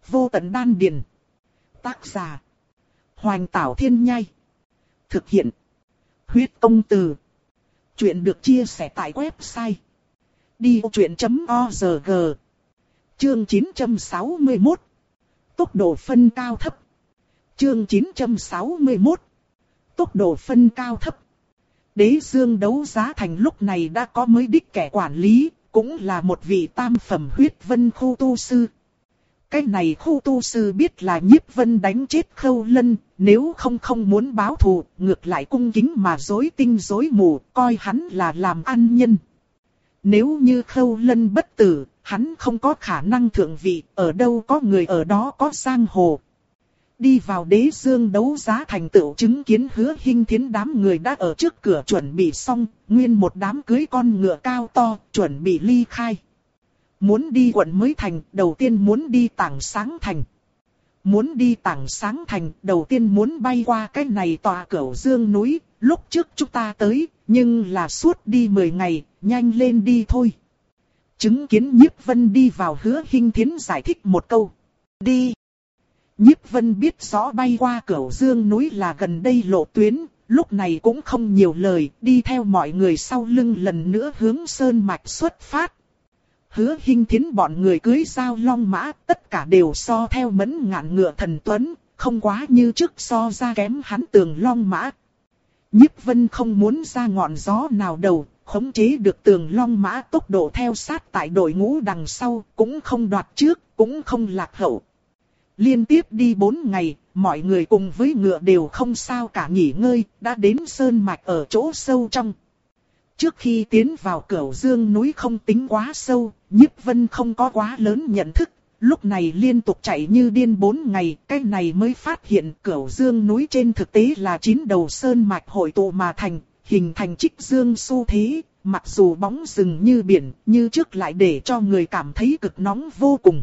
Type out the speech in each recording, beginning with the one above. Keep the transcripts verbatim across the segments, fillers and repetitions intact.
Vô tận đan điền. Tác giả. Hoành Tảo Thiên Nhai. Thực hiện. Huyết Công Từ. Chuyện được chia sẻ tại website đi vô chuyện chấm org. Chương chín trăm sáu mươi mốt. Tốc độ phân cao thấp. Chương chín trăm sáu mươi mốt. Tốc độ phân cao thấp. Đế Dương đấu giá thành lúc này đã có mới đích kẻ quản lý, cũng là một vị tam phẩm huyết vân khu tu sư. Cái này khu tu sư biết là Nhiếp Vân đánh chết Khâu Lân, nếu không không muốn báo thù, ngược lại cung kính mà rối tinh rối mù, coi hắn là làm ăn nhân. Nếu như Khâu Lân bất tử, hắn không có khả năng thượng vị, ở đâu có người ở đó có giang hồ. Đi vào Đế Dương đấu giá thành tựu chứng kiến Hứa Hinh Thiến đám người đã ở trước cửa chuẩn bị xong, nguyên một đám cưới con ngựa cao to, chuẩn bị ly khai. Muốn đi quận mới thành, đầu tiên muốn đi Tảng Sáng thành. Muốn đi Tảng Sáng thành, đầu tiên muốn bay qua cái này tòa Cửu Dương núi, lúc trước chúng ta tới, nhưng là suốt đi mười ngày, nhanh lên đi thôi. Chứng kiến Nhiếp Vân đi vào, Hứa Hinh Thiến giải thích một câu. Đi. Nhiếp Vân biết rõ bay qua Cửu Dương núi là gần đây lộ tuyến, lúc này cũng không nhiều lời, đi theo mọi người sau lưng lần nữa hướng Sơn Mạch xuất phát. Hứa Hinh Thiến bọn người cưới Giao Long mã, tất cả đều so theo Mẫn Ngạn ngựa thần tuấn, không quá như trước so ra kém hắn Tường Long mã. Nhiếp Vân không muốn ra ngọn gió nào đầu, khống chế được Tường Long mã tốc độ theo sát tại đội ngũ đằng sau, cũng không đoạt trước, cũng không lạc hậu. Liên tiếp đi bốn ngày, mọi người cùng với ngựa đều không sao cả nghỉ ngơi, đã đến Sơn Mạch ở chỗ sâu trong. Trước khi tiến vào Cửu Dương núi không tính quá sâu, Nhiếp Vân không có quá lớn nhận thức, lúc này liên tục chạy như điên bốn ngày, cái này mới phát hiện Cửu Dương núi trên thực tế là chín đầu sơn mạch hội tụ mà thành, hình thành trích dương xu thế, mặc dù bóng rừng như biển, như trước lại để cho người cảm thấy cực nóng vô cùng.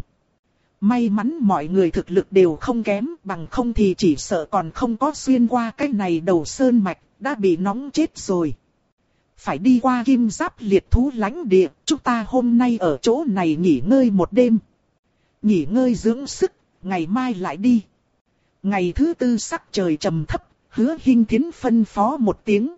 May mắn mọi người thực lực đều không kém, bằng không thì chỉ sợ còn không có xuyên qua cái này đầu sơn mạch, đã bị nóng chết rồi. Phải đi qua Kim Giáp liệt thú lãnh địa, chúng ta hôm nay ở chỗ này nghỉ ngơi một đêm. Nghỉ ngơi dưỡng sức, ngày mai lại đi. Ngày thứ tư sắc trời trầm thấp, Hứa Hinh Thiến phân phó một tiếng.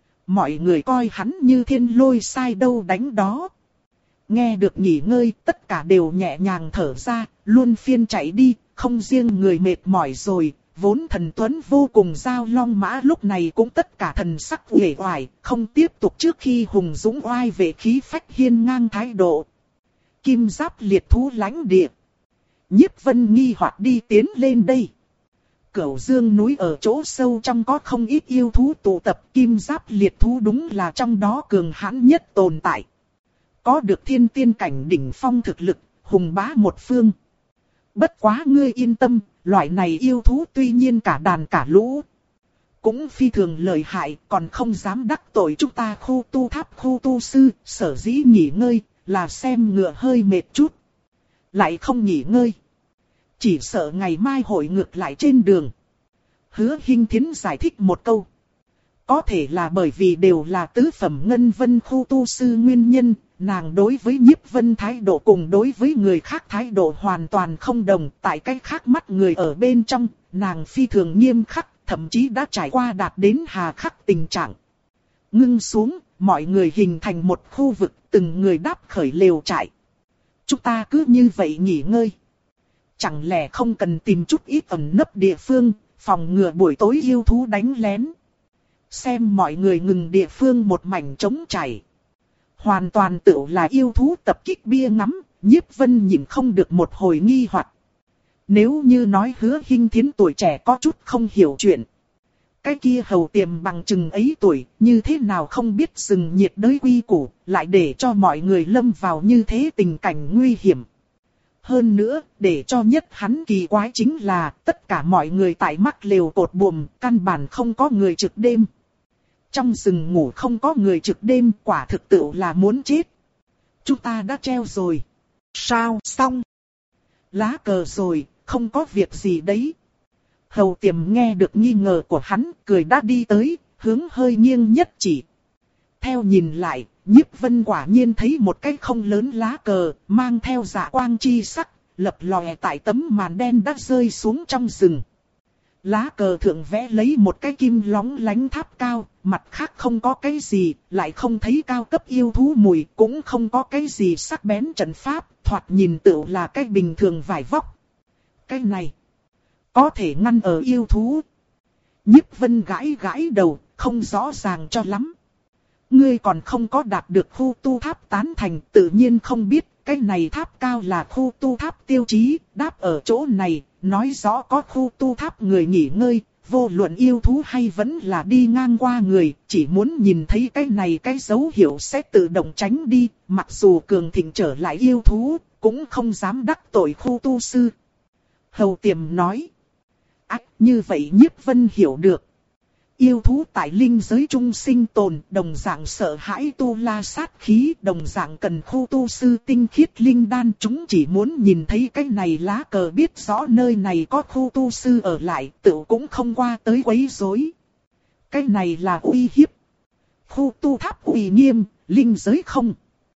Mọi người coi hắn như thiên lôi sai đâu đánh đó. Nghe được nghỉ ngơi, tất cả đều nhẹ nhàng thở ra, luôn phiên chạy đi, không riêng người mệt mỏi rồi. Vốn thần tuấn vô cùng Giao Long mã lúc này cũng tất cả thần sắc uể oải, không tiếp tục trước khi hùng dũng oai về khí phách hiên ngang thái độ. Kim Giáp liệt thú lãnh địa. Nhiếp Vân nghi hoặc đi tiến lên đây. Cửu Dương núi ở chỗ sâu trong có không ít yêu thú tụ tập, Kim Giáp liệt thú đúng là trong đó cường hãn nhất tồn tại. Có được thiên tiên cảnh đỉnh phong thực lực, hùng bá một phương. Bất quá ngươi yên tâm, loại này yêu thú tuy nhiên cả đàn cả lũ cũng phi thường lợi hại, còn không dám đắc tội chúng ta khu tu tháp khu tu sư, sở dĩ nghỉ ngơi, là xem ngựa hơi mệt chút. Lại không nghỉ ngơi, chỉ sợ ngày mai hội ngược lại trên đường. Hứa Hinh Thiến giải thích một câu. Có thể là bởi vì đều là tứ phẩm ngân vân khu tu sư nguyên nhân, nàng đối với Nhiếp Vân thái độ cùng đối với người khác thái độ hoàn toàn không đồng. Tại cách khác mắt người ở bên trong, nàng phi thường nghiêm khắc, thậm chí đã trải qua đạt đến hà khắc tình trạng. Ngưng xuống, mọi người hình thành một khu vực, từng người đáp khởi lều trại. Chúng ta cứ như vậy nghỉ ngơi. Chẳng lẽ không cần tìm chút ít ẩn nấp địa phương, phòng ngừa buổi tối yêu thú đánh lén. Xem mọi người ngừng địa phương một mảnh trống trải. Hoàn toàn tự là yêu thú tập kích bia ngắm, Nhiếp Vân nhìn không được một hồi nghi hoặc. Nếu như nói Hứa Hinh Thiến tuổi trẻ có chút không hiểu chuyện. Cái kia Hầu Tiềm bằng chừng ấy tuổi, như thế nào không biết rừng nhiệt đới quy củ, lại để cho mọi người lâm vào như thế tình cảnh nguy hiểm. Hơn nữa, để cho nhất hắn kỳ quái chính là, tất cả mọi người tại mắc lều cột buồm, căn bản không có người trực đêm. Trong rừng ngủ không có người trực đêm, quả thực tự là muốn chết. Chúng ta đã treo rồi. Sao, xong. Lá cờ rồi, không có việc gì đấy. Hầu Tiềm nghe được nghi ngờ của hắn, cười đã đi tới, hướng hơi nghiêng nhất chỉ. Theo nhìn lại, Nhiếp Vân quả nhiên thấy một cái không lớn lá cờ, mang theo dạ quang chi sắc, lập lòe tại tấm màn đen đã rơi xuống trong rừng. Lá cờ thượng vẽ lấy một cái kim lóng lánh tháp cao, mặt khác không có cái gì, lại không thấy cao cấp yêu thú mùi, cũng không có cái gì sắc bén trận pháp, thoạt nhìn tựu là cái bình thường vải vóc. Cái này, có thể ngăn ở yêu thú. Nhiếp Vân gãi gãi đầu, không rõ ràng cho lắm. Ngươi còn không có đạt được khu tu tháp tán thành, tự nhiên không biết, cái này tháp cao là khu tu tháp tiêu chí, đáp ở chỗ này, nói rõ có khu tu tháp người nghỉ ngơi, vô luận yêu thú hay vẫn là đi ngang qua người, chỉ muốn nhìn thấy cái này cái dấu hiệu sẽ tự động tránh đi, mặc dù cường thịnh trở lại yêu thú, cũng không dám đắc tội khu tu sư. Hầu Tiềm nói, ách như vậy Nhiếp Vân hiểu được. Yêu thú tại linh giới trung sinh tồn, đồng dạng sợ hãi tu la sát khí, đồng dạng cần khu tu sư tinh khiết linh đan. Chúng chỉ muốn nhìn thấy cái này lá cờ biết rõ nơi này có khu tu sư ở lại, tự cũng không qua tới quấy rối. Cái này là uy hiếp. Khu tu tháp uy nghiêm, linh giới không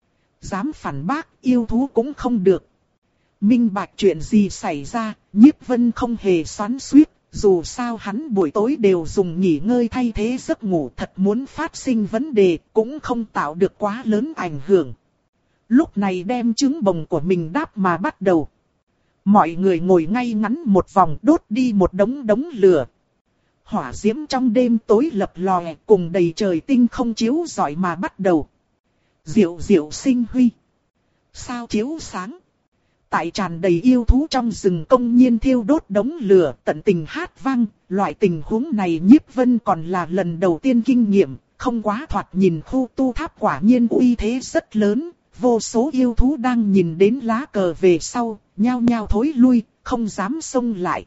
dám phản bác, yêu thú cũng không được. Minh bạch chuyện gì xảy ra, Nhiếp Vân không hề xoắn xuýt. Dù sao hắn buổi tối đều dùng nghỉ ngơi thay thế giấc ngủ, thật muốn phát sinh vấn đề cũng không tạo được quá lớn ảnh hưởng. Lúc này đem trứng bồng của mình đáp mà bắt đầu. Mọi người ngồi ngay ngắn một vòng đốt đi một đống đống lửa. Hỏa diễm trong đêm tối lập lòe cùng đầy trời tinh không chiếu rọi mà bắt đầu. Diệu diệu sinh huy. Sao chiếu sáng. Tại tràn đầy yêu thú trong rừng công nhiên thiêu đốt đống lửa, tận tình hát vang, loại tình huống này Nhiếp Vân còn là lần đầu tiên kinh nghiệm, không quá thoạt nhìn khu tu tháp quả nhiên uy thế rất lớn, vô số yêu thú đang nhìn đến lá cờ về sau, nhao nhao thối lui, không dám xông lại.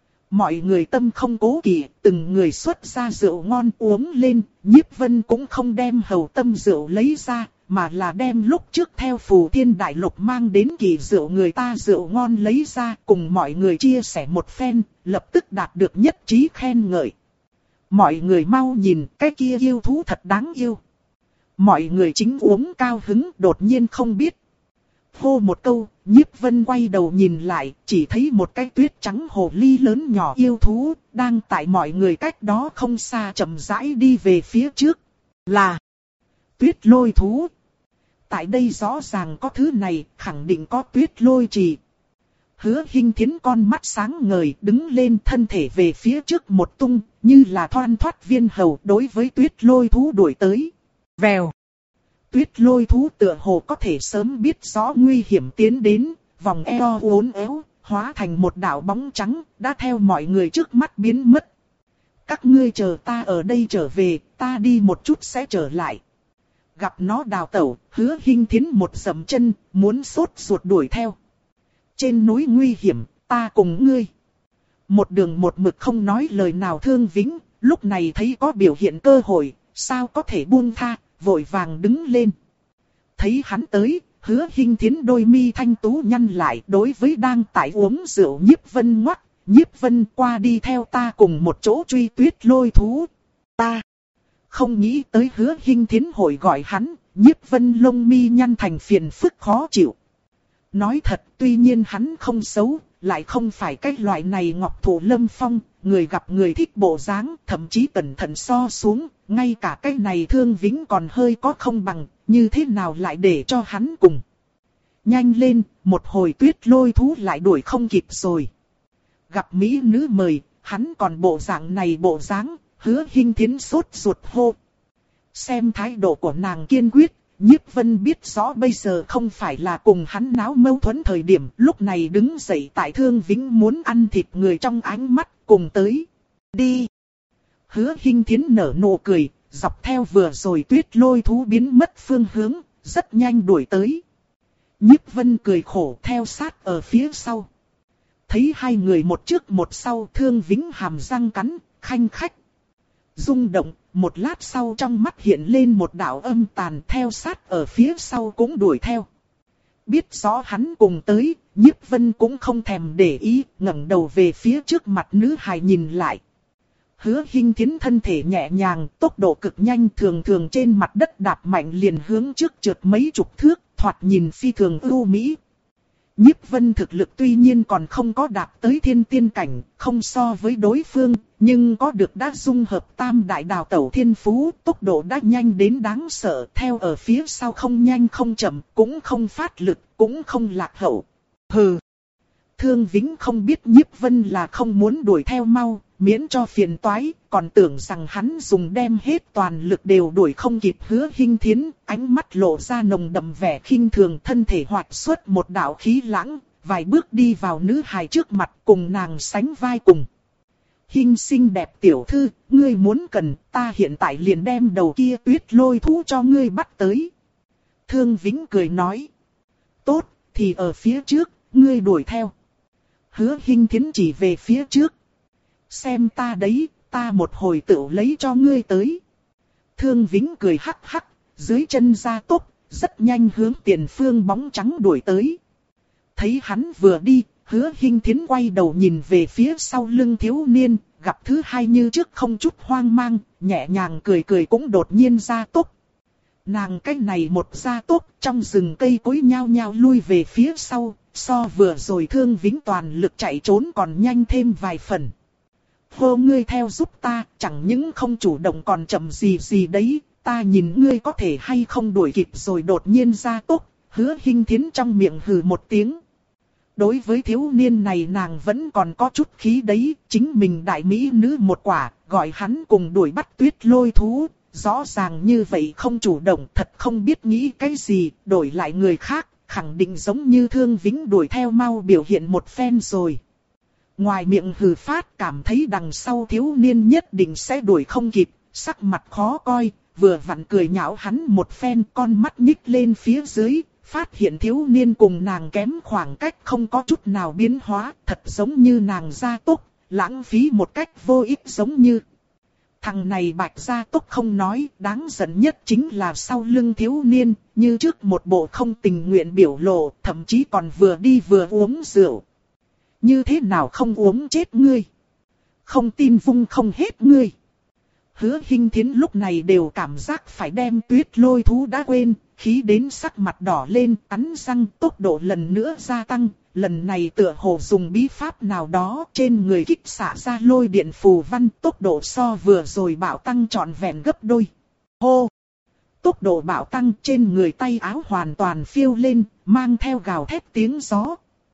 Mọi người tâm không cố kỵ, từng người xuất ra rượu ngon uống lên, Nhiếp Vân cũng không đem hầu tâm rượu lấy ra. Mà là đem lúc trước theo Phù Thiên Đại Lục mang đến kỳ rượu người ta rượu ngon lấy ra cùng mọi người chia sẻ một phen, lập tức đạt được nhất trí khen ngợi. Mọi người mau nhìn, cái kia yêu thú thật đáng yêu. Mọi người chính uống cao hứng đột nhiên không biết. Hô một câu, Nhiếp Vân quay đầu nhìn lại, chỉ thấy một cái tuyết trắng hồ ly lớn nhỏ yêu thú, đang tại mọi người cách đó không xa chậm rãi đi về phía trước. Là tuyết lôi thú. Tại đây rõ ràng có thứ này, khẳng định có tuyết lôi trì. Hứa Hinh Thiến con mắt sáng ngời đứng lên thân thể về phía trước một tung, như là thoăn thoát viên hầu đối với tuyết lôi thú đuổi tới. Vèo. Tuyết lôi thú tựa hồ có thể sớm biết rõ nguy hiểm tiến đến, vòng eo uốn éo, hóa thành một đạo bóng trắng, đã theo mọi người trước mắt biến mất. Các ngươi chờ ta ở đây trở về, ta đi một chút sẽ trở lại. Gặp nó đào tẩu, Hứa Hinh Thiến một dậm chân, muốn sốt ruột đuổi theo. Trên núi nguy hiểm, ta cùng ngươi. Một đường một mực không nói lời nào Thương Vĩnh, lúc này thấy có biểu hiện cơ hội, sao có thể buông tha, vội vàng đứng lên. Thấy hắn tới, Hứa Hinh Thiến đôi mi thanh tú nhăn lại đối với đang tại uống rượu Nhiếp Vân ngoắc. Nhiếp Vân qua đi theo ta cùng một chỗ truy tuyết lôi thú. Ta không nghĩ tới Hứa Hinh Thiến hội gọi hắn, Nhiếp Vân lông mi nhăn thành phiền phức khó chịu. Nói thật, tuy nhiên hắn không xấu, lại không phải cái loại này ngọc thụ lâm phong, người gặp người thích bộ dáng, thậm chí cẩn thận so xuống, ngay cả cái này Thương Vĩnh còn hơi có không bằng, như thế nào lại để cho hắn cùng. Nhanh lên, một hồi tuyết lôi thú lại đuổi không kịp rồi. Gặp mỹ nữ mời, hắn còn bộ dạng này bộ dáng, Hứa Hinh Thiến sốt ruột hô. Xem thái độ của nàng kiên quyết, Nhiếp Vân biết rõ bây giờ không phải là cùng hắn náo mâu thuẫn thời điểm, lúc này đứng dậy tại Thương Vĩnh muốn ăn thịt người trong ánh mắt, cùng tới. Đi! Hứa Hinh Thiến nở nụ cười, dọc theo vừa rồi tuyết lôi thú biến mất phương hướng, rất nhanh đuổi tới. Nhiếp Vân cười khổ theo sát ở phía sau. Thấy hai người một trước một sau, Thương Vĩnh hàm răng cắn, khanh khách. Rung động, một lát sau trong mắt hiện lên một đạo âm tàn, theo sát ở phía sau cũng đuổi theo. Biết rõ hắn cùng tới, Nhiếp Vân cũng không thèm để ý, ngẩng đầu về phía trước mặt nữ hài nhìn lại. Hứa Hinh Thiến thân thể nhẹ nhàng, tốc độ cực nhanh, thường thường trên mặt đất đạp mạnh liền hướng trước trượt mấy chục thước, thoạt nhìn phi thường ưu mỹ. Nhiếp Vân thực lực tuy nhiên còn không có đạt tới thiên tiên cảnh, không so với đối phương, nhưng có được đã dung hợp tam đại đào tẩu thiên phú, tốc độ đã nhanh đến đáng sợ, theo ở phía sau không nhanh không chậm, cũng không phát lực, cũng không lạc hậu. Hừ. Thương Vĩnh không biết Nhiếp Vân là không muốn đuổi theo mau, miễn cho phiền toái, còn tưởng rằng hắn dùng đem hết toàn lực đều đuổi không kịp Hứa Hinh Thiến, ánh mắt lộ ra nồng đậm vẻ khinh thường, thân thể hoạt xuất một đạo khí lãng, vài bước đi vào nữ hài trước mặt cùng nàng sánh vai cùng. Hinh xinh đẹp tiểu thư, ngươi muốn cần, ta hiện tại liền đem đầu kia tuyết lôi thú cho ngươi bắt tới. Thương Vĩnh cười nói. Tốt, thì ở phía trước, ngươi đuổi theo. Hứa Hinh Thiến chỉ về phía trước. Xem ta đấy, ta một hồi tự lấy cho ngươi tới. Thương Vĩnh cười hắc hắc, dưới chân ra tốc, rất nhanh hướng tiền phương bóng trắng đuổi tới. Thấy hắn vừa đi, Hứa Hinh Thiến quay đầu nhìn về phía sau lưng thiếu niên, gặp thứ hai như trước không chút hoang mang, nhẹ nhàng cười cười cũng đột nhiên ra tốc. Nàng cái này một ra tốc, trong rừng cây cối nhao nhao lui về phía sau, so vừa rồi Thương Vĩnh toàn lực chạy trốn còn nhanh thêm vài phần. Hô, ngươi theo giúp ta, chẳng những không chủ động còn chậm gì gì đấy, ta nhìn ngươi có thể hay không đuổi kịp rồi đột nhiên ra tốc. Hứa Hinh Thiến trong miệng hừ một tiếng. Đối với thiếu niên này nàng vẫn còn có chút khí đấy, chính mình đại mỹ nữ một quả, gọi hắn cùng đuổi bắt tuyết lôi thú, rõ ràng như vậy không chủ động, thật không biết nghĩ cái gì, đổi lại người khác, khẳng định giống như Thương Vĩnh đuổi theo mau biểu hiện một phen rồi. Ngoài miệng hừ phát, cảm thấy đằng sau thiếu niên nhất định sẽ đuổi không kịp, sắc mặt khó coi, vừa vặn cười nhạo hắn một phen, con mắt nhích lên phía dưới, phát hiện thiếu niên cùng nàng kém khoảng cách không có chút nào biến hóa, thật giống như nàng gia tốc, lãng phí một cách vô ích giống như. Thằng này bạch gia tốc không nói, đáng giận nhất chính là sau lưng thiếu niên, như trước một bộ không tình nguyện biểu lộ, thậm chí còn vừa đi vừa uống rượu. Như thế nào không uống chết ngươi? Không tin vung không hết ngươi. Hứa Hinh Thiến lúc này đều cảm giác phải đem tuyết lôi thú đã quên, khí đến sắc mặt đỏ lên, cắn răng, tốc độ lần nữa gia tăng, lần này tựa hồ dùng bí pháp nào đó, trên người kích xạ ra lôi điện phù văn, tốc độ so vừa rồi bạo tăng trọn vẹn gấp đôi. Hô! Tốc độ bạo tăng, trên người tay áo hoàn toàn phiêu lên, mang theo gào thét tiếng gió.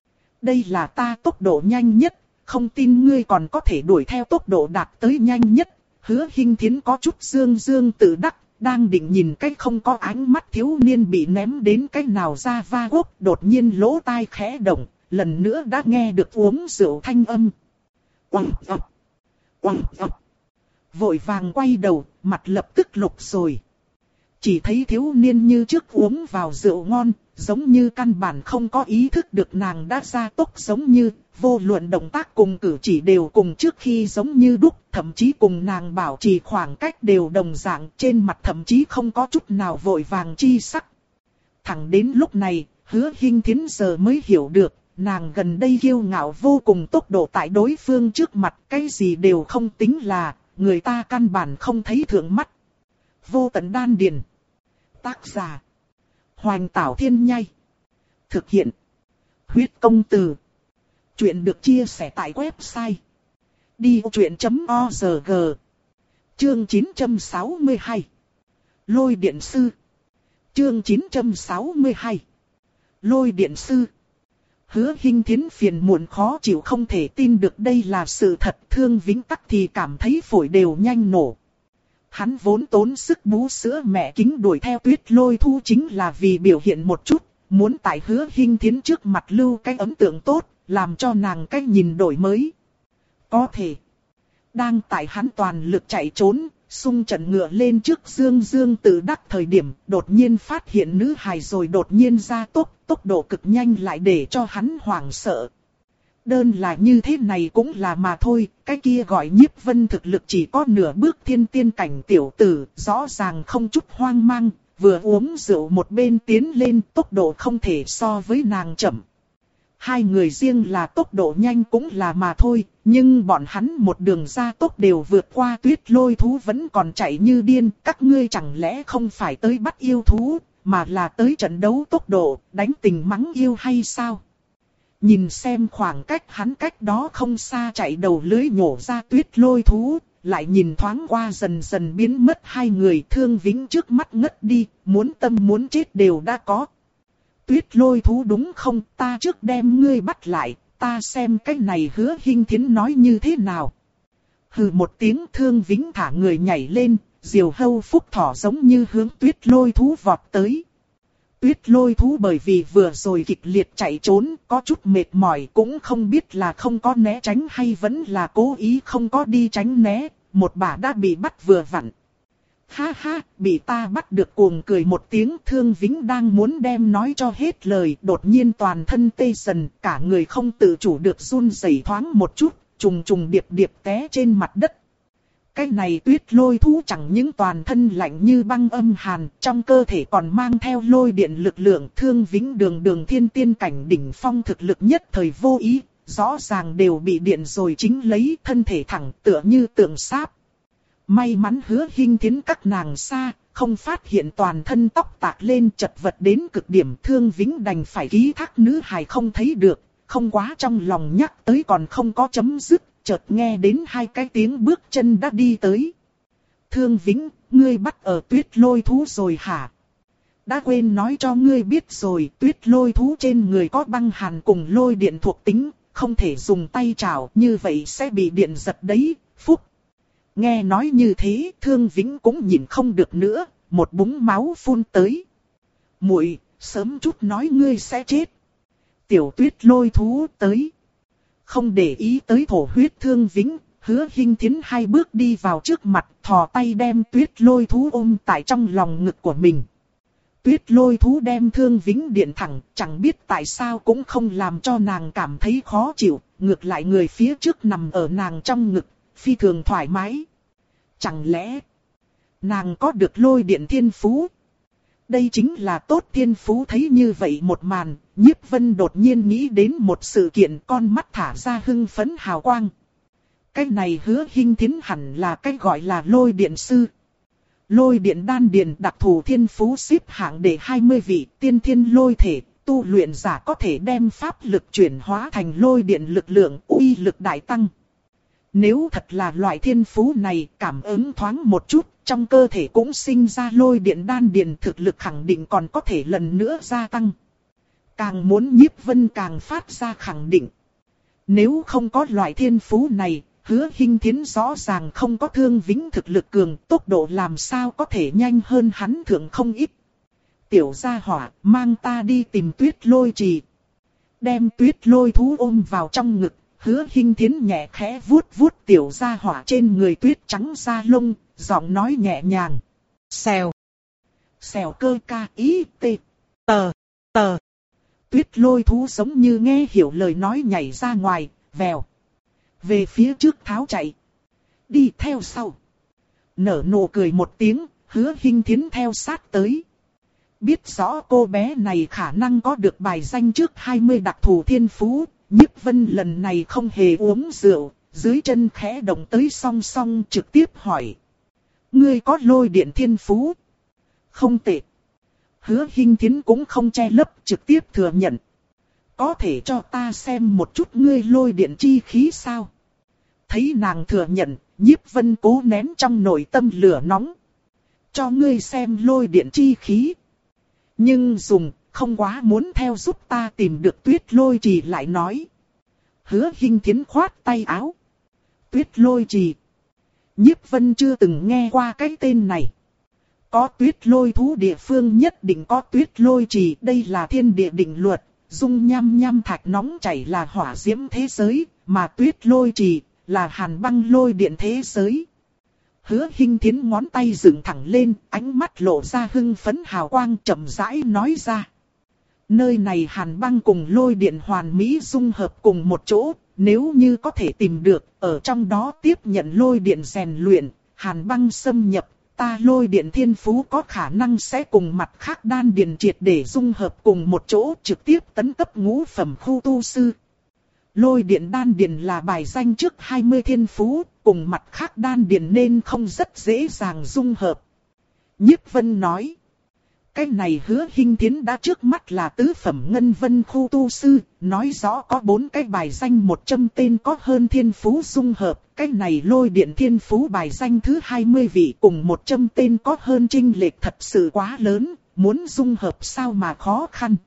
Đây là ta tốc độ nhanh nhất, không tin ngươi còn có thể đuổi theo tốc độ đạt tới nhanh nhất. Hứa Hinh Thiến có chút dương dương tự đắc, đang định nhìn cái không có ánh mắt thiếu niên bị ném đến cái nào ra va quốc, đột nhiên lỗ tai khẽ động, lần nữa đã nghe được uống rượu thanh âm. Oằng oằng, oằng oằng. Vội vàng quay đầu, mặt lập tức lục rồi. Chỉ thấy thiếu niên như trước uống vào rượu ngon, giống như căn bản không có ý thức được nàng đã ra tốc, giống như vô luận động tác cùng cử chỉ đều cùng trước khi giống như đúc, thậm chí cùng nàng bảo trì khoảng cách đều đồng dạng, trên mặt thậm chí không có chút nào vội vàng chi sắc. Thẳng đến lúc này, Hứa Hinh Thiến giờ mới hiểu được, nàng gần đây kiêu ngạo vô cùng tốc độ tại đối phương trước mặt, cái gì đều không tính là, người ta căn bản không thấy thượng mắt. Vô tận đan điền. Tác giả Hoành Tảo Thiên Nhai. Thực hiện Huyết Công Từ. Chuyện được chia sẻ tại website đi vô chuyện chấm org. Chương chín trăm sáu mươi hai. Lôi Điện Sư. Chương chín trăm sáu mươi hai. Lôi Điện Sư. Hứa Hinh Thiến phiền muộn khó chịu không thể tin được đây là sự thật, Thương Vĩnh tắc thì cảm thấy phổi đều nhanh nổ. Hắn vốn tốn sức bú sữa mẹ kính đuổi theo tuyết lôi thu chính là vì biểu hiện một chút, muốn tại Hứa Hinh Thiến trước mặt lưu cái ấn tượng tốt, làm cho nàng cái nhìn đổi mới. Có thể, đang tại hắn toàn lực chạy trốn, xung trận ngựa lên trước dương dương tự đắc thời điểm, đột nhiên phát hiện nữ hài rồi đột nhiên ra tốc, tốc độ cực nhanh lại để cho hắn hoảng sợ. Đơn là như thế này cũng là mà thôi, cái kia gọi Nhiếp Vân thực lực chỉ có nửa bước thiên tiên cảnh tiểu tử, rõ ràng không chút hoang mang, vừa uống rượu một bên tiến lên, tốc độ không thể so với nàng chậm. Hai người riêng là tốc độ nhanh cũng là mà thôi, nhưng bọn hắn một đường ra tốc đều vượt qua tuyết lôi thú vẫn còn chạy như điên, các ngươi chẳng lẽ không phải tới bắt yêu thú, mà là tới trận đấu tốc độ, đánh tình mắng yêu hay sao? Nhìn xem khoảng cách hắn cách đó không xa chạy đầu lưới nhổ ra tuyết lôi thú, lại nhìn thoáng qua dần dần biến mất hai người, Thương Vĩnh trước mắt ngất đi, muốn tâm muốn chết đều đã có. Tuyết lôi thú đúng không, ta trước đem ngươi bắt lại, ta xem cái này Hứa Hinh Thiến nói như thế nào. Hừ một tiếng, Thương Vĩnh thả người nhảy lên, diều hâu phúc thỏ giống như hướng tuyết lôi thú vọt tới. Tuyết lôi thú bởi vì vừa rồi kịch liệt chạy trốn, có chút mệt mỏi, cũng không biết là không có né tránh hay vẫn là cố ý không có đi tránh né, một bả đã bị bắt vừa vặn. Ha ha, bị ta bắt được, cuồng cười một tiếng. Thương Vĩnh đang muốn đem nói cho hết lời, đột nhiên toàn thân tê dần, cả người không tự chủ được run rẩy thoáng một chút, trùng trùng điệp điệp té trên mặt đất. Cái này tuyết lôi thú chẳng những toàn thân lạnh như băng âm hàn, trong cơ thể còn mang theo lôi điện lực lượng. Thương Vĩnh đường đường thiên tiên cảnh đỉnh phong thực lực nhất thời vô ý, rõ ràng đều bị điện rồi chính lấy, thân thể thẳng tựa như tượng sáp. May mắn Hứa Hinh Thiến các nàng xa, không phát hiện toàn thân tóc tạc lên chật vật đến cực điểm. Thương Vĩnh đành phải ký thác nữ hài không thấy được, không quá trong lòng nhắc tới còn không có chấm dứt, chợt nghe đến hai cái tiếng bước chân đã đi tới. Thương Vĩnh, ngươi bắt ở tuyết lôi thú rồi hả? Đã quên nói cho ngươi biết rồi, tuyết lôi thú trên người có băng hàn cùng lôi điện thuộc tính, không thể dùng tay chảo, như vậy sẽ bị điện giật đấy, phúc. Nghe nói như thế, Thương Vĩnh cũng nhìn không được nữa, một búng máu phun tới. Muội, sớm chút nói ngươi sẽ chết. Tiểu tuyết lôi thú tới. Không để ý tới thổ huyết Thương Vĩnh, Hứa Hinh Thiến hai bước đi vào trước mặt, thò tay đem tuyết lôi thú ôm tại trong lòng ngực của mình. Tuyết lôi thú đem Thương Vĩnh điện thẳng, chẳng biết tại sao cũng không làm cho nàng cảm thấy khó chịu, ngược lại người phía trước nằm ở nàng trong ngực, phi thường thoải mái. Chẳng lẽ nàng có được lôi điện thiên phú? Đây chính là tốt thiên phú. Thấy như vậy một màn, Nhiếp Vân đột nhiên nghĩ đến một sự kiện, con mắt thả ra hưng phấn hào quang. Cái này Hứa Hinh Thiến hẳn là cái gọi là lôi điện sư. Lôi điện đan điền đặc thù thiên phú xếp hạng để hai mươi vị, tiên thiên lôi thể, tu luyện giả có thể đem pháp lực chuyển hóa thành lôi điện lực lượng, uy lực đại tăng. Nếu thật là loại thiên phú này, cảm ứng thoáng một chút, trong cơ thể cũng sinh ra lôi điện đan điền, thực lực khẳng định còn có thể lần nữa gia tăng. Càng muốn Nhiếp Vân càng phát ra khẳng định. Nếu không có loại thiên phú này, Hứa Hinh Thiến rõ ràng không có Thương Vĩnh thực lực cường, tốc độ làm sao có thể nhanh hơn hắn thượng không ít. Tiểu gia hỏa, mang ta đi tìm tuyết lôi trì. Đem tuyết lôi thú ôm vào trong ngực, Hứa Hinh Thiến nhẹ khẽ vuốt vuốt tiểu gia hỏa trên người tuyết trắng da lông, giọng nói nhẹ nhàng. Xèo. Xèo cơ ca ý tê. Tờ. Tờ. Tuyết lôi thú giống như nghe hiểu lời nói nhảy ra ngoài, vèo. Về phía trước tháo chạy. Đi theo sau. Nở nụ cười một tiếng, Hứa Hinh Thiến theo sát tới. Biết rõ cô bé này khả năng có được bài danh trước hai mươi đặc thù thiên phú, Nhiếp Vân lần này không hề uống rượu, dưới chân khẽ động tới song song trực tiếp hỏi. Ngươi có lôi điện thiên phú? Không tệ. Hứa Hinh Thiến cũng không che lấp, trực tiếp thừa nhận. Có thể cho ta xem một chút ngươi lôi điện chi khí sao? Thấy nàng thừa nhận, Nhiếp Vân cố nén trong nội tâm lửa nóng. Cho ngươi xem lôi điện chi khí. Nhưng dùng, không quá muốn theo giúp ta tìm được tuyết lôi trì lại nói. Hứa Hinh Thiến khoát tay áo. Tuyết lôi trì. Nhiếp Vân chưa từng nghe qua cái tên này. Có tuyết lôi thú địa phương nhất định có tuyết lôi trì, đây là thiên địa định luật. Dung nham nham thạch nóng chảy là hỏa diễm thế giới, mà tuyết lôi trì là hàn băng lôi điện thế giới. Hứa Hinh Thiến ngón tay dựng thẳng lên, ánh mắt lộ ra hưng phấn hào quang, chậm rãi nói ra. Nơi này hàn băng cùng lôi điện hoàn mỹ dung hợp cùng một chỗ, nếu như có thể tìm được, ở trong đó tiếp nhận lôi điện rèn luyện, hàn băng xâm nhập, ta lôi điện thiên phú có khả năng sẽ cùng mặt khác đan điền triệt để dung hợp cùng một chỗ, trực tiếp tấn cấp ngũ phẩm khu tu sư. Lôi điện đan điền là bài danh trước hai mươi thiên phú, cùng mặt khác đan điền nên không rất dễ dàng dung hợp. Nhiếp Vân nói. Cái này Hứa Hinh Thiến đã trước mắt là tứ phẩm ngân vân khu tu sư, nói rõ có bốn cái bài danh một trăm tên có hơn thiên phú dung hợp. Cái này lôi điện thiên phú bài danh thứ hai mươi vị cùng một trăm tên có hơn chênh lệch thật sự quá lớn, muốn dung hợp sao mà khó khăn.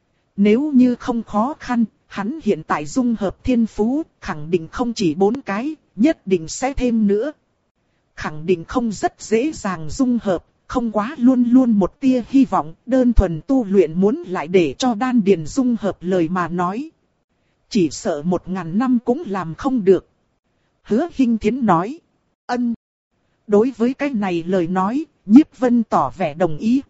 Nếu như không khó khăn, hắn hiện tại dung hợp thiên phú, khẳng định không chỉ bốn cái, nhất định sẽ thêm nữa. Khẳng định không rất dễ dàng dung hợp, không quá luôn luôn một tia hy vọng, đơn thuần tu luyện muốn lại để cho đan điền dung hợp lời mà nói. Chỉ sợ một ngàn năm cũng làm không được. Hứa Hinh Thiến nói. Ân. Đối với cái này lời nói, Nhiếp Vân tỏ vẻ đồng ý.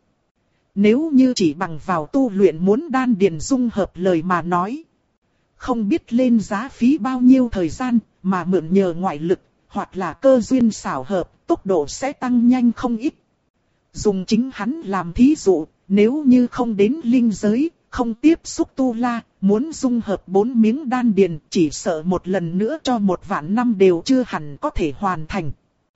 Nếu như chỉ bằng vào tu luyện muốn đan điền dung hợp lời mà nói. Không biết lên giá phí bao nhiêu thời gian, mà mượn nhờ ngoại lực, hoặc là cơ duyên xảo hợp, tốc độ sẽ tăng nhanh không ít. Dùng chính hắn làm thí dụ, nếu như không đến linh giới, không tiếp xúc tu la, muốn dung hợp bốn miếng đan điền, chỉ sợ một lần nữa cho một vạn năm đều chưa hẳn có thể hoàn thành.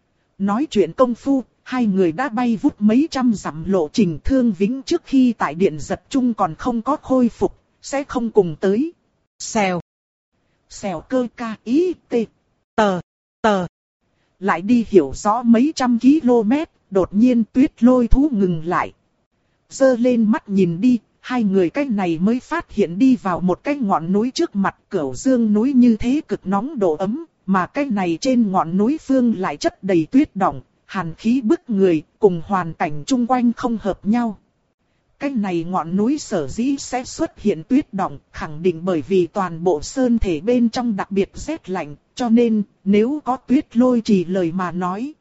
Nói chuyện công phu, hai người đã bay vút mấy trăm dặm lộ trình. Thương Vĩnh trước khi tại điện giật chung còn không có khôi phục, sẽ không cùng tới. Xèo. Xèo cơ ca ý tê. Tờ. Tờ. Lại đi hiểu rõ mấy trăm km, đột nhiên Tuyết Lôi thú ngừng lại. Giơ lên mắt nhìn đi, hai người cách này mới phát hiện đi vào một cái ngọn núi trước mặt. Cửu Dương núi như thế cực nóng độ ấm, mà cái này trên ngọn núi phương lại chất đầy tuyết đọng, hàn khí bức người, cùng hoàn cảnh chung quanh không hợp nhau. Cái này ngọn núi sở dĩ sẽ xuất hiện tuyết đọng, khẳng định bởi vì toàn bộ sơn thể bên trong đặc biệt rét lạnh, cho nên nếu có Tuyết Lôi trì lời mà nói,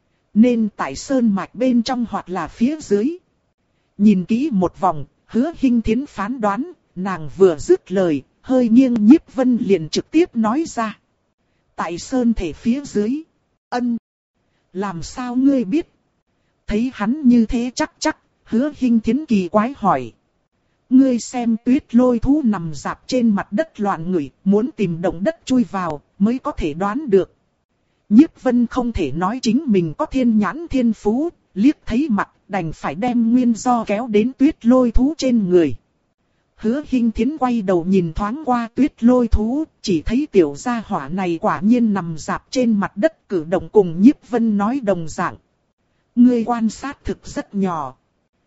nên tại sơn mạch bên trong hoặc là phía dưới. Nhìn kỹ một vòng, Hứa Hinh Thiến phán đoán, nàng vừa dứt lời, hơi nghiêng Nhiếp Vân liền trực tiếp nói ra. Tại sơn thể phía dưới. Ân. Làm sao ngươi biết? Thấy hắn như thế chắc chắc, Hứa Hinh Thiến kỳ quái hỏi. Ngươi xem Tuyết Lôi thú nằm rạp trên mặt đất loạn ngửi, muốn tìm động đất chui vào, mới có thể đoán được. Nhiếp Vân không thể nói chính mình có thiên nhãn thiên phú, liếc thấy mặt, đành phải đem nguyên do kéo đến Tuyết Lôi thú trên người. Hứa Hinh Thiến quay đầu nhìn thoáng qua Tuyết Lôi thú, chỉ thấy tiểu gia hỏa này quả nhiên nằm rạp trên mặt đất, cử động cùng Nhiếp Vân nói đồng dạng. Ngươi quan sát thực rất nhỏ.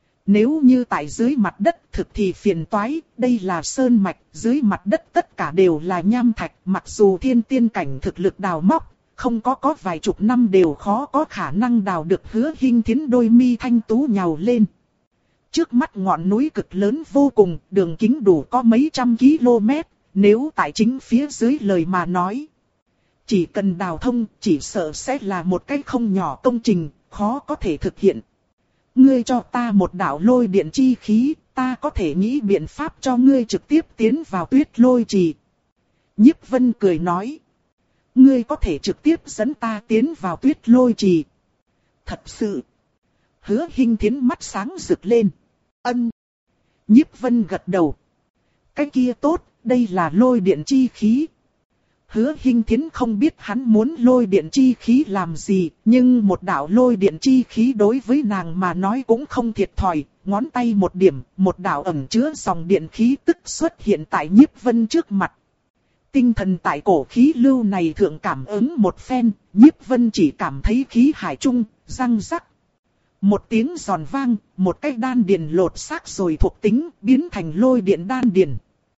Nếu như tại dưới mặt đất thực thì phiền toái, đây là sơn mạch, dưới mặt đất tất cả đều là nham thạch, mặc dù thiên tiên cảnh thực lực đào móc, không có có vài chục năm đều khó có khả năng đào được. Hứa Hinh Thiến đôi mi thanh tú nhào lên. Trước mắt ngọn núi cực lớn vô cùng, đường kính đủ có mấy trăm km, nếu tại chính phía dưới lời mà nói. Chỉ cần đào thông, chỉ sợ sẽ là một cái không nhỏ công trình, khó có thể thực hiện. Ngươi cho ta một đạo lôi điện chi khí, ta có thể nghĩ biện pháp cho ngươi trực tiếp tiến vào Tuyết Lôi trì. Nhiếp Vân cười nói. Ngươi có thể trực tiếp dẫn ta tiến vào Tuyết Lôi trì. Thật sự. Hứa Hinh Thiến mắt sáng rực lên. Ân. Nhiếp Vân gật đầu. Cái kia tốt, đây là lôi điện chi khí. Hứa Hinh Thiến không biết hắn muốn lôi điện chi khí làm gì, nhưng một đạo lôi điện chi khí đối với nàng mà nói cũng không thiệt thòi. Ngón tay một điểm, một đạo ẩn chứa dòng điện khí tức xuất hiện tại Nhiếp Vân trước mặt. Tinh thần tại cổ khí lưu này thượng cảm ứng một phen, Nhiếp Vân chỉ cảm thấy khí hải trung, răng rắc. Một tiếng giòn vang, một cái đan điền lột xác rồi thuộc tính, biến thành lôi điện đan điền.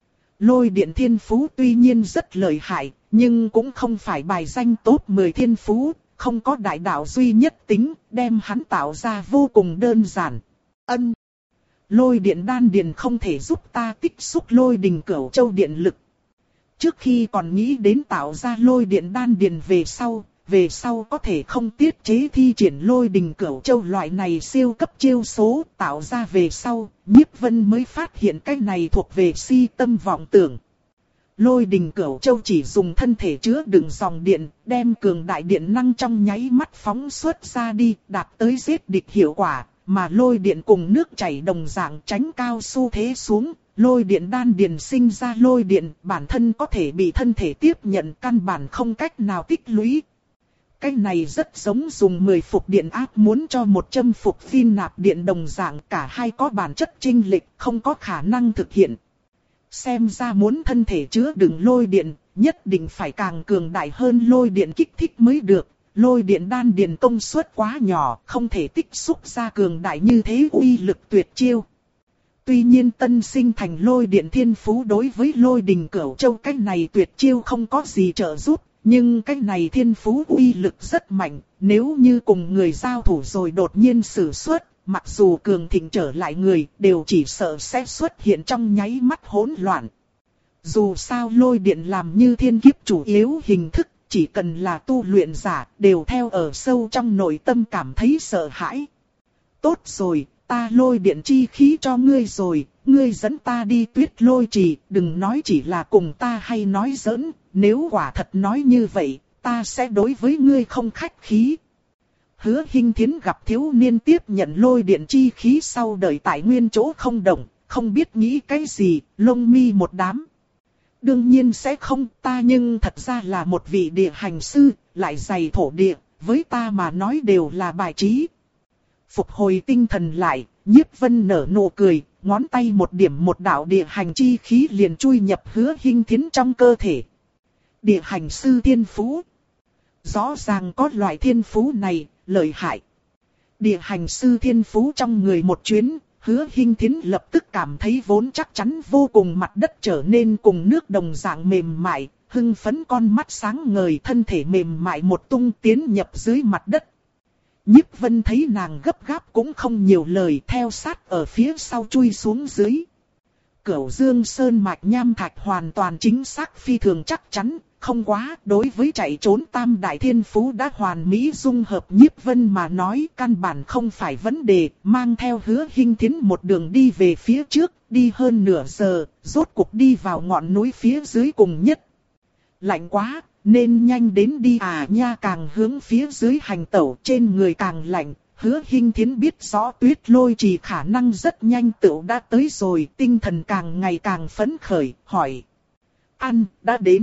Lôi điện thiên phú tuy nhiên rất lợi hại, nhưng cũng không phải bài danh top mười thiên phú, không có đại đạo duy nhất tính, đem hắn tạo ra vô cùng đơn giản. Ân. Lôi điện đan điền không thể giúp ta tích xúc lôi đình cửu châu điện lực. Trước khi còn nghĩ đến tạo ra lôi điện đan điền về sau, về sau có thể không tiết chế thi triển lôi đình cửu châu loại này siêu cấp chiêu số, tạo ra về sau, Nhiếp Vân mới phát hiện cái này thuộc về si tâm vọng tưởng. Lôi đình cửu châu chỉ dùng thân thể chứa đựng dòng điện, đem cường đại điện năng trong nháy mắt phóng xuất ra đi, đạt tới giết địch hiệu quả, mà lôi điện cùng nước chảy đồng dạng tránh cao xu thế xuống. Lôi điện đan điền sinh ra lôi điện, bản thân có thể bị thân thể tiếp nhận, căn bản không cách nào tích lũy. Cái này rất giống dùng mười phục điện áp muốn cho một trăm phục phin nạp điện đồng dạng, cả hai có bản chất chênh lệch, không có khả năng thực hiện. Xem ra muốn thân thể chứa đựng lôi điện, nhất định phải càng cường đại hơn lôi điện kích thích mới được. Lôi điện đan điền công suất quá nhỏ, không thể tích xúc ra cường đại như thế uy lực tuyệt chiêu. Tuy nhiên tân sinh thành lôi điện thiên phú đối với lôi đình cửu châu cái này tuyệt chiêu không có gì trợ giúp, nhưng cái này thiên phú uy lực rất mạnh, nếu như cùng người giao thủ rồi đột nhiên sử xuất, mặc dù cường thịnh trở lại người, đều chỉ sợ sẽ xuất hiện trong nháy mắt hỗn loạn. Dù sao lôi điện làm như thiên kiếp chủ yếu hình thức, chỉ cần là tu luyện giả, đều theo ở sâu trong nội tâm cảm thấy sợ hãi. Tốt rồi, ta lôi điện chi khí cho ngươi rồi, ngươi dẫn ta đi Tuyết Lôi Trì, đừng nói chỉ là cùng ta hay nói giỡn, nếu quả thật nói như vậy, ta sẽ đối với ngươi không khách khí. Hứa Hinh Thiến gặp thiếu niên tiếp nhận lôi điện chi khí sau đợi tại nguyên chỗ không động, không biết nghĩ cái gì, lông mi một đám. Đương nhiên sẽ không, ta nhưng thật ra là một vị địa hành sư, lại dày thổ địa, với ta mà nói đều là bài trí. Phục hồi tinh thần lại, Nhiếp Vân nở nụ cười, ngón tay một điểm một đạo địa hành chi khí liền chui nhập Hứa Hinh Thiến trong cơ thể. Địa hành sư thiên phú. Rõ ràng có loại thiên phú này, lợi hại. Địa hành sư thiên phú trong người một chuyến, Hứa Hinh Thiến lập tức cảm thấy vốn chắc chắn vô cùng mặt đất trở nên cùng nước đồng dạng mềm mại, hưng phấn con mắt sáng ngời, thân thể mềm mại một tung tiến nhập dưới mặt đất. Nhiếp Vân thấy nàng gấp gáp cũng không nhiều lời, theo sát ở phía sau chui xuống dưới. Cửu Dương Sơn mạch nham thạch hoàn toàn chính xác phi thường chắc chắn, không quá, đối với chạy trốn tam đại thiên phú đã hoàn mỹ dung hợp Nhiếp Vân mà nói căn bản không phải vấn đề, mang theo Hứa Hinh Thiến một đường đi về phía trước, đi hơn nửa giờ, rốt cuộc đi vào ngọn núi phía dưới cùng nhất. Lạnh quá, nên nhanh đến đi à nha, càng hướng phía dưới hành tẩu trên người càng lạnh. Hứa Hinh Thiến biết rõ Tuyết Lôi Trì khả năng rất nhanh tựu đã tới rồi, tinh thần càng ngày càng phấn khởi, hỏi. Ăn, đã đến.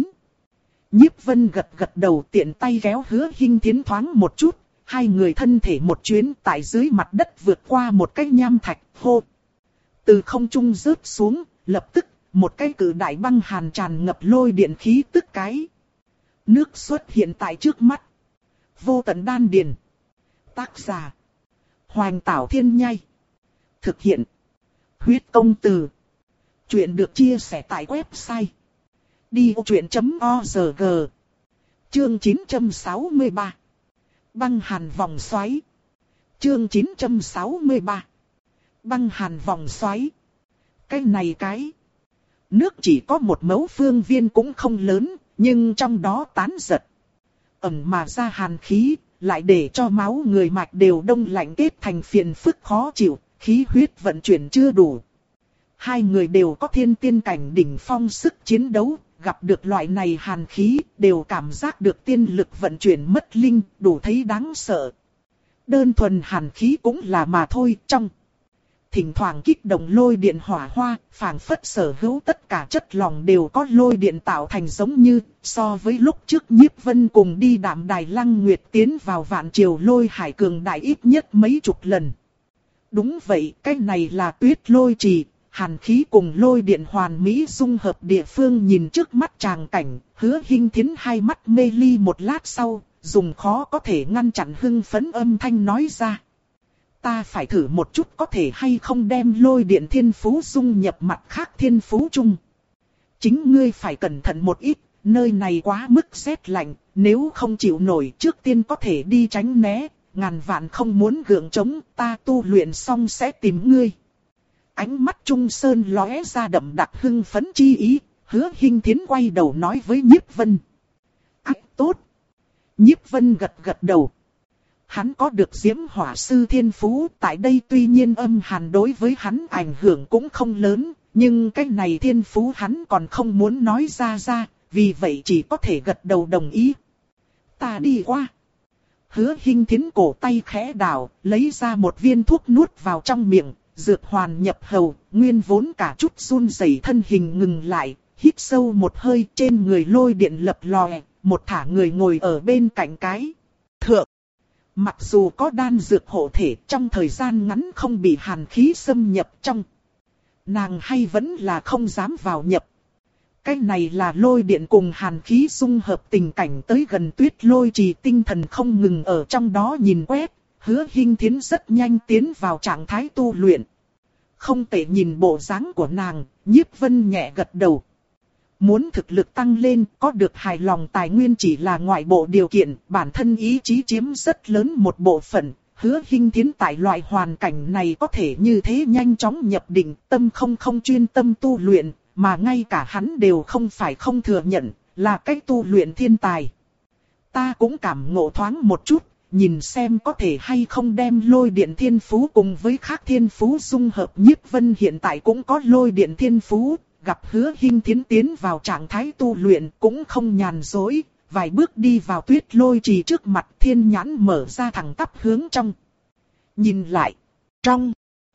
Nhiếp Vân gật gật đầu, tiện tay kéo Hứa Hinh Thiến thoáng một chút, hai người thân thể một chuyến tại dưới mặt đất vượt qua một cái nham thạch, hô. Từ không trung rớt xuống, lập tức, một cái cự đại băng hàn tràn ngập lôi điện khí tức cái. Nước xuất hiện tại trước mắt. Vô tận đan điền. Tác giả. Hoành Tảo Thiên Nhai. Thực hiện. Huyết Công Từ. Chuyện được chia sẻ tại website. đi ô chuyện chấm o rờ giê. Chương chín trăm sáu mươi ba. Băng hàn vòng xoáy. Chương chín trăm sáu mươi ba. Băng hàn vòng xoáy. Cái này cái. Nước chỉ có một mẫu phương viên cũng không lớn, nhưng trong đó tán giật. Ẩm mà ra hàn khí, lại để cho máu người mạch đều đông lạnh kết thành phiền phức khó chịu, khí huyết vận chuyển chưa đủ. Hai người đều có thiên tiên cảnh đỉnh phong sức chiến đấu, gặp được loại này hàn khí, đều cảm giác được tiên lực vận chuyển mất linh, đủ thấy đáng sợ. Đơn thuần hàn khí cũng là mà thôi, trong thỉnh thoảng kích động lôi điện hỏa hoa, phảng phất sở hữu tất cả chất lỏng đều có lôi điện tạo thành giống như, so với lúc trước Nhiếp Vân cùng đi Đạm Đài Lăng Nguyệt tiến vào vạn triều lôi hải cường đại ít nhất mấy chục lần. Đúng vậy, cái này là Tuyết Lôi Trì, hàn khí cùng lôi điện hoàn mỹ dung hợp địa phương. Nhìn trước mắt tràng cảnh, Hứa Hinh Thiến hai mắt mê ly một lát sau, dùng khó có thể ngăn chặn hưng phấn âm thanh nói ra. Ta phải thử một chút có thể hay không đem lôi điện thiên phú dung nhập mặt khác thiên phú chung. Chính ngươi phải cẩn thận một ít, nơi này quá mức rét lạnh, nếu không chịu nổi trước tiên có thể đi tránh né, ngàn vạn không muốn gượng chống, ta tu luyện xong sẽ tìm ngươi. Ánh mắt Trung Sơn lóe ra đậm đặc hưng phấn chi ý, Hứa Hinh Thiến quay đầu nói với Nhiếp Vân. Ách tốt. Nhiếp Vân gật gật đầu. Hắn có được diễm hỏa sư thiên phú, tại đây tuy nhiên âm hàn đối với hắn ảnh hưởng cũng không lớn, nhưng cái này thiên phú hắn còn không muốn nói ra ra, vì vậy chỉ có thể gật đầu đồng ý. Ta đi qua. Hứa Hinh Thiến cổ tay khẽ đảo, lấy ra một viên thuốc nuốt vào trong miệng, dược hoàn nhập hầu, nguyên vốn cả chút run rẩy thân hình ngừng lại, hít sâu một hơi, trên người lôi điện lập lòe, một thả người ngồi ở bên cạnh cái. thượng. Mặc dù có đan dược hộ thể, trong thời gian ngắn không bị hàn khí xâm nhập trong, nàng hay vẫn là không dám vào nhập. Cái này là lôi điện cùng hàn khí dung hợp tình cảnh tới gần Tuyết Lôi Trì, tinh thần không ngừng ở trong đó nhìn quét. Hứa Hinh Thiến rất nhanh tiến vào trạng thái tu luyện. Không tệ, nhìn bộ dáng của nàng, Nhiếp Vân nhẹ gật đầu. Muốn thực lực tăng lên, có được hài lòng tài nguyên chỉ là ngoại bộ điều kiện, bản thân ý chí chiếm rất lớn một bộ phận. Hứa Hinh Thiến tại loại hoàn cảnh này có thể như thế nhanh chóng nhập định, tâm không không chuyên tâm tu luyện, mà ngay cả hắn đều không phải không thừa nhận, là cách tu luyện thiên tài. Ta cũng cảm ngộ thoáng một chút, nhìn xem có thể hay không đem lôi điện thiên phú cùng với khác thiên phú dung hợp. Nhiếp Vân hiện tại cũng có lôi điện thiên phú, gặp Hứa Hinh Thiến tiến vào trạng thái tu luyện cũng không nhàn dối, vài bước đi vào Tuyết Lôi Trì trước mặt, thiên nhãn mở ra thẳng tắp hướng trong. Nhìn lại, trong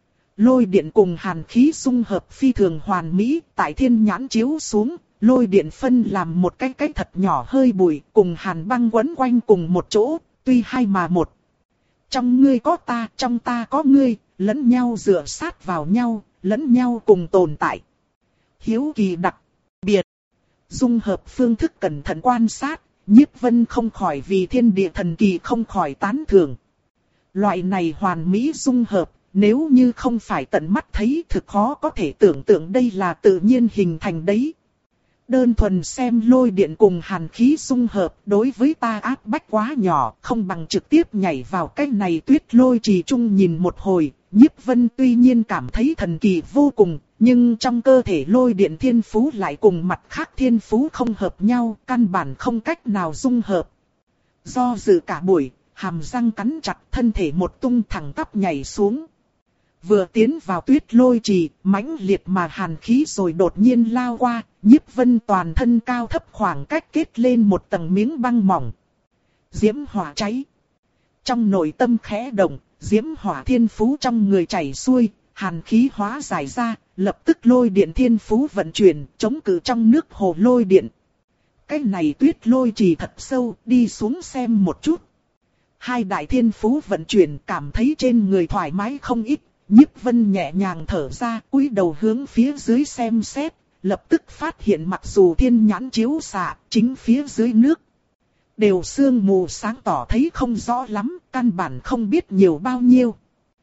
lôi điện cùng hàn khí dung hợp phi thường hoàn mỹ, tại thiên nhãn chiếu xuống, lôi điện phân làm một cái cái thật nhỏ hơi bụi, cùng hàn băng quấn quanh cùng một chỗ, tuy hai mà một. Trong ngươi có ta, trong ta có ngươi, lẫn nhau dựa sát vào nhau, lẫn nhau cùng tồn tại. Hiếu kỳ đặc biệt, dung hợp phương thức cẩn thận quan sát, Nhiếp Vân không khỏi vì thiên địa thần kỳ không khỏi tán thưởng. Loại này hoàn mỹ dung hợp, nếu như không phải tận mắt thấy thực khó có thể tưởng tượng đây là tự nhiên hình thành đấy. Đơn thuần xem lôi điện cùng hàn khí dung hợp đối với ta áp bách quá nhỏ, không bằng trực tiếp nhảy vào cái này Tuyết Lôi Trì chung nhìn một hồi. Nhiếp Vân tuy nhiên cảm thấy thần kỳ vô cùng, nhưng trong cơ thể lôi điện thiên phú lại cùng mặt khác thiên phú không hợp nhau, căn bản không cách nào dung hợp. Do dự cả buổi, hàm răng cắn chặt, thân thể một tung thẳng tắp nhảy xuống. Vừa tiến vào Tuyết Lôi Trì, mãnh liệt mà hàn khí rồi đột nhiên lao qua, Nhiếp Vân toàn thân cao thấp khoảng cách kết lên một tầng miếng băng mỏng. Diễm hỏa cháy. Trong nội tâm khẽ động, diễm hỏa thiên phú trong người chảy xuôi, hàn khí hóa giải ra, lập tức lôi điện thiên phú vận chuyển, chống cự trong nước hồ lôi điện. Cái này Tuyết Lôi Trì thật sâu, đi xuống xem một chút. Hai đại thiên phú vận chuyển, cảm thấy trên người thoải mái không ít. Nhiếp Vân nhẹ nhàng thở ra, cúi đầu hướng phía dưới xem xét, lập tức phát hiện mặc dù thiên nhãn chiếu xạ, chính phía dưới nước đều sương mù sáng tỏ thấy không rõ lắm, căn bản không biết nhiều bao nhiêu.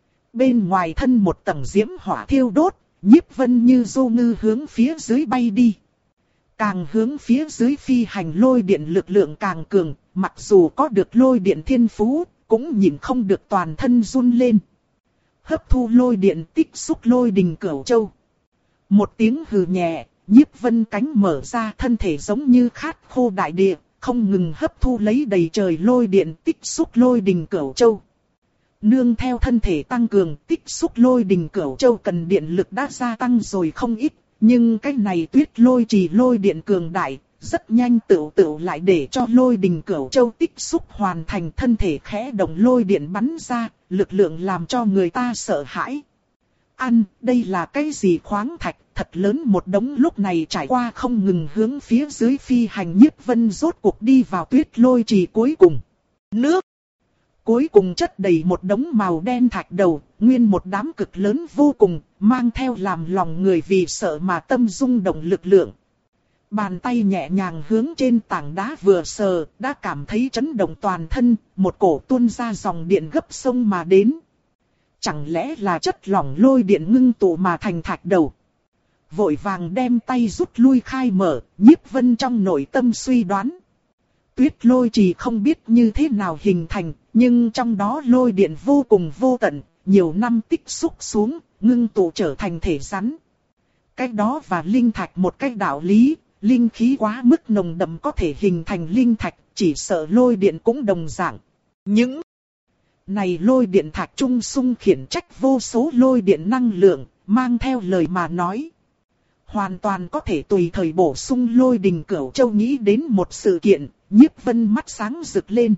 Bên ngoài thân một tầng diễm hỏa thiêu đốt, Nhiếp Vân như du ngư hướng phía dưới bay đi. Càng hướng phía dưới phi hành, lôi điện lực lượng càng cường, mặc dù có được lôi điện thiên phú, cũng nhìn không được toàn thân run lên. Hấp thu lôi điện, tích xúc lôi đình Cửu Châu. Một tiếng hừ nhẹ, Nhiếp Vân cánh mở ra, thân thể giống như khát khô đại địa, không ngừng hấp thu lấy đầy trời lôi điện, tích xúc lôi đình Cửu Châu. Nương theo thân thể tăng cường, tích xúc lôi đình Cửu Châu cần điện lực đã gia tăng rồi không ít, nhưng cái này Tuyết Lôi Trì lôi điện cường đại, rất nhanh tựu tựu lại để cho lôi đình Cửu Châu tích xúc hoàn thành, thân thể khẽ động lôi điện bắn ra, lực lượng làm cho người ta sợ hãi. Ăn, đây là cái gì khoáng thạch, thật lớn một đống, lúc này trải qua không ngừng hướng phía dưới phi hành, Nhiếp Vân rốt cuộc đi vào Tuyết Lôi Trì cuối cùng. Nước cuối cùng chất đầy một đống màu đen thạch đầu, nguyên một đám cực lớn vô cùng, mang theo làm lòng người vì sợ mà tâm rung động lực lượng. Bàn tay nhẹ nhàng hướng trên tảng đá vừa sờ, đã cảm thấy chấn động toàn thân, một cổ tuôn ra dòng điện gấp sông mà đến. Chẳng lẽ là chất lỏng lôi điện ngưng tụ mà thành thạch đầu? Vội vàng đem tay rút lui khai mở, Nhiếp Vân trong nội tâm suy đoán. Tuyết Lôi Trì không biết như thế nào hình thành, nhưng trong đó lôi điện vô cùng vô tận, nhiều năm tích xúc xuống, ngưng tụ trở thành thể rắn. Cái đó và linh thạch một cái đạo lý, linh khí quá mức nồng đậm có thể hình thành linh thạch, chỉ sợ lôi điện cũng đồng dạng. Những này lôi điện thạch trung sung khiển trách vô số lôi điện năng lượng, mang theo lời mà nói. Hoàn toàn có thể tùy thời bổ sung lôi đình Cửu Châu. Nghĩ đến một sự kiện, Nhiếp Vân mắt sáng rực lên.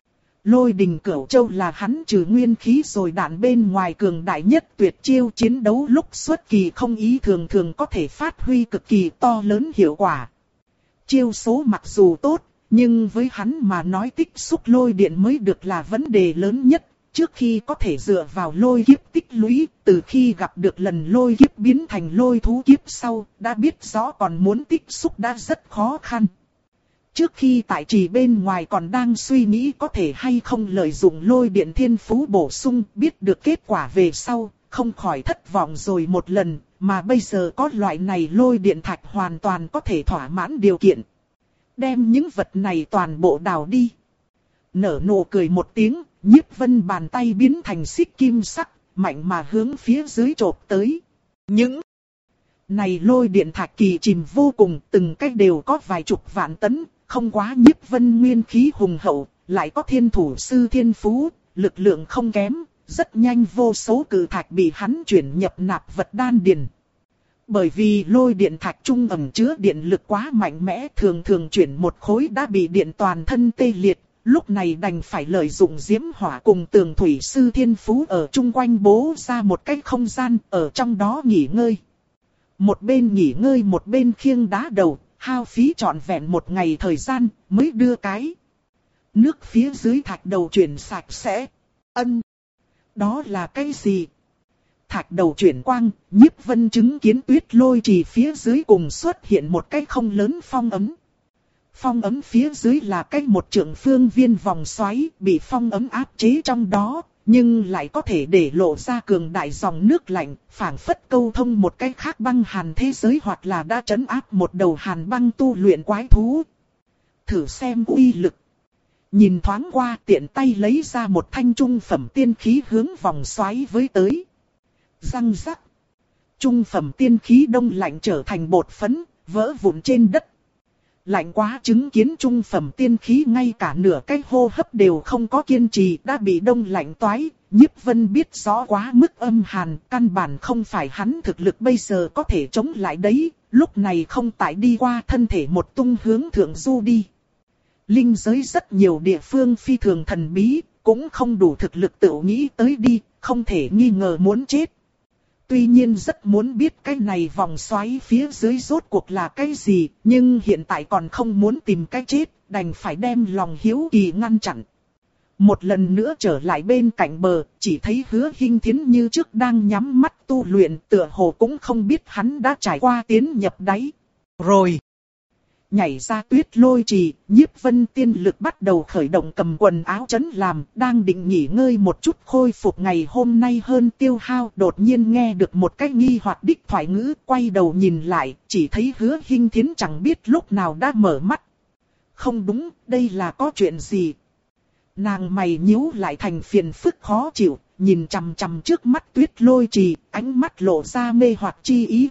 Lôi đình Cửu Châu là hắn trừ nguyên khí rồi đạn bên ngoài cường đại nhất tuyệt chiêu, chiến đấu lúc xuất kỳ không ý thường thường có thể phát huy cực kỳ to lớn hiệu quả. Chiêu số mặc dù tốt, Nhưng với hắn mà nói tích xúc lôi điện mới được là vấn đề lớn nhất. Trước khi có thể dựa vào lôi kiếp tích lũy, từ khi gặp được lần lôi kiếp biến thành lôi thú kiếp sau, đã biết rõ còn muốn tích xúc đã rất khó khăn. Trước khi tại trì bên ngoài còn đang suy nghĩ có thể hay không lợi dụng lôi điện thiên phú bổ sung, biết được kết quả về sau, không khỏi thất vọng rồi một lần, mà bây giờ có loại này lôi điện thạch hoàn toàn có thể thỏa mãn điều kiện. Đem những vật này toàn bộ đào đi. Nở nụ cười một tiếng, Nhiếp Vân bàn tay biến thành xích kim sắc, mạnh mà hướng phía dưới chộp tới. Những này lôi điện thạch kỳ chìm vô cùng, từng cái đều có vài chục vạn tấn, không quá Nhiếp Vân nguyên khí hùng hậu, lại có thiên thủ sư thiên phú, lực lượng không kém, rất nhanh vô số cự thạch bị hắn chuyển nhập nạp vật đan điền. Bởi vì lôi điện thạch trung ẩn chứa điện lực quá mạnh mẽ, thường thường chuyển một khối đã bị điện toàn thân tê liệt, lúc này đành phải lợi dụng diễm hỏa cùng tường thủy sư thiên phú ở chung quanh bố ra một cái không gian ở trong đó nghỉ ngơi. Một bên nghỉ ngơi một bên khiêng đá đầu, hao phí trọn vẹn một ngày thời gian mới đưa cái nước phía dưới thạch đầu chuyển sạch sẽ. Ân, đó là cái gì? Thạch đầu chuyển quang, Nhiếp Vân chứng kiến tuyết lôi trì phía dưới cùng xuất hiện một cái không lớn phong ấm. Phong ấm phía dưới là cái một trượng phương viên vòng xoáy, bị phong ấm áp chế trong đó, nhưng lại có thể để lộ ra cường đại dòng nước lạnh, phảng phất câu thông một cái khác băng hàn thế giới hoặc là đã trấn áp một đầu hàn băng tu luyện quái thú. Thử xem uy lực. Nhìn thoáng qua tiện tay lấy ra một thanh trung phẩm tiên khí hướng vòng xoáy với tới. Răng rắc. Trung phẩm tiên khí đông lạnh trở thành bột phấn, vỡ vụn trên đất. Lạnh quá chứng kiến trung phẩm tiên khí ngay cả nửa cái hô hấp đều không có kiên trì đã bị đông lạnh toái. Nhiếp Vân biết rõ quá mức âm hàn, căn bản không phải hắn thực lực bây giờ có thể chống lại đấy, lúc này không tại đi qua thân thể một tung hướng thượng du đi. Linh giới rất nhiều địa phương phi thường thần bí, cũng không đủ thực lực tự nghĩ tới đi, không thể nghi ngờ muốn chết. Tuy nhiên rất muốn biết cái này vòng xoáy phía dưới rốt cuộc là cái gì, nhưng hiện tại còn không muốn tìm cái chết, đành phải đem lòng hiếu kỳ ngăn chặn. Một lần nữa trở lại bên cạnh bờ, chỉ thấy Hứa Hinh Thiến như trước đang nhắm mắt tu luyện, tựa hồ cũng không biết hắn đã trải qua tiến nhập đáy. Rồi, nhảy ra tuyết lôi trì, Nhiếp Vân tiên lực bắt đầu khởi động cầm quần áo trấn làm, đang định nghỉ ngơi một chút khôi phục ngày hôm nay hơn tiêu hao, đột nhiên nghe được một cái nghi hoặc đích thoại ngữ, quay đầu nhìn lại, chỉ thấy Hứa Hinh Thiến chẳng biết lúc nào đã mở mắt. Không đúng, đây là có chuyện gì? Nàng mày nhíu lại thành phiền phức khó chịu, nhìn chằm chằm trước mắt tuyết lôi trì, ánh mắt lộ ra mê hoặc chi ý.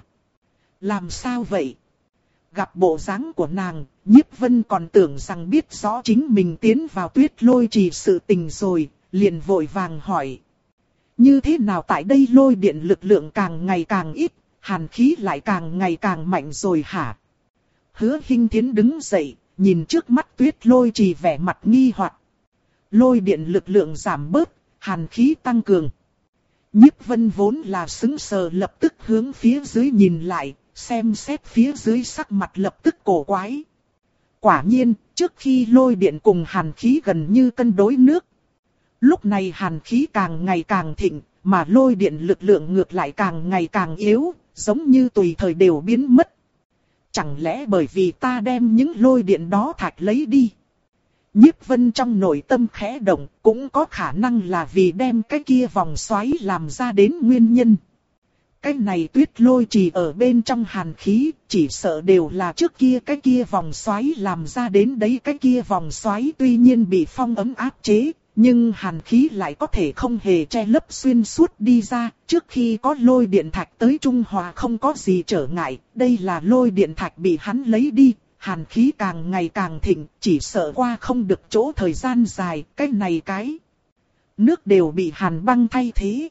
Làm sao vậy? Gặp bộ dáng của nàng, Nhiếp Vân còn tưởng rằng biết rõ chính mình tiến vào tuyết lôi trì sự tình rồi, liền vội vàng hỏi. Như thế nào tại đây lôi điện lực lượng càng ngày càng ít, hàn khí lại càng ngày càng mạnh rồi hả? Hứa Hinh Thiến đứng dậy, nhìn trước mắt tuyết lôi trì vẻ mặt nghi hoặc. Lôi điện lực lượng giảm bớt, hàn khí tăng cường. Nhiếp Vân vốn là sững sờ lập tức hướng phía dưới nhìn lại, xem xét phía dưới sắc mặt lập tức cổ quái. Quả nhiên, trước khi lôi điện cùng hàn khí gần như cân đối nước. Lúc này hàn khí càng ngày càng thịnh, mà lôi điện lực lượng ngược lại càng ngày càng yếu, giống như tùy thời đều biến mất. Chẳng lẽ bởi vì ta đem những lôi điện đó thạch lấy đi? Nhiếp Vân trong nội tâm khẽ động, cũng có khả năng là vì đem cái kia vòng xoáy làm ra đến nguyên nhân. Cái này tuyết lôi trì ở bên trong hàn khí, chỉ sợ đều là trước kia cái kia vòng xoáy làm ra đến đấy. Cái kia vòng xoáy tuy nhiên bị phong ấm áp chế, nhưng hàn khí lại có thể không hề che lấp xuyên suốt đi ra. Trước khi có lôi điện thạch tới Trung Hòa không có gì trở ngại, đây là lôi điện thạch bị hắn lấy đi. Hàn khí càng ngày càng thịnh, chỉ sợ qua không được chỗ thời gian dài, cái này cái nước đều bị hàn băng thay thế.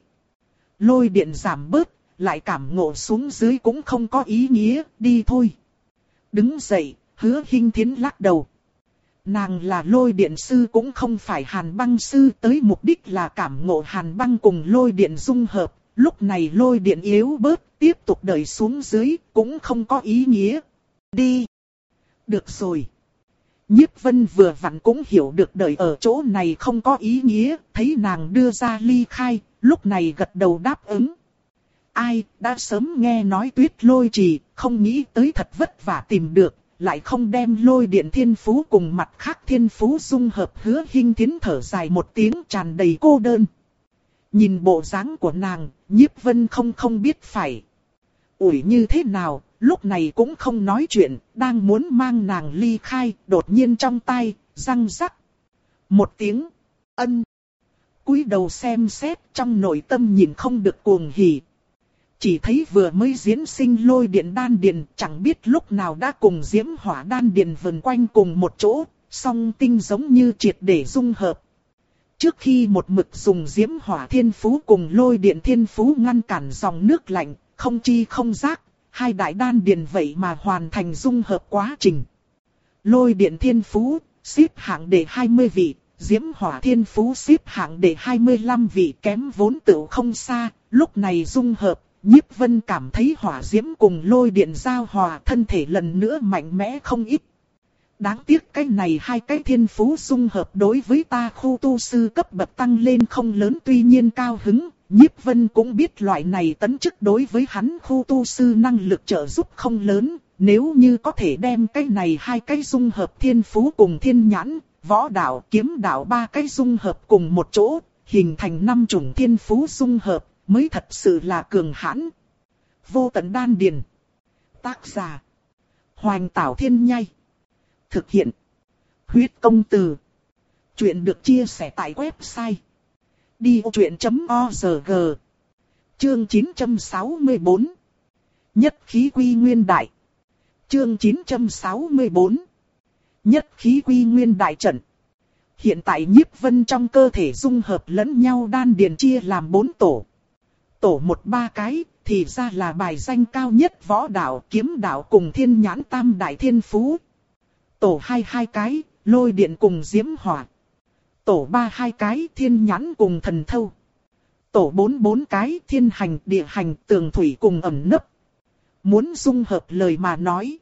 Lôi điện giảm bớt, lại cảm ngộ xuống dưới cũng không có ý nghĩa, đi thôi. Đứng dậy, Hứa Hinh Thiến lắc đầu. Nàng là lôi điện sư cũng không phải hàn băng sư, tới mục đích là cảm ngộ hàn băng cùng lôi điện dung hợp. Lúc này lôi điện yếu bớt, tiếp tục đợi xuống dưới, cũng không có ý nghĩa. Đi. Được rồi. Nhiếp Vân vừa vặn cũng hiểu được đợi ở chỗ này không có ý nghĩa, thấy nàng đưa ra ly khai, lúc này gật đầu đáp ứng. Ai, đã sớm nghe nói Tuyết Lôi Trì, không nghĩ tới thật vất vả tìm được, lại không đem Lôi Điện Thiên Phú cùng mặt khác Thiên Phú dung hợp. Hứa Hinh Thiến thở dài một tiếng tràn đầy cô đơn. Nhìn bộ dáng của nàng, Nhiếp Vân không không biết phải ủi như thế nào, lúc này cũng không nói chuyện, đang muốn mang nàng ly khai, đột nhiên trong tay, răng rắc. Một tiếng, ân. Cúi đầu xem xét, trong nội tâm nhìn không được cuồng hỉ. Chỉ thấy vừa mới diễn sinh lôi điện đan điền, chẳng biết lúc nào đã cùng diễm hỏa đan điền vần quanh cùng một chỗ, song tinh giống như triệt để dung hợp. Trước khi một mực dùng diễm hỏa thiên phú cùng lôi điện thiên phú ngăn cản dòng nước lạnh, không chi không giác, hai đại đan điền vậy mà hoàn thành dung hợp quá trình. Lôi điện thiên phú, xếp hạng đệ hai mươi vị, diễm hỏa thiên phú xếp hạng đệ hai mươi lăm vị, kém vốn tựu không xa, lúc này dung hợp. Nhiếp Vân cảm thấy hỏa diễm cùng lôi điện giao hòa, thân thể lần nữa mạnh mẽ không ít. Đáng tiếc cái này hai cái thiên phú dung hợp đối với ta khu tu sư cấp bậc tăng lên không lớn, tuy nhiên cao hứng. Nhiếp Vân cũng biết loại này tấn chức đối với hắn khu tu sư năng lực trợ giúp không lớn. Nếu như có thể đem cái này hai cái dung hợp thiên phú cùng thiên nhãn, võ đạo, kiếm đạo ba cái dung hợp cùng một chỗ, hình thành năm chủng thiên phú dung hợp, mới thật sự là cường hãn. Vô tận đan điền. Tác giả: Hoành Tảo Thiên Nhai. Thực hiện: Huyết Công Từ. Chuyện được chia sẻ tại website đi ô chuyện chấm org. Chương chín trăm sáu mươi tư. Nhất khí quy nguyên đại. Chương chín trăm sáu mươi tư. Nhất khí quy nguyên đại trận. Hiện tại Nhiếp Vân trong cơ thể dung hợp lẫn nhau đan điền chia làm bốn tổ. Tổ một ba cái, thì ra là bài danh cao nhất võ đạo, kiếm đạo cùng thiên nhãn tam đại thiên phú. Tổ hai hai cái, lôi điện cùng diễm hỏa. Tổ ba hai cái, thiên nhãn cùng thần thâu. Tổ bốn bốn cái, thiên hành, địa hành, tường thủy cùng ẩn nấp. Muốn dung hợp lời mà nói,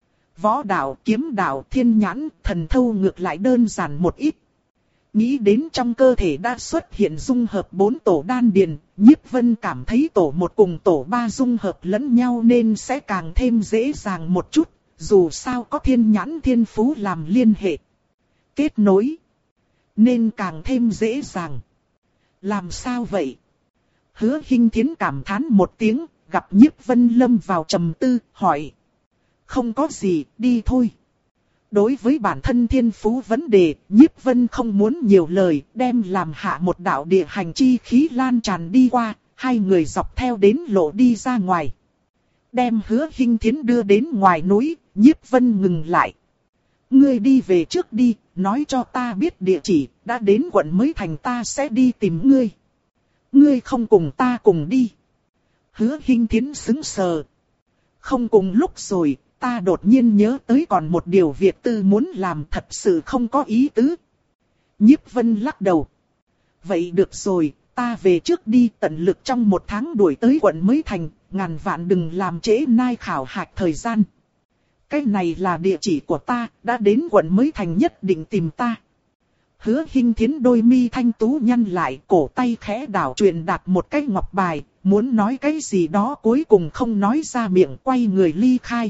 võ đạo, kiếm đạo, thiên nhãn, thần thâu ngược lại đơn giản một ít. Nghĩ đến trong cơ thể đã xuất hiện dung hợp bốn tổ đan điền, Nhiếp Vân cảm thấy tổ một cùng tổ ba dung hợp lẫn nhau nên sẽ càng thêm dễ dàng một chút, dù sao có thiên nhãn thiên phú làm liên hệ. Kết nối nên càng thêm dễ dàng. Làm sao vậy? Hứa Hinh Thiến cảm thán một tiếng, gặp Nhiếp Vân lâm vào trầm tư, hỏi. Không có gì, đi thôi. Đối với bản thân thiên phú vấn đề, Nhiếp Vân không muốn nhiều lời, đem làm hạ một đạo địa hành chi khí lan tràn đi qua, hai người dọc theo đến lộ đi ra ngoài. Đem Hứa Hinh Thiến đưa đến ngoài núi, Nhiếp Vân ngừng lại. Ngươi đi về trước đi, nói cho ta biết địa chỉ, đã đến quận mới thành ta sẽ đi tìm ngươi. Ngươi không cùng ta cùng đi. Hứa Hinh Thiến sững sờ. Không cùng lúc rồi. Ta đột nhiên nhớ tới còn một điều việc tư muốn làm, thật sự không có ý tứ. Nhiếp Vân lắc đầu. Vậy được rồi, ta về trước đi, tận lực trong một tháng đuổi tới quận mới thành, ngàn vạn đừng làm trễ nai khảo hạch thời gian. Cái này là địa chỉ của ta, đã đến quận mới thành nhất định tìm ta. Hứa Hinh Thiến đôi mi thanh tú nhăn lại, cổ tay khẽ đảo truyền đạt một cái ngọc bài, muốn nói cái gì đó cuối cùng không nói ra miệng, quay người ly khai.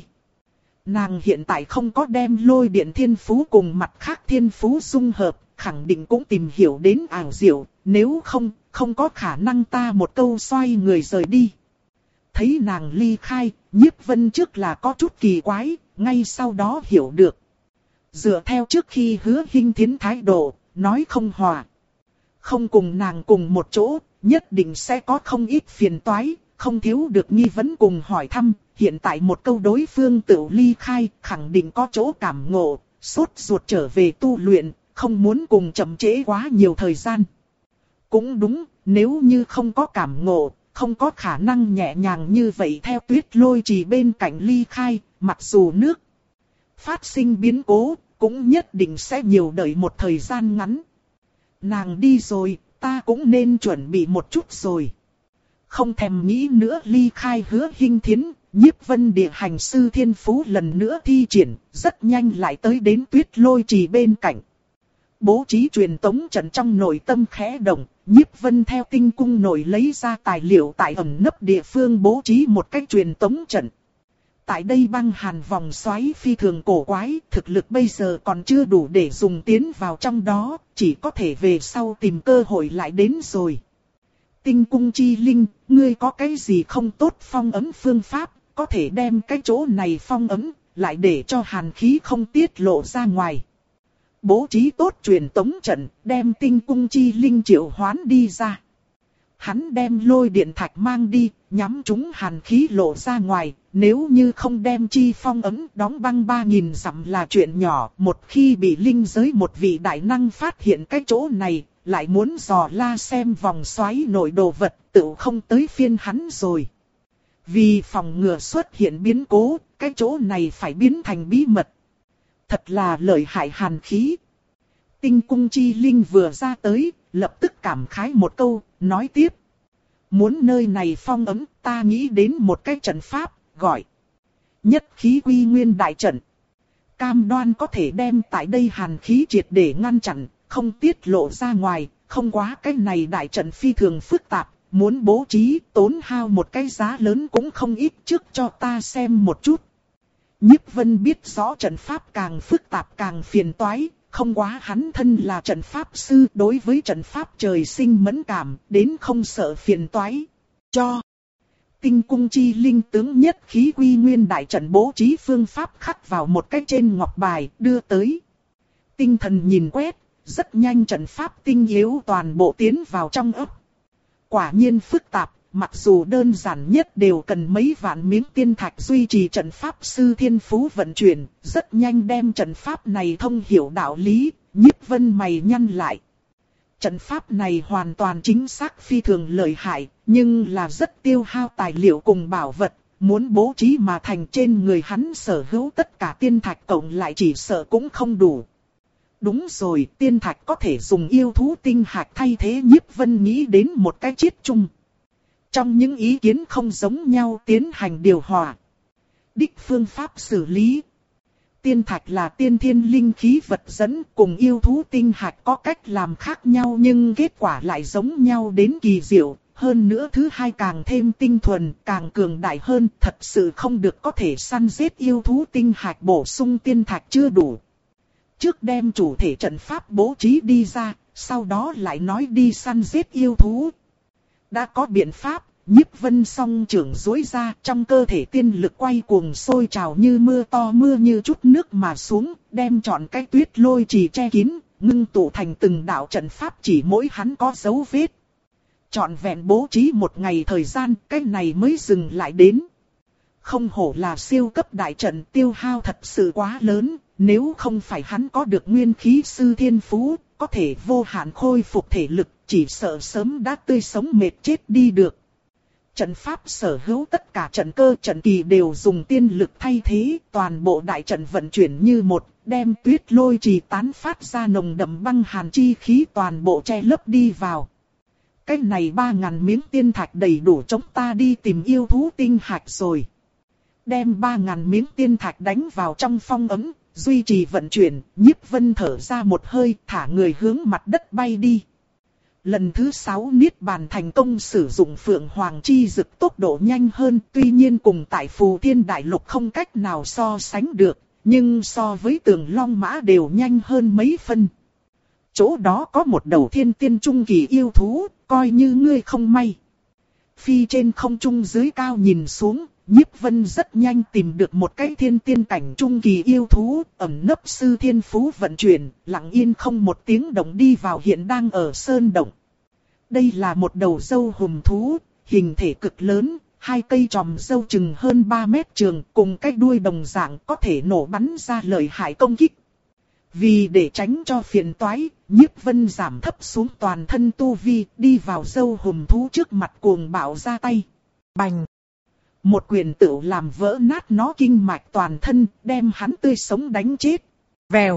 Nàng hiện tại không có đem lôi điện thiên phú cùng mặt khác thiên phú dung hợp, khẳng định cũng tìm hiểu đến ảo diệu, nếu không, không có khả năng ta một câu xoay người rời đi. Thấy nàng ly khai, Nhiếp Vân trước là có chút kỳ quái, ngay sau đó hiểu được. Dựa theo trước khi Hứa Hinh Thiến thái độ, nói không hòa. Không cùng nàng cùng một chỗ, nhất định sẽ có không ít phiền toái, không thiếu được nghi vấn cùng hỏi thăm. Hiện tại một câu đối phương tự ly khai, khẳng định có chỗ cảm ngộ, sốt ruột trở về tu luyện, không muốn cùng chậm trễ quá nhiều thời gian. Cũng đúng, nếu như không có cảm ngộ, không có khả năng nhẹ nhàng như vậy theo Tuyết Lôi Trì bên cạnh ly khai, mặc dù nước phát sinh biến cố, cũng nhất định sẽ nhiều đợi một thời gian ngắn. Nàng đi rồi, ta cũng nên chuẩn bị một chút rồi. Không thèm nghĩ nữa ly khai Hứa Hinh Thiến, Nhiếp Vân địa hành sư thiên phú lần nữa thi triển, rất nhanh lại tới đến tuyết lôi trì bên cạnh. Bố trí truyền tống trận trong nội tâm khẽ động, Nhiếp Vân theo tinh cung nội lấy ra tài liệu tại ẩn nấp địa phương bố trí một cách truyền tống trận. Tại đây băng hàn vòng xoáy phi thường cổ quái, thực lực bây giờ còn chưa đủ để dùng tiến vào trong đó, chỉ có thể về sau tìm cơ hội lại đến rồi. Tinh cung chi linh, ngươi có cái gì không tốt phong ấm phương pháp, có thể đem cái chỗ này phong ấm, lại để cho hàn khí không tiết lộ ra ngoài. Bố trí tốt truyền tống trận, đem tinh cung chi linh triệu hoán đi ra. Hắn đem lôi điện thạch mang đi, nhắm chúng hàn khí lộ ra ngoài, nếu như không đem chi phong ấm đóng băng ba nghìn dặm là chuyện nhỏ, một khi bị linh giới một vị đại năng phát hiện cái chỗ này, lại muốn dò la xem vòng xoáy nội đồ vật, tự không tới phiên hắn rồi. Vì phòng ngừa xuất hiện biến cố, cái chỗ này phải biến thành bí mật. Thật là lợi hại hàn khí. Tinh cung chi linh vừa ra tới, lập tức cảm khái một câu, nói tiếp. Muốn nơi này phong ấm, ta nghĩ đến một cái trận pháp, gọi nhất khí quy nguyên đại trận. Cam đoan có thể đem tại đây hàn khí triệt để ngăn chặn, không tiết lộ ra ngoài, không quá cái này đại trận phi thường phức tạp, muốn bố trí tốn hao một cái giá lớn cũng không ít, trước cho ta xem một chút. Nhiếp Vân biết rõ trận pháp càng phức tạp càng phiền toái, không quá hắn thân là trận pháp sư đối với trận pháp trời sinh mẫn cảm, đến không sợ phiền toái. Cho tinh cung chi linh tướng nhất khí quy nguyên đại trận bố trí phương pháp khắc vào một cái trên ngọc bài đưa tới. Tinh thần nhìn quét, rất nhanh trận pháp tinh yếu toàn bộ tiến vào trong ấp. Quả nhiên phức tạp, mặc dù đơn giản nhất đều cần mấy vạn miếng tiên thạch duy trì trận pháp sư thiên phú vận chuyển, rất nhanh đem trận pháp này thông hiểu đạo lý, Nhiếp Vân mày nhăn lại. Trận pháp này hoàn toàn chính xác phi thường lợi hại, nhưng là rất tiêu hao tài liệu cùng bảo vật, muốn bố trí mà thành trên người hắn sở hữu tất cả tiên thạch cộng lại chỉ sợ cũng không đủ. Đúng rồi, tiên thạch có thể dùng yêu thú tinh hạch thay thế. Nhiếp Vân nghĩ đến một cái chiết chung. Trong những ý kiến không giống nhau tiến hành điều hòa. Đích phương pháp xử lý. Tiên thạch là tiên thiên linh khí vật dẫn, cùng yêu thú tinh hạch có cách làm khác nhau nhưng kết quả lại giống nhau đến kỳ diệu. Hơn nữa thứ hai càng thêm tinh thuần, càng cường đại hơn, thật sự không được có thể săn giết yêu thú tinh hạch bổ sung tiên thạch chưa đủ. Trước đem chủ thể trận pháp bố trí đi ra, sau đó lại nói đi săn giết yêu thú. Đã có biện pháp, Nhiếp Vân song trưởng duỗi ra, trong cơ thể tiên lực quay cuồng sôi trào như mưa to mưa như chút nước mà xuống, đem trọn cái tuyết lôi trì che kín, ngưng tụ thành từng đạo trận pháp chỉ mỗi hắn có dấu vết. Trọn vẹn bố trí một ngày thời gian, cái này mới dừng lại đến. Không hổ là siêu cấp đại trận, tiêu hao thật sự quá lớn, nếu không phải hắn có được nguyên khí sư thiên phú, có thể vô hạn khôi phục thể lực, chỉ sợ sớm đã tươi sống mệt chết đi được. Trận pháp sở hữu tất cả trận cơ trận kỳ đều dùng tiên lực thay thế, toàn bộ đại trận vận chuyển như một, đem tuyết lôi trì tán phát ra nồng đậm băng hàn chi khí toàn bộ che lấp đi vào. Cái này ba ngàn miếng tiên thạch đầy đủ chống ta đi tìm yêu thú tinh hạch rồi. Đem ba ngàn miếng tiên thạch đánh vào trong phong ấm, duy trì vận chuyển, Nhiếp Vân thở ra một hơi, thả người hướng mặt đất bay đi. Lần thứ sáu niết bàn thành công sử dụng Phượng Hoàng chi dực tốc độ nhanh hơn, tuy nhiên cùng tại Phù Thiên Đại Lục không cách nào so sánh được, nhưng so với Tường Long Mã đều nhanh hơn mấy phân. Chỗ đó có một đầu thiên tiên trung kỳ yêu thú, coi như ngươi không may. Phi trên không trung dưới cao nhìn xuống, Nhiếp Vân rất nhanh tìm được một cái thiên tiên cảnh trung kỳ yêu thú, ẩn nấp sư thiên phú vận chuyển, lặng yên không một tiếng động đi vào hiện đang ở sơn động. Đây là một đầu sâu hùm thú, hình thể cực lớn, hai cây tròm sâu chừng hơn ba mét trường, cùng cái đuôi đồng dạng có thể nổ bắn ra lợi hại công kích. Vì để tránh cho phiền toái, Nhiếp Vân giảm thấp xuống toàn thân tu vi, đi vào sâu hùm thú trước mặt cuồng bạo ra tay. Bành! Một quyền tựu làm vỡ nát nó kinh mạch toàn thân, đem hắn tươi sống đánh chết. Vèo!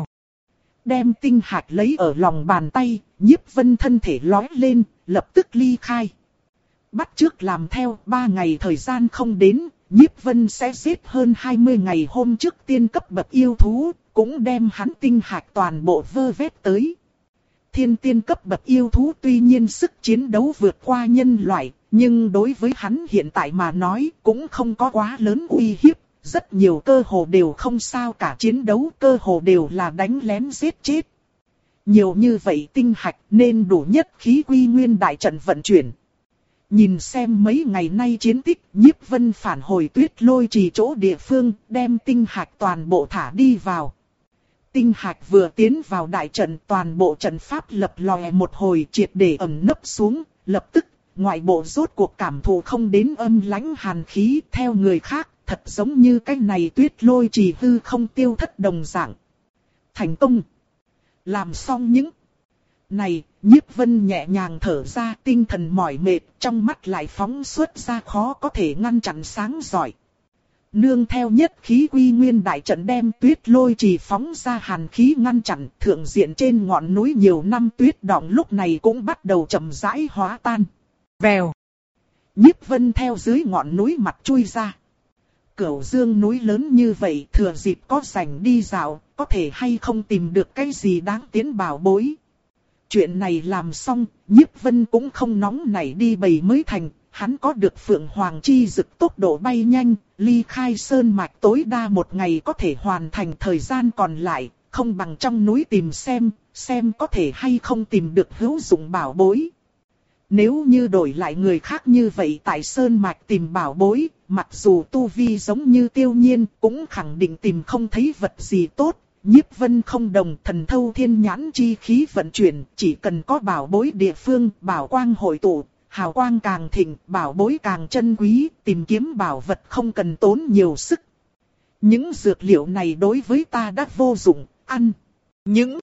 Đem tinh hạch lấy ở lòng bàn tay, Nhiếp Vân thân thể lói lên, lập tức ly khai. Bắt trước làm theo, ba ngày thời gian không đến, Nhiếp Vân sẽ giết hơn hai mươi ngày hôm trước tiên cấp bậc yêu thú, cũng đem hắn tinh hạch toàn bộ vơ vét tới. Thiên tiên cấp bậc yêu thú tuy nhiên sức chiến đấu vượt qua nhân loại, nhưng đối với hắn hiện tại mà nói cũng không có quá lớn uy hiếp. Rất nhiều cơ hồ đều không sao cả, chiến đấu cơ hồ đều là đánh lén giết chết. Nhiều như vậy tinh hạch nên đủ nhất khí quy nguyên đại trận vận chuyển. Nhìn xem mấy ngày nay chiến tích, Nhiếp Vân phản hồi Tuyết Lôi Trì chỗ địa phương, đem tinh hạch toàn bộ thả đi vào. Tinh hạch vừa tiến vào đại trận, toàn bộ trận pháp lập lòe một hồi triệt để ẩn nấp xuống, lập tức, ngoại bộ rốt cuộc cảm thụ không đến âm lãnh hàn khí theo người khác, thật giống như cái này Tuyết Lôi Trì hư không tiêu thất đồng dạng. Thành công! Làm xong những này, Nhiếp Vân nhẹ nhàng thở ra, tinh thần mỏi mệt, trong mắt lại phóng xuất ra khó có thể ngăn chặn sáng rọi. Nương theo nhất khí quy nguyên đại trận đem Tuyết Lôi Trì phóng ra hàn khí ngăn chặn, thượng diện trên ngọn núi nhiều năm tuyết đọng lúc này cũng bắt đầu chậm rãi hóa tan. Vèo! Nhiếp Vân theo dưới ngọn núi mặt chui ra. Cửu Dương núi lớn như vậy, thừa dịp có rảnh đi dạo, có thể hay không tìm được cái gì đáng tiến bảo bối. Chuyện này làm xong, Nhiếp Vân cũng không nóng nảy đi bày mới thành, hắn có được Phượng Hoàng chi dực tốc độ bay nhanh, ly khai sơn mạch tối đa một ngày có thể hoàn thành thời gian còn lại, không bằng trong núi tìm xem, xem có thể hay không tìm được hữu dụng bảo bối. Nếu như đổi lại người khác như vậy tại sơn mạch tìm bảo bối, mặc dù tu vi giống như Tiêu Nhiên cũng khẳng định tìm không thấy vật gì tốt. Nhiếp Vân không đồng, thần thâu thiên nhãn chi khí vận chuyển, chỉ cần có bảo bối địa phương, bảo quang hội tụ, hào quang càng thịnh, bảo bối càng chân quý, tìm kiếm bảo vật không cần tốn nhiều sức. Những dược liệu này đối với ta đã vô dụng, ăn. Những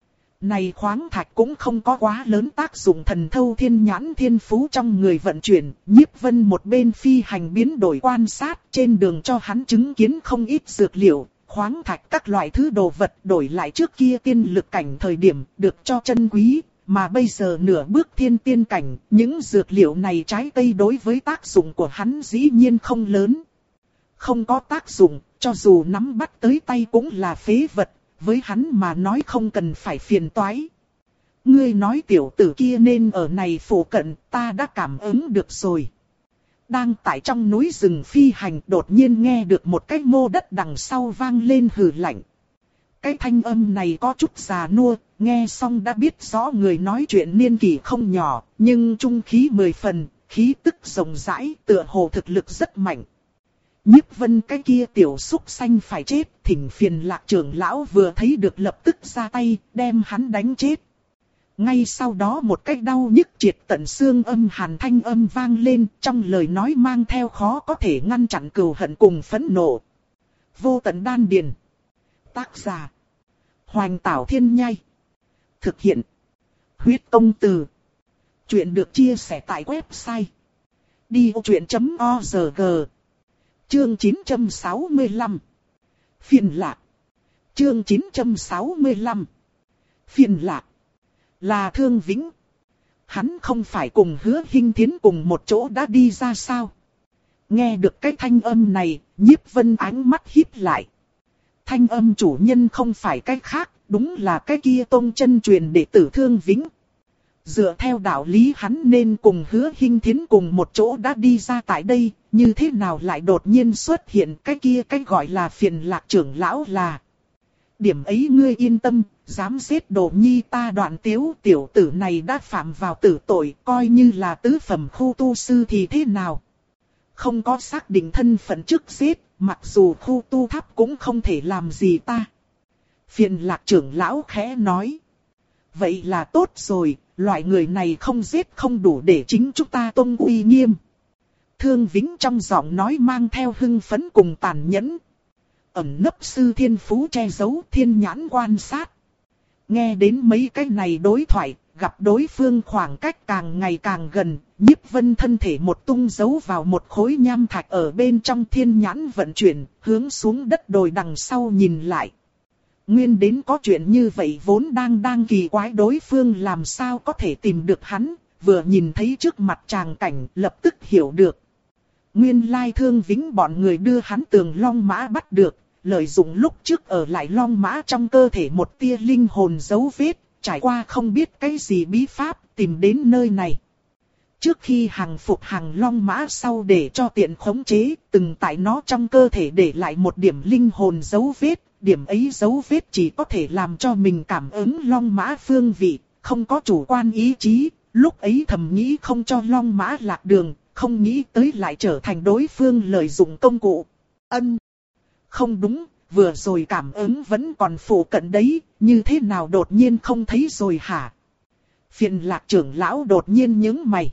này khoáng thạch cũng không có quá lớn tác dụng, thần thâu thiên nhãn thiên phú trong người vận chuyển. Nhiếp Vân một bên phi hành biến đổi quan sát, trên đường cho hắn chứng kiến không ít dược liệu, khoáng thạch các loại thứ đồ vật đổi lại trước kia tiên lực cảnh thời điểm được cho chân quý, mà bây giờ nửa bước thiên tiên cảnh, những dược liệu này trái cây đối với tác dụng của hắn dĩ nhiên không lớn. Không có tác dụng, cho dù nắm bắt tới tay cũng là phế vật, với hắn mà nói không cần phải phiền toái. Ngươi nói tiểu tử kia nên ở này phụ cận, ta đã cảm ứng được rồi. Đang tại trong núi rừng phi hành, đột nhiên nghe được một cái mô đất đằng sau vang lên hừ lạnh. Cái thanh âm này có chút già nua, nghe xong đã biết rõ người nói chuyện niên kỷ không nhỏ, nhưng trung khí mười phần, khí tức rộng rãi, tựa hồ thực lực rất mạnh. Nhiếp Vân cái kia tiểu súc xanh phải chết, thỉnh phiền Lạc trưởng lão vừa thấy được lập tức ra tay, đem hắn đánh chết. Ngay sau đó một cái đau nhức triệt tận xương âm hàn thanh âm vang lên, trong lời nói mang theo khó có thể ngăn chặn cừu hận cùng phẫn nộ. Vô tận đan điền. Tác giả: Hoành Tảo Thiên Nhai. Thực hiện: Huyết Công Từ. Chuyện được chia sẻ tại website đi ô chuyện chấm org. Chương chín trăm sáu mươi lăm. Phiền lạc. Chương chín trăm sáu mươi lăm. Phiền lạc. Là Thương Vĩnh. Hắn không phải cùng Hứa Hinh Thiến cùng một chỗ đã đi ra sao? Nghe được cái thanh âm này, Nhiếp Vân ánh mắt híp lại. Thanh âm chủ nhân không phải cái khác, đúng là cái kia tôn chân truyền đệ tử Thương Vĩnh. Dựa theo đạo lý hắn nên cùng Hứa Hinh Thiến cùng một chỗ đã đi ra tại đây, như thế nào lại đột nhiên xuất hiện cái kia cái gọi là Phiền Lạc trưởng lão là. Điểm ấy ngươi yên tâm, dám giết Đồ Nhi ta Đoạn Tiếu tiểu tử này đã phạm vào tử tội, coi như là tứ phẩm khu tu sư thì thế nào. Không có xác định thân phận trước giết, mặc dù khu tu tháp cũng không thể làm gì ta. Phiền Lạc trưởng lão khẽ nói. Vậy là tốt rồi, loại người này không giết không đủ để chính chúng ta tôn uy nghiêm. Thương Vĩnh trong giọng nói mang theo hưng phấn cùng tàn nhẫn. Ẩn nấp sư thiên phú che giấu, thiên nhãn quan sát. Nghe đến mấy cái này đối thoại, gặp đối phương khoảng cách càng ngày càng gần, Nhiếp Vân thân thể một tung giấu vào một khối nham thạch ở bên trong, thiên nhãn vận chuyển, hướng xuống đất đồi đằng sau nhìn lại. Nguyên đến có chuyện như vậy vốn đang đang kỳ quái đối phương làm sao có thể tìm được hắn, vừa nhìn thấy trước mặt tràng cảnh lập tức hiểu được. Nguyên lai Thương Vĩnh bọn người đưa hắn Tường Long Mã bắt được, lợi dụng lúc trước ở lại Long Mã trong cơ thể một tia linh hồn dấu vết, trải qua không biết cái gì bí pháp, tìm đến nơi này. Trước khi hàng phục hàng Long Mã sau để cho tiện khống chế, từng tại nó trong cơ thể để lại một điểm linh hồn dấu vết, điểm ấy dấu vết chỉ có thể làm cho mình cảm ứng Long Mã phương vị, không có chủ quan ý chí, lúc ấy thầm nghĩ không cho Long Mã lạc đường, không nghĩ tới lại trở thành đối phương lợi dụng công cụ. Ân. Không đúng, vừa rồi cảm ứng vẫn còn phụ cận đấy, như thế nào đột nhiên không thấy rồi hả? Phiền Lạc trưởng lão đột nhiên nhướng mày.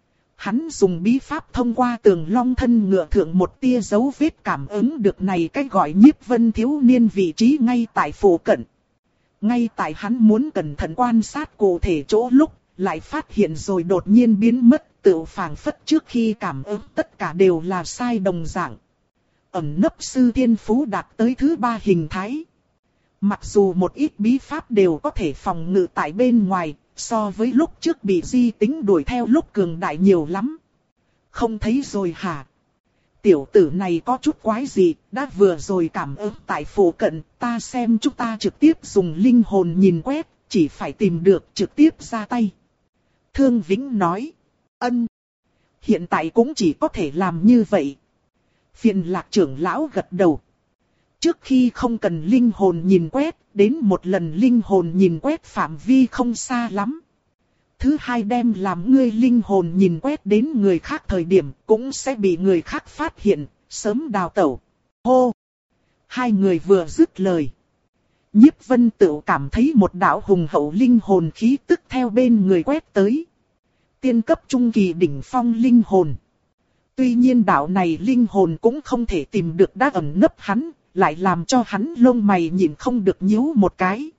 Hắn dùng bí pháp thông qua Tường Long thân ngựa thượng một tia dấu vết cảm ứng được này cái gọi Nhiếp Vân thiếu niên vị trí ngay tại phụ cận. Ngay tại hắn muốn cẩn thận quan sát cụ thể chỗ lúc, lại phát hiện rồi đột nhiên biến mất, tự phảng phất trước khi cảm ứng tất cả đều là sai đồng dạng. Ẩn nấp sư thiên phú đạt tới thứ ba hình thái. Mặc dù một ít bí pháp đều có thể phòng ngự tại bên ngoài, so với lúc trước bị di tính đuổi theo lúc cường đại nhiều lắm. Không thấy rồi hả? Tiểu tử này có chút quái gì, đã vừa rồi cảm ứng tại phụ cận, ta xem chúng ta trực tiếp dùng linh hồn nhìn quét, chỉ phải tìm được trực tiếp ra tay. Thương Vĩnh nói, ân, hiện tại cũng chỉ có thể làm như vậy. Phiền Lạc trưởng lão gật đầu. Trước khi không cần linh hồn nhìn quét, đến một lần linh hồn nhìn quét phạm vi không xa lắm. Thứ hai đem làm ngươi linh hồn nhìn quét đến người khác thời điểm cũng sẽ bị người khác phát hiện, sớm đào tẩu. Hô! Hai người vừa dứt lời. Nhiếp Vân tự cảm thấy một đạo hùng hậu linh hồn khí tức theo bên người quét tới. Tiên cấp trung kỳ đỉnh phong linh hồn. Tuy nhiên đạo này linh hồn cũng không thể tìm được đã ẩn nấp hắn, lại làm cho hắn lông mày nhìn không được nhíu một cái.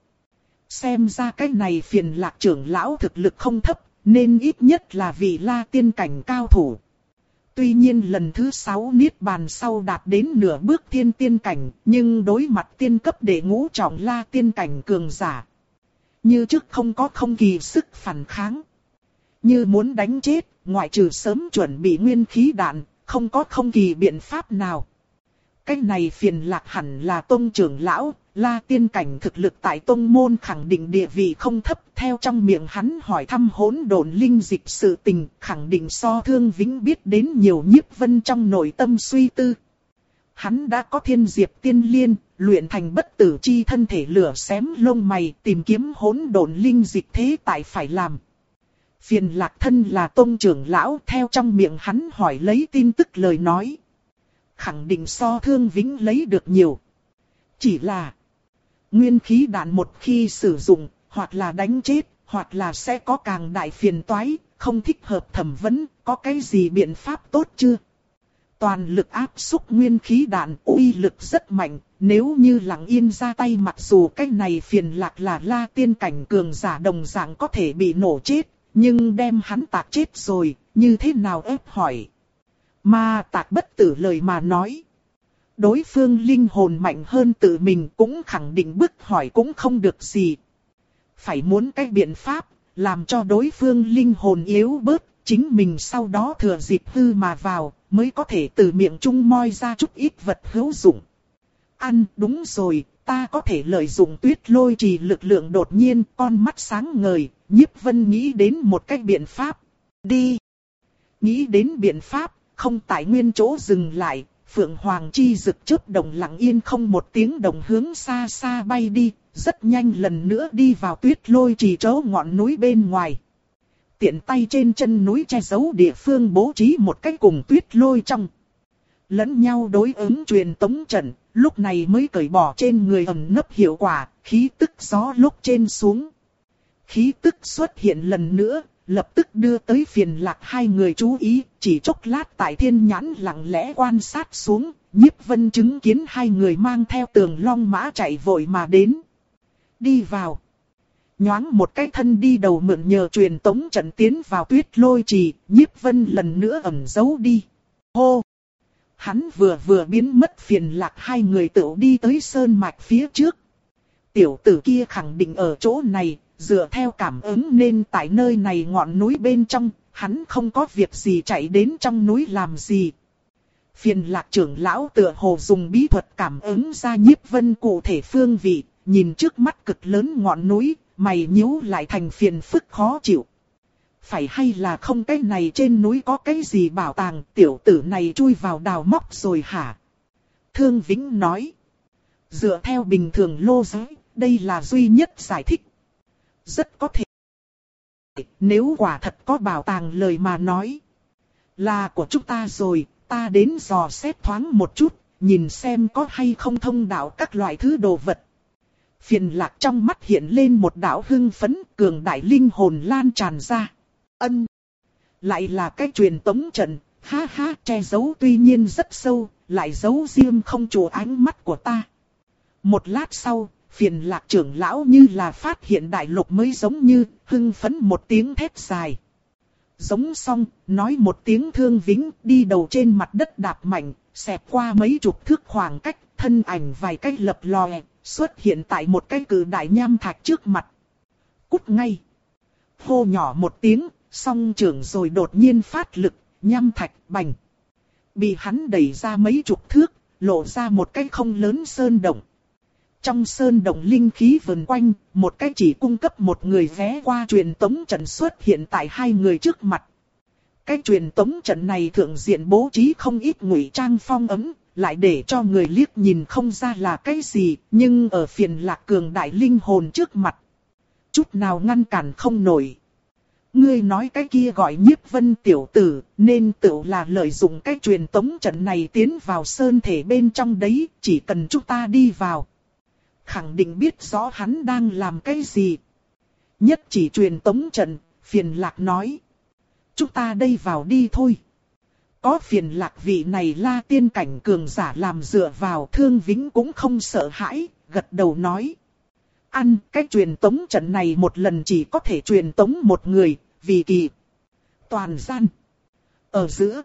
Xem ra cái này Phiền Lạc trưởng lão thực lực không thấp, nên ít nhất là vị La tiên cảnh cao thủ. Tuy nhiên lần thứ sáu niết bàn sau đạt đến nửa bước thiên tiên cảnh, nhưng đối mặt tiên cấp đệ ngũ trọng La tiên cảnh cường giả. Như trước không có không kỳ sức phản kháng. Như muốn đánh chết, ngoại trừ sớm chuẩn bị nguyên khí đạn, không có không kỳ biện pháp nào. Cái này Phiền Lạc hẳn là tông trưởng lão, La tiên cảnh thực lực tại tông môn khẳng định địa vị không thấp, theo trong miệng hắn hỏi thăm hỗn độn linh dịch sự tình, khẳng định so Thương Vĩnh biết đến nhiều. Nhiếp Vân trong nội tâm suy tư. Hắn đã có Thiên Diệp Tiên Liên, luyện thành bất tử chi thân thể lửa xém lông mày, tìm kiếm hỗn độn linh dịch thế tại phải làm. Phiền Lạc thân là tông trưởng lão, theo trong miệng hắn hỏi lấy tin tức lời nói. Khẳng định so Thương Vĩnh lấy được nhiều. Chỉ là nguyên khí đạn một khi sử dụng, hoặc là đánh chết, hoặc là sẽ có càng đại phiền toái, không thích hợp thẩm vấn, có cái gì biện pháp tốt chưa? Toàn lực áp xúc nguyên khí đạn uy lực rất mạnh, nếu như lặng yên ra tay mặc dù cái này Phiền Lạc là La tiên cảnh cường giả đồng dạng có thể bị nổ chết, nhưng đem hắn tạc chết rồi, như thế nào ép hỏi? Mà Tạc Bất Tử lời mà nói. Đối phương linh hồn mạnh hơn tự mình cũng khẳng định bức hỏi cũng không được gì. Phải muốn cái biện pháp, làm cho đối phương linh hồn yếu bớt, chính mình sau đó thừa dịp hư mà vào, mới có thể từ miệng trung moi ra chút ít vật hữu dụng. Ăn, đúng rồi, ta có thể lợi dụng Tuyết Lôi Trì lực lượng đột nhiên, con mắt sáng ngời, Nhiếp Vân nghĩ đến một cách biện pháp. Đi! Nghĩ đến biện pháp, không tại nguyên chỗ dừng lại, Phượng Hoàng chi rực chớp đồng lặng yên không một tiếng đồng hướng xa xa bay đi, rất nhanh lần nữa đi vào Tuyết Lôi Trì chỗ ngọn núi bên ngoài. Tiện tay trên chân núi che giấu địa phương bố trí một cái cùng Tuyết Lôi trong. Lẫn nhau đối ứng truyền tống trận, lúc này mới cởi bỏ trên người ẩn nấp hiệu quả, khí tức gió lúc trên xuống. Khí tức xuất hiện lần nữa, lập tức đưa tới Phiền Lạc hai người chú ý, chỉ chốc lát tại thiên nhãn lặng lẽ quan sát xuống, Nhiếp Vân chứng kiến hai người mang theo Tường Long Mã chạy vội mà đến. Đi vào. Nhoáng một cái thân đi đầu mượn nhờ truyền tống trận tiến vào Tuyết Lôi Trì, Nhiếp Vân lần nữa ẩn giấu đi. Hô! Hắn vừa vừa biến mất Phiền Lạc hai người tự đi tới sơn mạch phía trước. Tiểu tử kia khẳng định ở chỗ này. Dựa theo cảm ứng nên tại nơi này ngọn núi bên trong, hắn không có việc gì chạy đến trong núi làm gì. Phiền Lạc trưởng lão tựa hồ dùng bí thuật cảm ứng ra Nhiếp Vân cụ thể phương vị, nhìn trước mắt cực lớn ngọn núi, mày nhíu lại thành phiền phức khó chịu. Phải hay là không, cái này trên núi có cái gì bảo tàng, tiểu tử này chui vào đào móc rồi hả? Thương Vĩnh nói. Dựa theo bình thường lô giới, đây là duy nhất giải thích. Rất có thể. Nếu quả thật có bảo tàng lời mà nói. Là của chúng ta rồi, ta đến dò xét thoáng một chút, nhìn xem có hay không thông đạo các loại thứ đồ vật. Phiền Lạc trong mắt hiện lên một đạo hưng phấn, cường đại linh hồn lan tràn ra. Ân. Lại là cái truyền tống trận, ha ha, che giấu tuy nhiên rất sâu, lại giấu riêng không chủ ánh mắt của ta. Một lát sau, Phiền Lạc trưởng lão như là phát hiện đại lục mới giống như, hưng phấn một tiếng thét dài. Giống xong, nói một tiếng Thương Vĩnh, đi đầu trên mặt đất đạp mạnh, xẹp qua mấy chục thước khoảng cách, thân ảnh vài cách lập lòe, xuất hiện tại một cái cử đại nham thạch trước mặt. Cút ngay. Hô nhỏ một tiếng, song trưởng rồi đột nhiên phát lực, nham thạch bành. Bị hắn đẩy ra mấy chục thước, lộ ra một cái không lớn sơn động. Trong sơn động linh khí vần quanh, một cái chỉ cung cấp một người vé qua truyền tống trận xuất hiện tại hai người trước mặt. Cái truyền tống trận này thượng diện bố trí không ít ngụy trang phong ấm, lại để cho người liếc nhìn không ra là cái gì, nhưng ở Phiền Lạc cường đại linh hồn trước mặt, chút nào ngăn cản không nổi. Ngươi nói cái kia gọi Nhiếp Vân tiểu tử, nên tự là lợi dụng cái truyền tống trận này tiến vào sơn thể bên trong đấy, chỉ cần chúng ta đi vào. Khẳng định biết rõ hắn đang làm cái gì. Nhất chỉ truyền tống trận, Phiền Lạc nói. Chúng ta đây vào đi thôi. Có Phiền Lạc vị này La tiên cảnh cường giả làm dựa vào, Thương Vĩnh cũng không sợ hãi, gật đầu nói. Ăn, cái truyền tống trận này một lần chỉ có thể truyền tống một người, vì kỳ. Toàn gian. Ở giữa.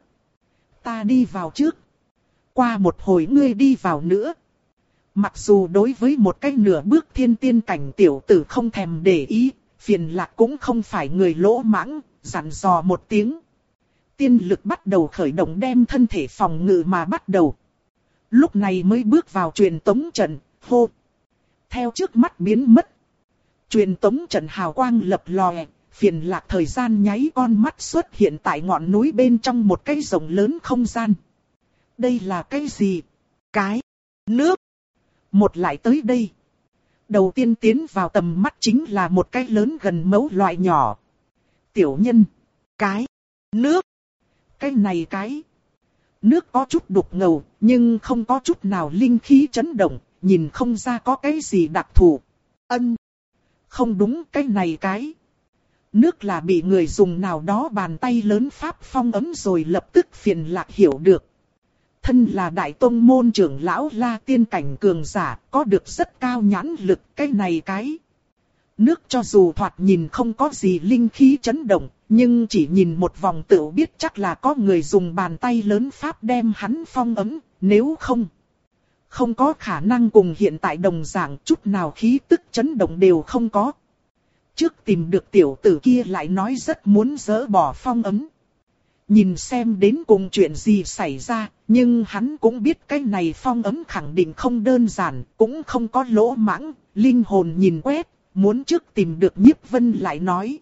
Ta đi vào trước. Qua một hồi ngươi đi vào nữa. Mặc dù đối với một cái nửa bước thiên tiên cảnh tiểu tử không thèm để ý, Phiền Lạc cũng không phải người lỗ mãng, dặn dò một tiếng. Tiên lực bắt đầu khởi động, đem thân thể phòng ngự mà bắt đầu. Lúc này mới bước vào truyền tống trận, hô. Theo trước mắt biến mất. Truyền tống trận hào quang lập lòe, Phiền Lạc thời gian nháy con mắt xuất hiện tại ngọn núi bên trong một cái rộng lớn không gian. Đây là cái gì? Cái nước. Một lại tới đây. Đầu tiên tiến vào tầm mắt chính là một cái lớn gần mẫu loại nhỏ. Tiểu nhân. Cái nước. Cái này cái nước có chút đục ngầu, nhưng không có chút nào linh khí chấn động, nhìn không ra có cái gì đặc thù. Ân. Không đúng, cái này cái nước là bị người dùng nào đó bàn tay lớn pháp phong ấm rồi, lập tức Phiền Lạc hiểu được. Thân là đại tông môn trưởng lão La tiên cảnh cường giả, có được rất cao nhãn lực, cái này cái nước cho dù thoạt nhìn không có gì linh khí chấn động, nhưng chỉ nhìn một vòng tựu biết chắc là có người dùng bàn tay lớn pháp đem hắn phong ấm, nếu không, không có khả năng cùng hiện tại đồng dạng chút nào khí tức chấn động đều không có. Trước tìm được tiểu tử kia lại nói rất muốn dỡ bỏ phong ấm. Nhìn xem đến cùng chuyện gì xảy ra, nhưng hắn cũng biết cái này phong ấm khẳng định không đơn giản, cũng không có lỗ mãng, linh hồn nhìn quét, muốn trước tìm được Nhiếp Vân lại nói.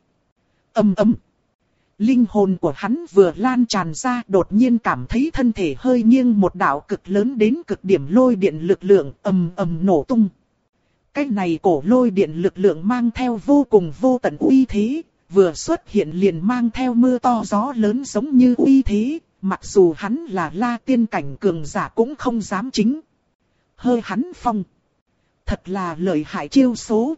Ầm ầm. Linh hồn của hắn vừa lan tràn ra, đột nhiên cảm thấy thân thể hơi nghiêng, một đạo cực lớn đến cực điểm lôi điện lực lượng ầm ầm nổ tung. Cái này cổ lôi điện lực lượng mang theo vô cùng vô tận uy thế, vừa xuất hiện liền mang theo mưa to gió lớn giống như uy thế, mặc dù hắn là La tiên cảnh cường giả cũng không dám chính. Hơi hắn phong. Thật là lợi hại chiêu số.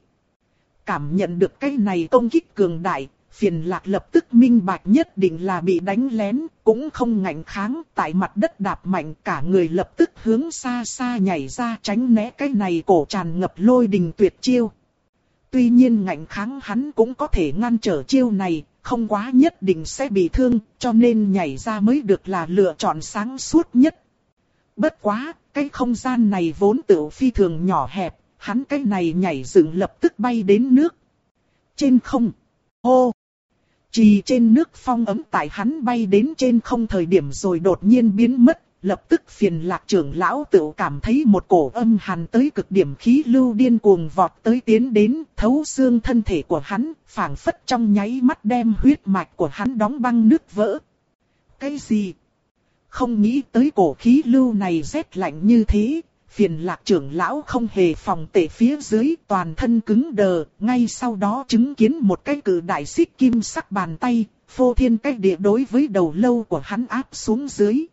Cảm nhận được cái này công kích cường đại, Phiền Lạc lập tức minh bạch nhất định là bị đánh lén, cũng không ngạnh kháng, tại mặt đất đạp mạnh, cả người lập tức hướng xa xa nhảy ra tránh né cái này cổ tràn ngập lôi đình tuyệt chiêu. Tuy nhiên ngạnh kháng hắn cũng có thể ngăn trở chiêu này, không quá nhất định sẽ bị thương, cho nên nhảy ra mới được là lựa chọn sáng suốt nhất. Bất quá, cái không gian này vốn tự phi thường nhỏ hẹp, hắn cái này nhảy dựng lập tức bay đến nước. Trên không, hô, chỉ trên nước phong ấm tại hắn bay đến trên không thời điểm rồi đột nhiên biến mất, lập tức phiền lạc trưởng lão tự cảm thấy một cổ âm hàn tới cực điểm khí lưu điên cuồng vọt tới tiến đến, thấu xương thân thể của hắn, phảng phất trong nháy mắt đem huyết mạch của hắn đóng băng nứt vỡ. Cái gì? Không nghĩ tới cổ khí lưu này rét lạnh như thế, phiền lạc trưởng lão không hề phòng tệ phía dưới, toàn thân cứng đờ, ngay sau đó chứng kiến một cái cự đại xích kim sắc bàn tay, phô thiên cách địa đối với đầu lâu của hắn áp xuống dưới.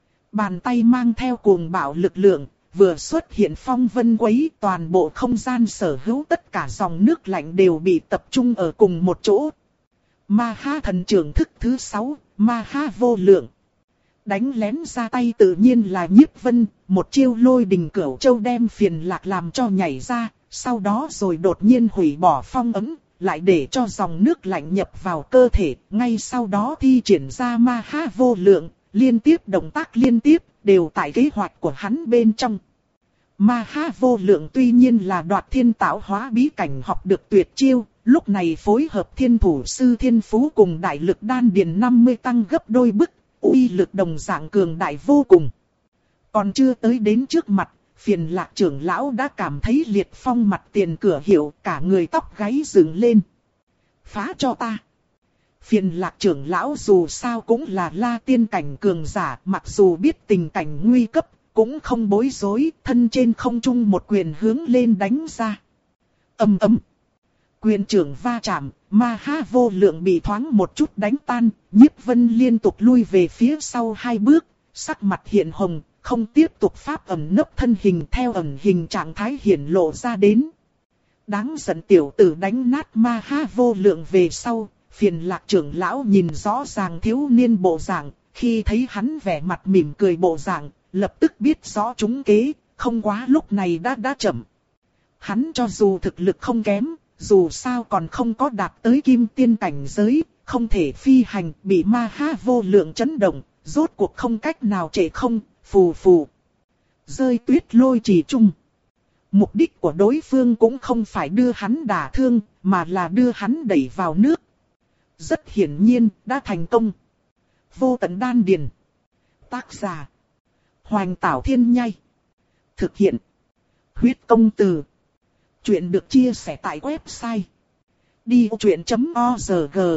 Bàn tay mang theo cuồng bạo lực lượng, vừa xuất hiện phong vân quấy, toàn bộ không gian sở hữu tất cả dòng nước lạnh đều bị tập trung ở cùng một chỗ. Ma Ha thần trưởng thức thứ sáu, Ma Ha vô lượng. Đánh lén ra tay tự nhiên là Nhiếp Vân, một chiêu lôi đình cửu châu đem phiền lạc làm cho nhảy ra, sau đó rồi đột nhiên hủy bỏ phong ấm, lại để cho dòng nước lạnh nhập vào cơ thể, ngay sau đó thi triển ra Ma Ha vô lượng, liên tiếp động tác liên tiếp, đều tại kế hoạch của hắn bên trong. Ma Ha vô lượng tuy nhiên là đoạt thiên tạo hóa bí cảnh học được tuyệt chiêu, lúc này phối hợp thiên thủ sư thiên phú cùng đại lực đan điền năm mươi tăng gấp đôi bức, uy lực đồng dạng cường đại vô cùng. Còn chưa tới đến trước mặt, phiền lạc trưởng lão đã cảm thấy liệt phong mặt tiền cửa hiệu, cả người tóc gáy dựng lên. Phá cho ta! Phiền lạc trưởng lão dù sao cũng là la tiên cảnh cường giả, mặc dù biết tình cảnh nguy cấp, cũng không bối rối, thân trên không trung một quyền hướng lên đánh ra. Ầm ầm. Quyền trưởng va chạm, Ma Ha vô lượng bị thoáng một chút đánh tan, Nhiếp Vân liên tục lui về phía sau hai bước, sắc mặt hiện hồng, không tiếp tục pháp ẩn nấp thân hình theo ẩn hình trạng thái hiển lộ ra đến. Đáng giận tiểu tử đánh nát Ma Ha vô lượng về sau, phiền lạc trưởng lão nhìn rõ ràng thiếu niên bộ dạng, khi thấy hắn vẻ mặt mỉm cười bộ dạng, lập tức biết rõ trúng kế, không quá lúc này đã đã chậm. Hắn cho dù thực lực không kém, dù sao còn không có đạt tới kim tiên cảnh giới, không thể phi hành, bị Ma Ha vô lượng chấn động, rốt cuộc không cách nào trệ không, phù phù. Rơi tuyết lôi trì trung. Mục đích của đối phương cũng không phải đưa hắn đả thương, mà là đưa hắn đẩy vào nước. Rất hiển nhiên, đã thành công. Vô tận đan điền. Tác giả. Hoành Tảo Thiên Nhai. Thực hiện. Huyết công từ. Chuyện được chia sẻ tại website. đi vô chuyện chấm org.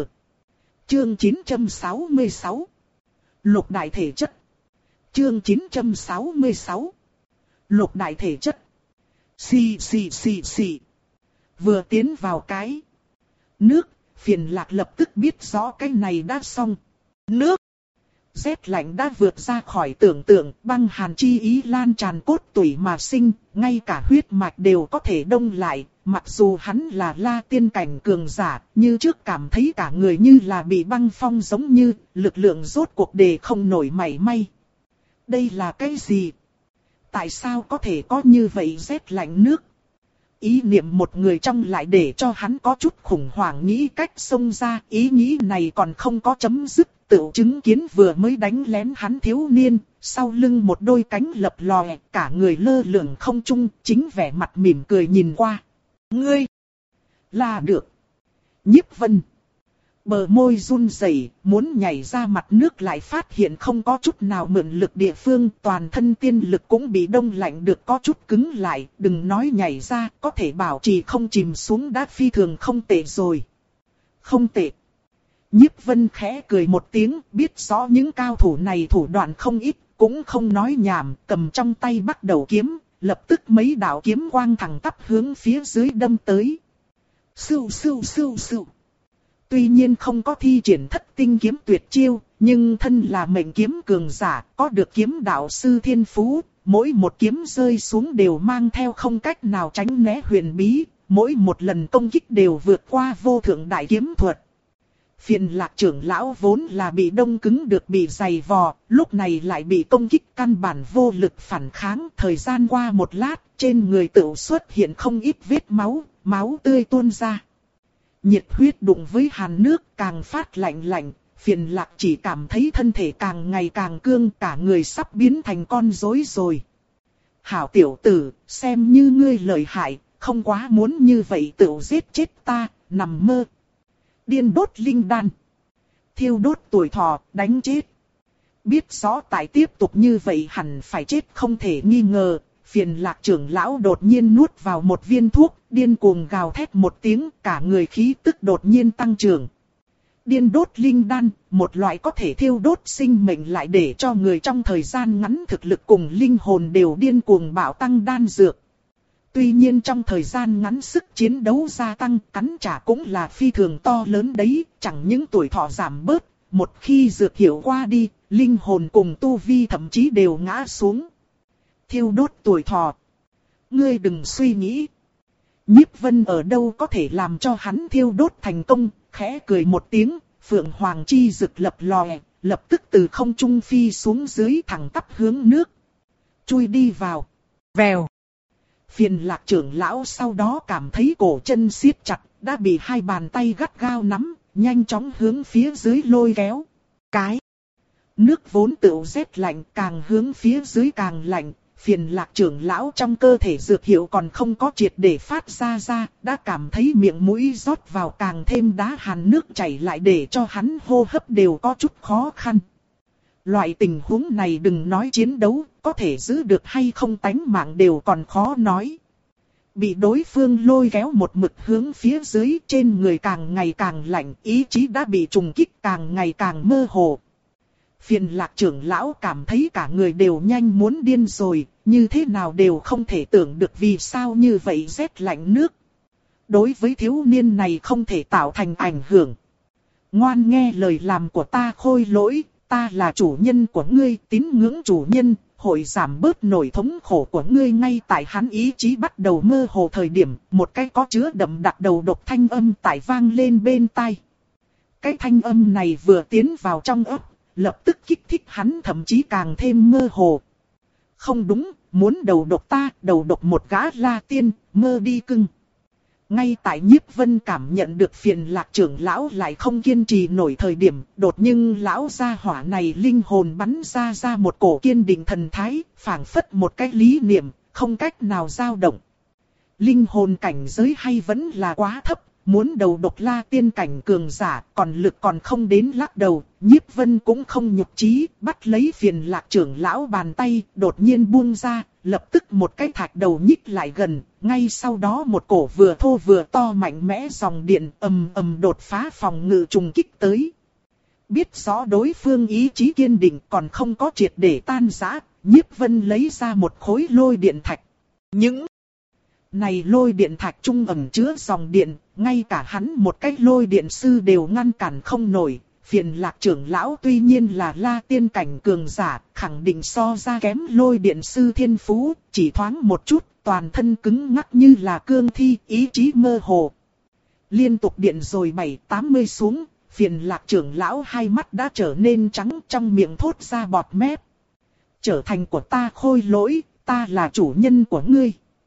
Chương chín trăm sáu mươi sáu. Lục đại thể chất. Chương chín trăm sáu mươi sáu. Lục đại thể chất. Xì xì xì xì. Vừa tiến vào cái nước, phiền lạc lập tức biết rõ cái này đã xong. Nước. Rét lạnh đã vượt ra khỏi tưởng tượng, băng hàn chi ý lan tràn cốt tủy mà sinh, ngay cả huyết mạch đều có thể đông lại, mặc dù hắn là la tiên cảnh cường giả, như trước cảm thấy cả người như là bị băng phong giống như, lực lượng rốt cuộc đề không nổi mảy may. Đây là cái gì? Tại sao có thể có như vậy rét lạnh nước? Ý niệm một người trong lại để cho hắn có chút khủng hoảng nghĩ cách xông ra, ý nghĩ này còn không có chấm dứt. Tự chứng kiến vừa mới đánh lén hắn thiếu niên, sau lưng một đôi cánh lập lòe, cả người lơ lửng không trung, chính vẻ mặt mỉm cười nhìn qua. Ngươi! Là được! Nhiếp Vân! Bờ môi run rẩy, muốn nhảy ra mặt nước lại phát hiện không có chút nào mượn lực địa phương, toàn thân tiên lực cũng bị đông lạnh được có chút cứng lại, đừng nói nhảy ra, có thể bảo trì không chìm xuống đã phi thường không tệ rồi. Không tệ. Nhiếp Vân khẽ cười một tiếng, biết rõ những cao thủ này thủ đoạn không ít, cũng không nói nhảm, cầm trong tay bắt đầu kiếm, lập tức mấy đạo kiếm quang thẳng tắp hướng phía dưới đâm tới. Sưu sưu sưu sưu. Tuy nhiên không có thi triển thất tinh kiếm tuyệt chiêu, nhưng thân là mệnh kiếm cường giả, có được kiếm đạo sư thiên phú, mỗi một kiếm rơi xuống đều mang theo không cách nào tránh né huyền bí, mỗi một lần công kích đều vượt qua vô thượng đại kiếm thuật. Phiền lạc trưởng lão vốn là bị đông cứng được bị dày vò, lúc này lại bị công kích căn bản vô lực phản kháng. Thời gian qua một lát, trên người tự xuất hiện không ít vết máu, máu tươi tuôn ra. Nhiệt huyết đụng với hàn nước càng phát lạnh lạnh, phiền lạc chỉ cảm thấy thân thể càng ngày càng cương, cả người sắp biến thành con rối rồi. Hảo tiểu tử, xem như ngươi lợi hại, không quá muốn như vậy tự giết chết ta, nằm mơ. Điên đốt linh đan. Thiêu đốt tuổi thọ, đánh chết. Biết rõ tại tiếp tục như vậy hẳn phải chết không thể nghi ngờ, Phiền Lạc trưởng lão đột nhiên nuốt vào một viên thuốc, điên cuồng gào thét một tiếng, cả người khí tức đột nhiên tăng trưởng. Điên đốt linh đan, một loại có thể thiêu đốt sinh mệnh lại để cho người trong thời gian ngắn thực lực cùng linh hồn đều điên cuồng bạo tăng đan dược. Tuy nhiên trong thời gian ngắn sức chiến đấu gia tăng, cắn trả cũng là phi thường to lớn đấy, chẳng những tuổi thọ giảm bớt, một khi dược hiệu qua đi, linh hồn cùng tu vi thậm chí đều ngã xuống. Thiêu đốt tuổi thọ. Ngươi đừng suy nghĩ. Nhiếp Vân ở đâu có thể làm cho hắn thiêu đốt thành công, khẽ cười một tiếng, Phượng Hoàng chi rực lập lòe, lập tức từ không trung phi xuống dưới thẳng tắp hướng nước. Chui đi vào. Vèo. Phiền Lạc trưởng lão sau đó cảm thấy cổ chân siết chặt, đã bị hai bàn tay gắt gao nắm, nhanh chóng hướng phía dưới lôi kéo. Cái. Nước vốn tựu rét lạnh, càng hướng phía dưới càng lạnh. Phiền Lạc trưởng lão trong cơ thể dược hiệu còn không có triệt để phát ra ra, đã cảm thấy miệng mũi rót vào càng thêm đá hàn nước chảy lại để cho hắn hô hấp đều có chút khó khăn. Loại tình huống này đừng nói chiến đấu, có thể giữ được hay không tánh mạng đều còn khó nói. Bị đối phương lôi kéo một mực hướng phía dưới, trên người càng ngày càng lạnh, ý chí đã bị trùng kích càng ngày càng mơ hồ. Phiền Lạc trưởng lão cảm thấy cả người đều nhanh muốn điên rồi, như thế nào đều không thể tưởng được vì sao như vậy rét lạnh nước. Đối với thiếu niên này không thể tạo thành ảnh hưởng. Ngoan nghe lời làm của ta Khôi Lỗi, ta là chủ nhân của ngươi, tín ngưỡng chủ nhân, hội giảm bớt nỗi thống khổ của ngươi. Ngay tại hắn ý chí bắt đầu mơ hồ thời điểm, một cái có chứa đậm đặc đầu độc thanh âm tại vang lên bên tai. Cái thanh âm này vừa tiến vào trong óc, lập tức kích thích hắn thậm chí càng thêm mơ hồ. Không đúng, muốn đầu độc ta, đầu độc một gã La Tiên, mơ đi cưng. Ngay tại Nhiếp Vân cảm nhận được Phiền Lạc trưởng lão lại không kiên trì nổi thời điểm, đột nhưng lão gia hỏa này linh hồn bắn ra ra một cổ kiên định thần thái, phảng phất một cái lý niệm, không cách nào dao động. Linh hồn cảnh giới hay vẫn là quá thấp, muốn đầu độc La Tiên cảnh cường giả, còn lực còn không đến lắc đầu. Nhiếp Vân cũng không nhục trí, bắt lấy Phiền Lạc trưởng lão bàn tay, đột nhiên buông ra, lập tức một cái thạch đầu nhích lại gần, ngay sau đó một cổ vừa thô vừa to mạnh mẽ dòng điện ầm ầm đột phá phòng ngự trùng kích tới. Biết rõ đối phương ý chí kiên định còn không có triệt để tan rã, Nhiếp Vân lấy ra một khối lôi điện thạch. Những này lôi điện thạch trung ẩn chứa dòng điện, ngay cả hắn một cái lôi điện sư đều ngăn cản không nổi. Phiền Lạc trưởng lão tuy nhiên là La Tiên cảnh cường giả, khẳng định so ra kém lôi điện sư thiên phú, chỉ thoáng một chút, toàn thân cứng ngắc như là cương thi, ý chí mơ hồ. Liên tục điện rồi bảy tám mươi xuống, Phiền Lạc trưởng lão hai mắt đã trở nên trắng, trong miệng thốt ra bọt mép. Trở thành của ta Khôi Lỗi, ta là chủ nhân của ngươi.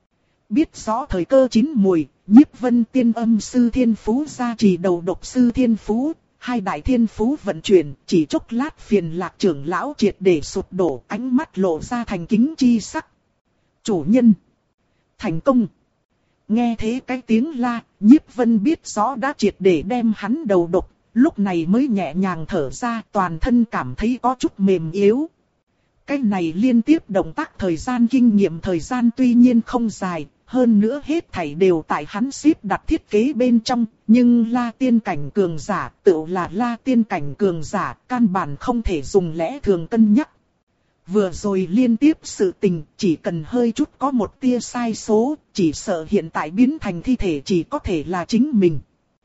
Biết rõ thời cơ chín mùi, Nhiếp Vân tiên âm sư thiên phú gia trì đầu độc sư thiên phú. Hai đại thiên phú vận chuyển, chỉ chốc lát Phiền Lạc trưởng lão triệt để sụp đổ, ánh mắt lộ ra thành kính chi sắc. Chủ nhân! Thành công! Nghe thế cái tiếng la, Nhiếp Vân biết rõ đã triệt để đem hắn đầu độc, lúc này mới nhẹ nhàng thở ra, toàn thân cảm thấy có chút mềm yếu. Cái này liên tiếp động tác thời gian kinh nghiệm thời gian tuy nhiên không dài, hơn nữa hết thảy đều tại hắn xếp đặt thiết kế bên trong, nhưng La Tiên cảnh cường giả, tự là La Tiên cảnh cường giả, căn bản không thể dùng lẽ thường cân nhắc. Vừa rồi liên tiếp sự tình, chỉ cần hơi chút có một tia sai số, chỉ sợ hiện tại biến thành thi thể chỉ có thể là chính mình.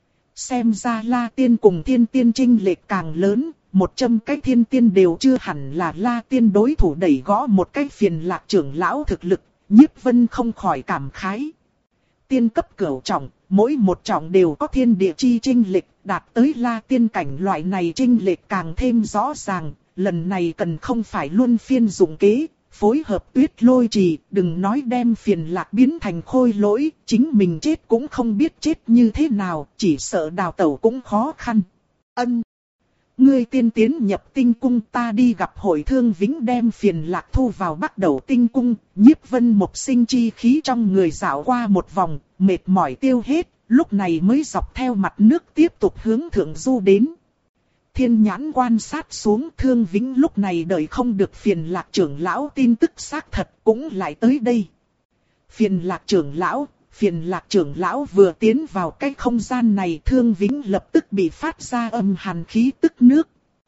Xem ra La Tiên cùng Thiên Tiên chênh lệch càng lớn, một trăm cái Thiên Tiên đều chưa hẳn là La Tiên đối thủ, đẩy gõ một cái Phiền Lạc trưởng lão thực lực. Nhiếp Vân không khỏi cảm khái. Tiên cấp cửu trọng, mỗi một trọng đều có thiên địa chi chênh lệch, đạt tới La Tiên cảnh loại này chênh lệch càng thêm rõ ràng. Lần này cần không phải luôn phiên dụng kế, phối hợp Tuyết Lôi Trì, đừng nói đem Phiền Lạc biến thành Khôi Lỗi, chính mình chết cũng không biết chết như thế nào, chỉ sợ đào tẩu cũng khó khăn. Ân. Ngươi tiên tiến nhập tinh cung, ta đi gặp Hội Thương Vĩnh đem Phiền Lạc thu vào bắt đầu tinh cung. Nhiếp Vân một sinh chi khí trong người dạo qua một vòng, mệt mỏi tiêu hết, lúc này mới dọc theo mặt nước tiếp tục hướng thượng du đến. Thiên nhãn quan sát xuống, Thương Vĩnh lúc này đợi không được Phiền Lạc trưởng lão tin tức xác thật, cũng lại tới đây. Phiền Lạc trưởng lão, Phiền Lạc trưởng lão vừa tiến vào cái không gian này, Thương Vĩnh lập tức bị phát ra âm hàn khí tức nước.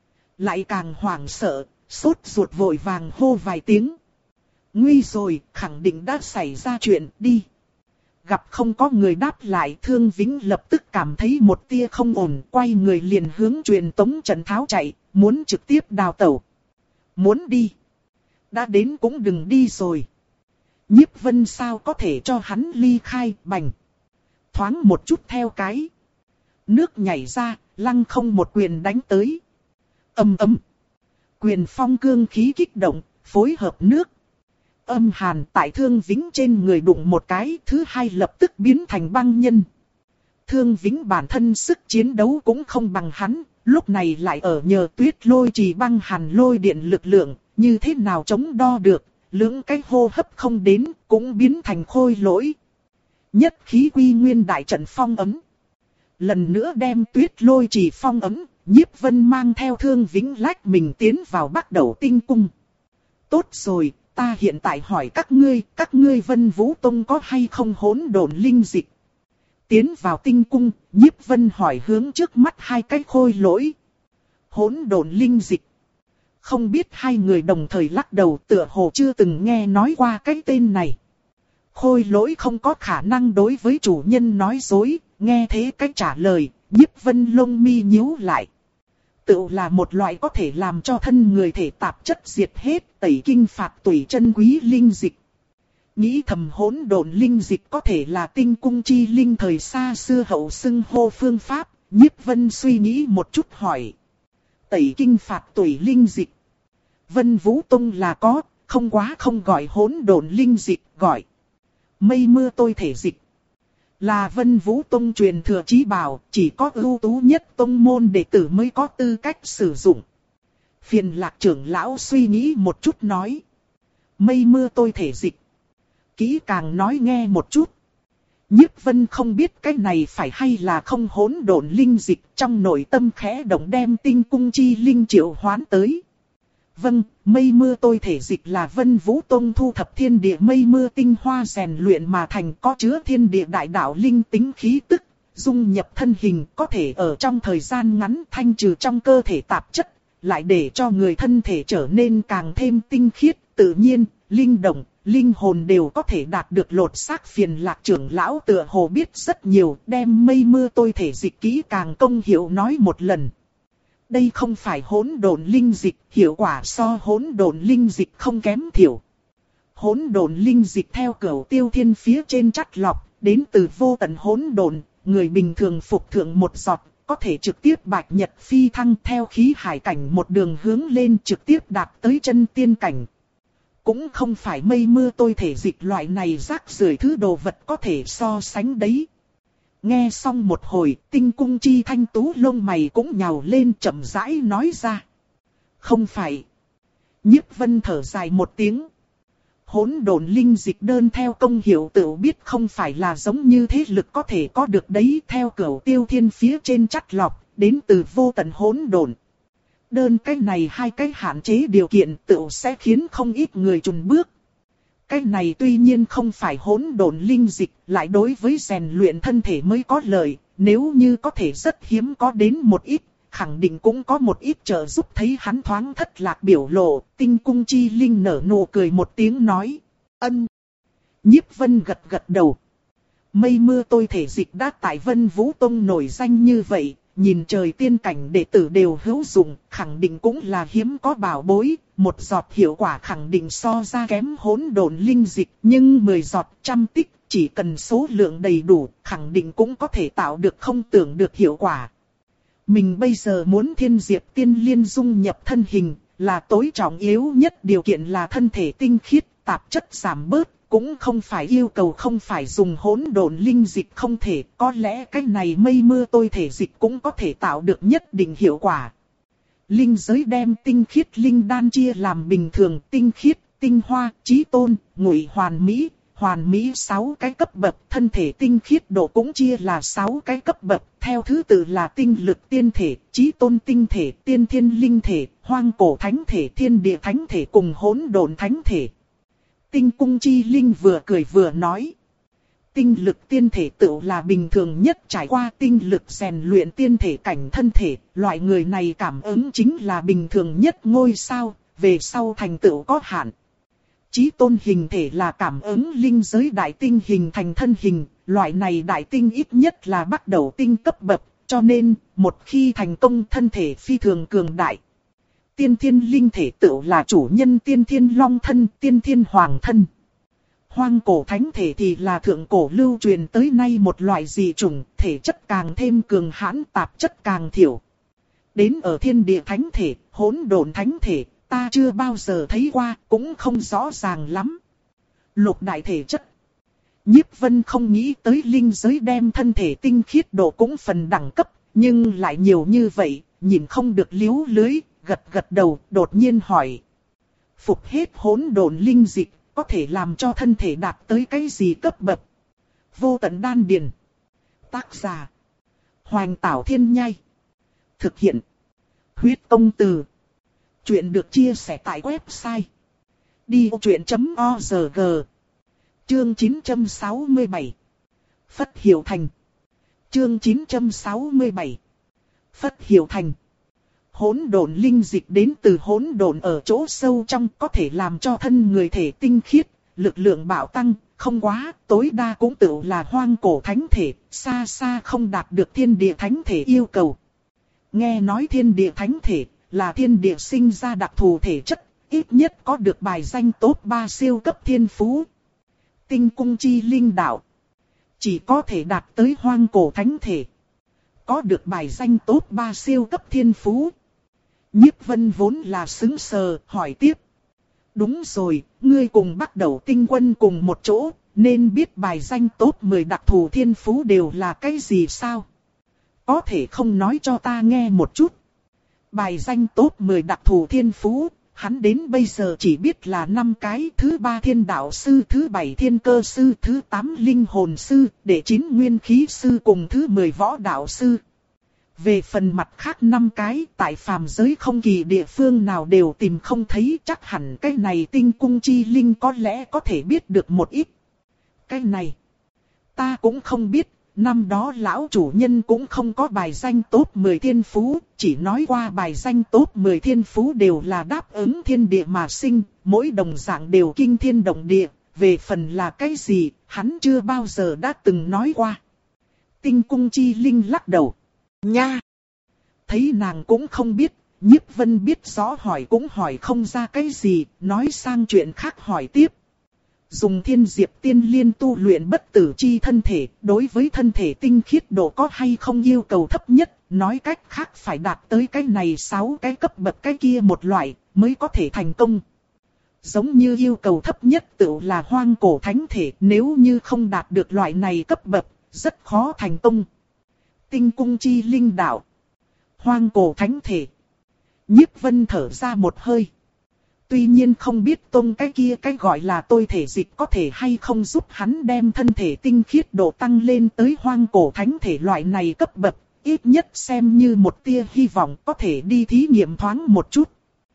Lại càng hoảng sợ, sốt ruột vội vàng hô vài tiếng. Nguy rồi, khẳng định đã xảy ra chuyện, đi. Gặp không có người đáp lại, Thương Vĩnh lập tức cảm thấy một tia không ổn, quay người liền hướng truyền tống trận tháo chạy, muốn trực tiếp đào tẩu. Muốn đi. Đã đến cũng đừng đi rồi. Nhiếp Vân sao có thể cho hắn ly khai, bành. Thoáng một chút theo cái. Nước nhảy ra, lăng không một quyền đánh tới. Âm ầm. Quyền phong cương khí kích động, phối hợp nước. Âm hàn tại Thương Vĩnh trên người đụng một cái, thứ hai lập tức biến thành băng nhân. Thương Vĩnh bản thân sức chiến đấu cũng không bằng hắn, lúc này lại ở nhờ tuyết lôi trì băng hàn lôi điện lực lượng, như thế nào chống đo được, lưỡng cái hô hấp không đến, cũng biến thành khôi lỗi. Nhất khí quy nguyên đại trận phong ấm. Lần nữa đem tuyết lôi trì phong ấm, Nhiếp Vân mang theo Thương Vĩnh lách mình tiến vào Bắc Đẩu Tinh Cung. Tốt rồi. Ta hiện tại hỏi các ngươi, các ngươi Vân Vũ Tông có hay không hỗn độn linh dịch? Tiến vào tinh cung, Nhiếp Vân hỏi hướng trước mắt hai cái khôi lỗi. Hỗn độn linh dịch. Không biết hai người đồng thời lắc đầu, tựa hồ chưa từng nghe nói qua cái tên này. Khôi lỗi không có khả năng đối với chủ nhân nói dối, nghe thế cách trả lời, Nhiếp Vân lông mi nhíu lại. Tự là một loại có thể làm cho thân người thể tạp chất diệt hết, tẩy kinh phạt tủy chân quý linh dịch. Nghĩ thầm hỗn độn linh dịch có thể là tinh cung chi linh thời xa xưa hậu xưng hô phương pháp, Nhiếp Vân suy nghĩ một chút hỏi. Tẩy kinh phạt tủy linh dịch. Vân Vũ Tông là có, không quá không gọi hỗn độn linh dịch, gọi mây mưa tôi thể dịch. Là Vân Vũ Tông truyền thừa chí bảo, chỉ có ưu tú nhất tông môn đệ tử mới có tư cách sử dụng. Phiền Lạc trưởng lão suy nghĩ một chút nói. Mây mưa tôi thể dịch. Kỹ càng nói nghe một chút. Nhiếp Vân không biết cái này phải hay là không hỗn độn linh dịch, trong nội tâm khẽ động đem tinh cung chi linh triệu hoán tới. Vâng, mây mưa tôi thể dịch là Vân Vũ Tông thu thập thiên địa mây mưa tinh hoa rèn luyện mà thành, có chứa thiên địa đại đạo linh tính khí tức, dung nhập thân hình, có thể ở trong thời gian ngắn thanh trừ trong cơ thể tạp chất, lại để cho người thân thể trở nên càng thêm tinh khiết, tự nhiên, linh động, linh hồn đều có thể đạt được lột xác. Phiền Lạc trưởng lão tựa hồ biết rất nhiều, đem mây mưa tôi thể dịch kỹ càng công hiệu nói một lần. Đây không phải hỗn độn linh dịch, hiệu quả so hỗn độn linh dịch không kém thiểu. Hỗn độn linh dịch theo cửu tiêu thiên phía trên chắt lọc, đến từ vô tận hỗn độn, người bình thường phục thượng một giọt, có thể trực tiếp bạch nhật phi thăng theo khí hải cảnh một đường hướng lên trực tiếp đạt tới chân tiên cảnh. Cũng không phải mây mưa tôi thể dịch loại này rác rưởi thứ đồ vật có thể so sánh đấy. Nghe xong một hồi, tinh cung chi thanh tú lông mày cũng nhào lên chậm rãi nói ra. Không phải. Nhiếp Vân thở dài một tiếng. Hỗn độn linh dịch đơn theo công hiệu tự biết không phải là giống như thế lực có thể có được đấy, theo cửu tiêu thiên phía trên chắt lọc, đến từ vô tận hỗn độn. Đơn cái này hai cái hạn chế điều kiện tự sẽ khiến không ít người chùn bước. Cái này tuy nhiên không phải hỗn độn linh dịch, lại đối với rèn luyện thân thể mới có lợi, nếu như có thể rất hiếm có đến một ít, khẳng định cũng có một ít trợ giúp. Thấy hắn thoáng thất lạc biểu lộ, tinh cung chi linh nở nụ cười một tiếng nói, ân. Nhiếp Vân gật gật đầu. Mây mưa tôi thể dịch đã tại Vân Vũ Tông nổi danh như vậy, nhìn trời tiên cảnh đệ tử đều hữu dụng, khẳng định cũng là hiếm có bảo bối, một giọt hiệu quả khẳng định so ra kém hỗn độn linh dịch, nhưng mười giọt trăm tích, chỉ cần số lượng đầy đủ, khẳng định cũng có thể tạo được không tưởng được hiệu quả. Mình bây giờ muốn thiên diệp tiên liên dung nhập thân hình, là tối trọng yếu nhất điều kiện là thân thể tinh khiết, tạp chất giảm bớt. Cũng không phải yêu cầu không phải dùng hỗn độn linh dịch không thể, có lẽ cái này mây mưa tôi thể dịch cũng có thể tạo được nhất định hiệu quả. Linh giới đem tinh khiết linh đan chia làm bình thường, tinh khiết, tinh hoa, chí tôn, ngụy hoàn mỹ, hoàn mỹ sáu cái cấp bậc, thân thể tinh khiết độ cũng chia là sáu cái cấp bậc, theo thứ tự là tinh lực tiên thể, chí tôn tinh thể, tiên thiên linh thể, hoang cổ thánh thể, thiên địa thánh thể cùng hỗn độn thánh thể. Tinh cung chi linh vừa cười vừa nói. Tinh lực tiên thể tự là bình thường nhất, trải qua tinh lực rèn luyện tiên thể cảnh thân thể, loại người này cảm ứng chính là bình thường nhất ngôi sao, về sau thành tựu có hạn. Chí tôn hình thể là cảm ứng linh giới đại tinh hình thành thân hình, loại này đại tinh ít nhất là bắt đầu tinh cấp bậc, cho nên một khi thành công thân thể phi thường cường đại. Tiên thiên linh thể tự là chủ nhân tiên thiên long thân, tiên thiên hoàng thân. Hoang cổ thánh thể thì là thượng cổ lưu truyền tới nay một loại dị chủng, thể chất càng thêm cường hãn, tạp chất càng thiểu. Đến ở thiên địa thánh thể, hỗn độn thánh thể, ta chưa bao giờ thấy qua, cũng không rõ ràng lắm. Lục đại thể chất. Nhiếp Vân không nghĩ tới linh giới đem thân thể tinh khiết độ cũng phần đẳng cấp, nhưng lại nhiều như vậy, nhìn không được liếu lưới, gật gật đầu, đột nhiên hỏi. Phục hết hỗn độn linh dịch, có thể làm cho thân thể đạt tới cái gì cấp bậc? Vô tận đan điền. Tác giả. Hoành Tảo Thiên Nhai. Thực hiện. Huyết Công Từ. Chuyện được chia sẻ tại website. đi ô chuyện chấm o rờ giê. Chương chín trăm sáu mươi bảy. Phất Hiểu Thành. Chương chín trăm sáu mươi bảy. Phất Hiểu Thành. Hỗn độn linh dịch đến từ hỗn độn ở chỗ sâu trong, có thể làm cho thân người thể tinh khiết, lực lượng bạo tăng, không quá, tối đa cũng tự là hoang cổ thánh thể, xa xa không đạt được thiên địa thánh thể yêu cầu. Nghe nói thiên địa thánh thể là thiên địa sinh ra đặc thù thể chất, ít nhất có được bài danh top ba siêu cấp thiên phú. Tinh cung chi linh đạo chỉ có thể đạt tới hoang cổ thánh thể, có được bài danh top ba siêu cấp thiên phú. Nhiếp Vân vốn là sững sờ, hỏi tiếp. Đúng rồi, ngươi cùng bắt đầu tinh quân cùng một chỗ, nên biết bài danh top mười đặc thù thiên phú đều là cái gì sao? Có thể không nói cho ta nghe một chút. Bài danh top mười đặc thù thiên phú, hắn đến bây giờ chỉ biết là năm cái, thứ ba thiên đạo sư, thứ bảy thiên cơ sư, thứ tám linh hồn sư, đệ chín nguyên khí sư cùng thứ mười võ đạo sư. Về phần mặt khác năm cái, tại phàm giới không kỳ địa phương nào đều tìm không thấy, chắc hẳn cái này tinh cung chi linh có lẽ có thể biết được một ít. Cái này, ta cũng không biết, năm đó lão chủ nhân cũng không có bài danh top mười thiên phú, chỉ nói qua bài danh top mười thiên phú đều là đáp ứng thiên địa mà sinh, mỗi đồng dạng đều kinh thiên động địa, về phần là cái gì, hắn chưa bao giờ đã từng nói qua. Tinh cung chi linh lắc đầu. Nha! Thấy nàng cũng không biết, Nhiếp Vân biết rõ hỏi cũng hỏi không ra cái gì, nói sang chuyện khác hỏi tiếp. Dùng thiên diệp tiên liên tu luyện bất tử chi thân thể, đối với thân thể tinh khiết độ có hay không yêu cầu thấp nhất, nói cách khác phải đạt tới cái này sáu cái cấp bậc cái kia một loại, mới có thể thành công. Giống như yêu cầu thấp nhất tự là hoang cổ thánh thể, nếu như không đạt được loại này cấp bậc, rất khó thành công. Tinh cung chi linh đạo. Hoang cổ thánh thể. Nhiếp Vân thở ra một hơi. Tuy nhiên không biết tôn cái kia cái gọi là tôi thể dịch có thể hay không giúp hắn đem thân thể tinh khiết độ tăng lên tới hoang cổ thánh thể loại này cấp bậc, ít nhất xem như một tia hy vọng có thể đi thí nghiệm thoáng một chút.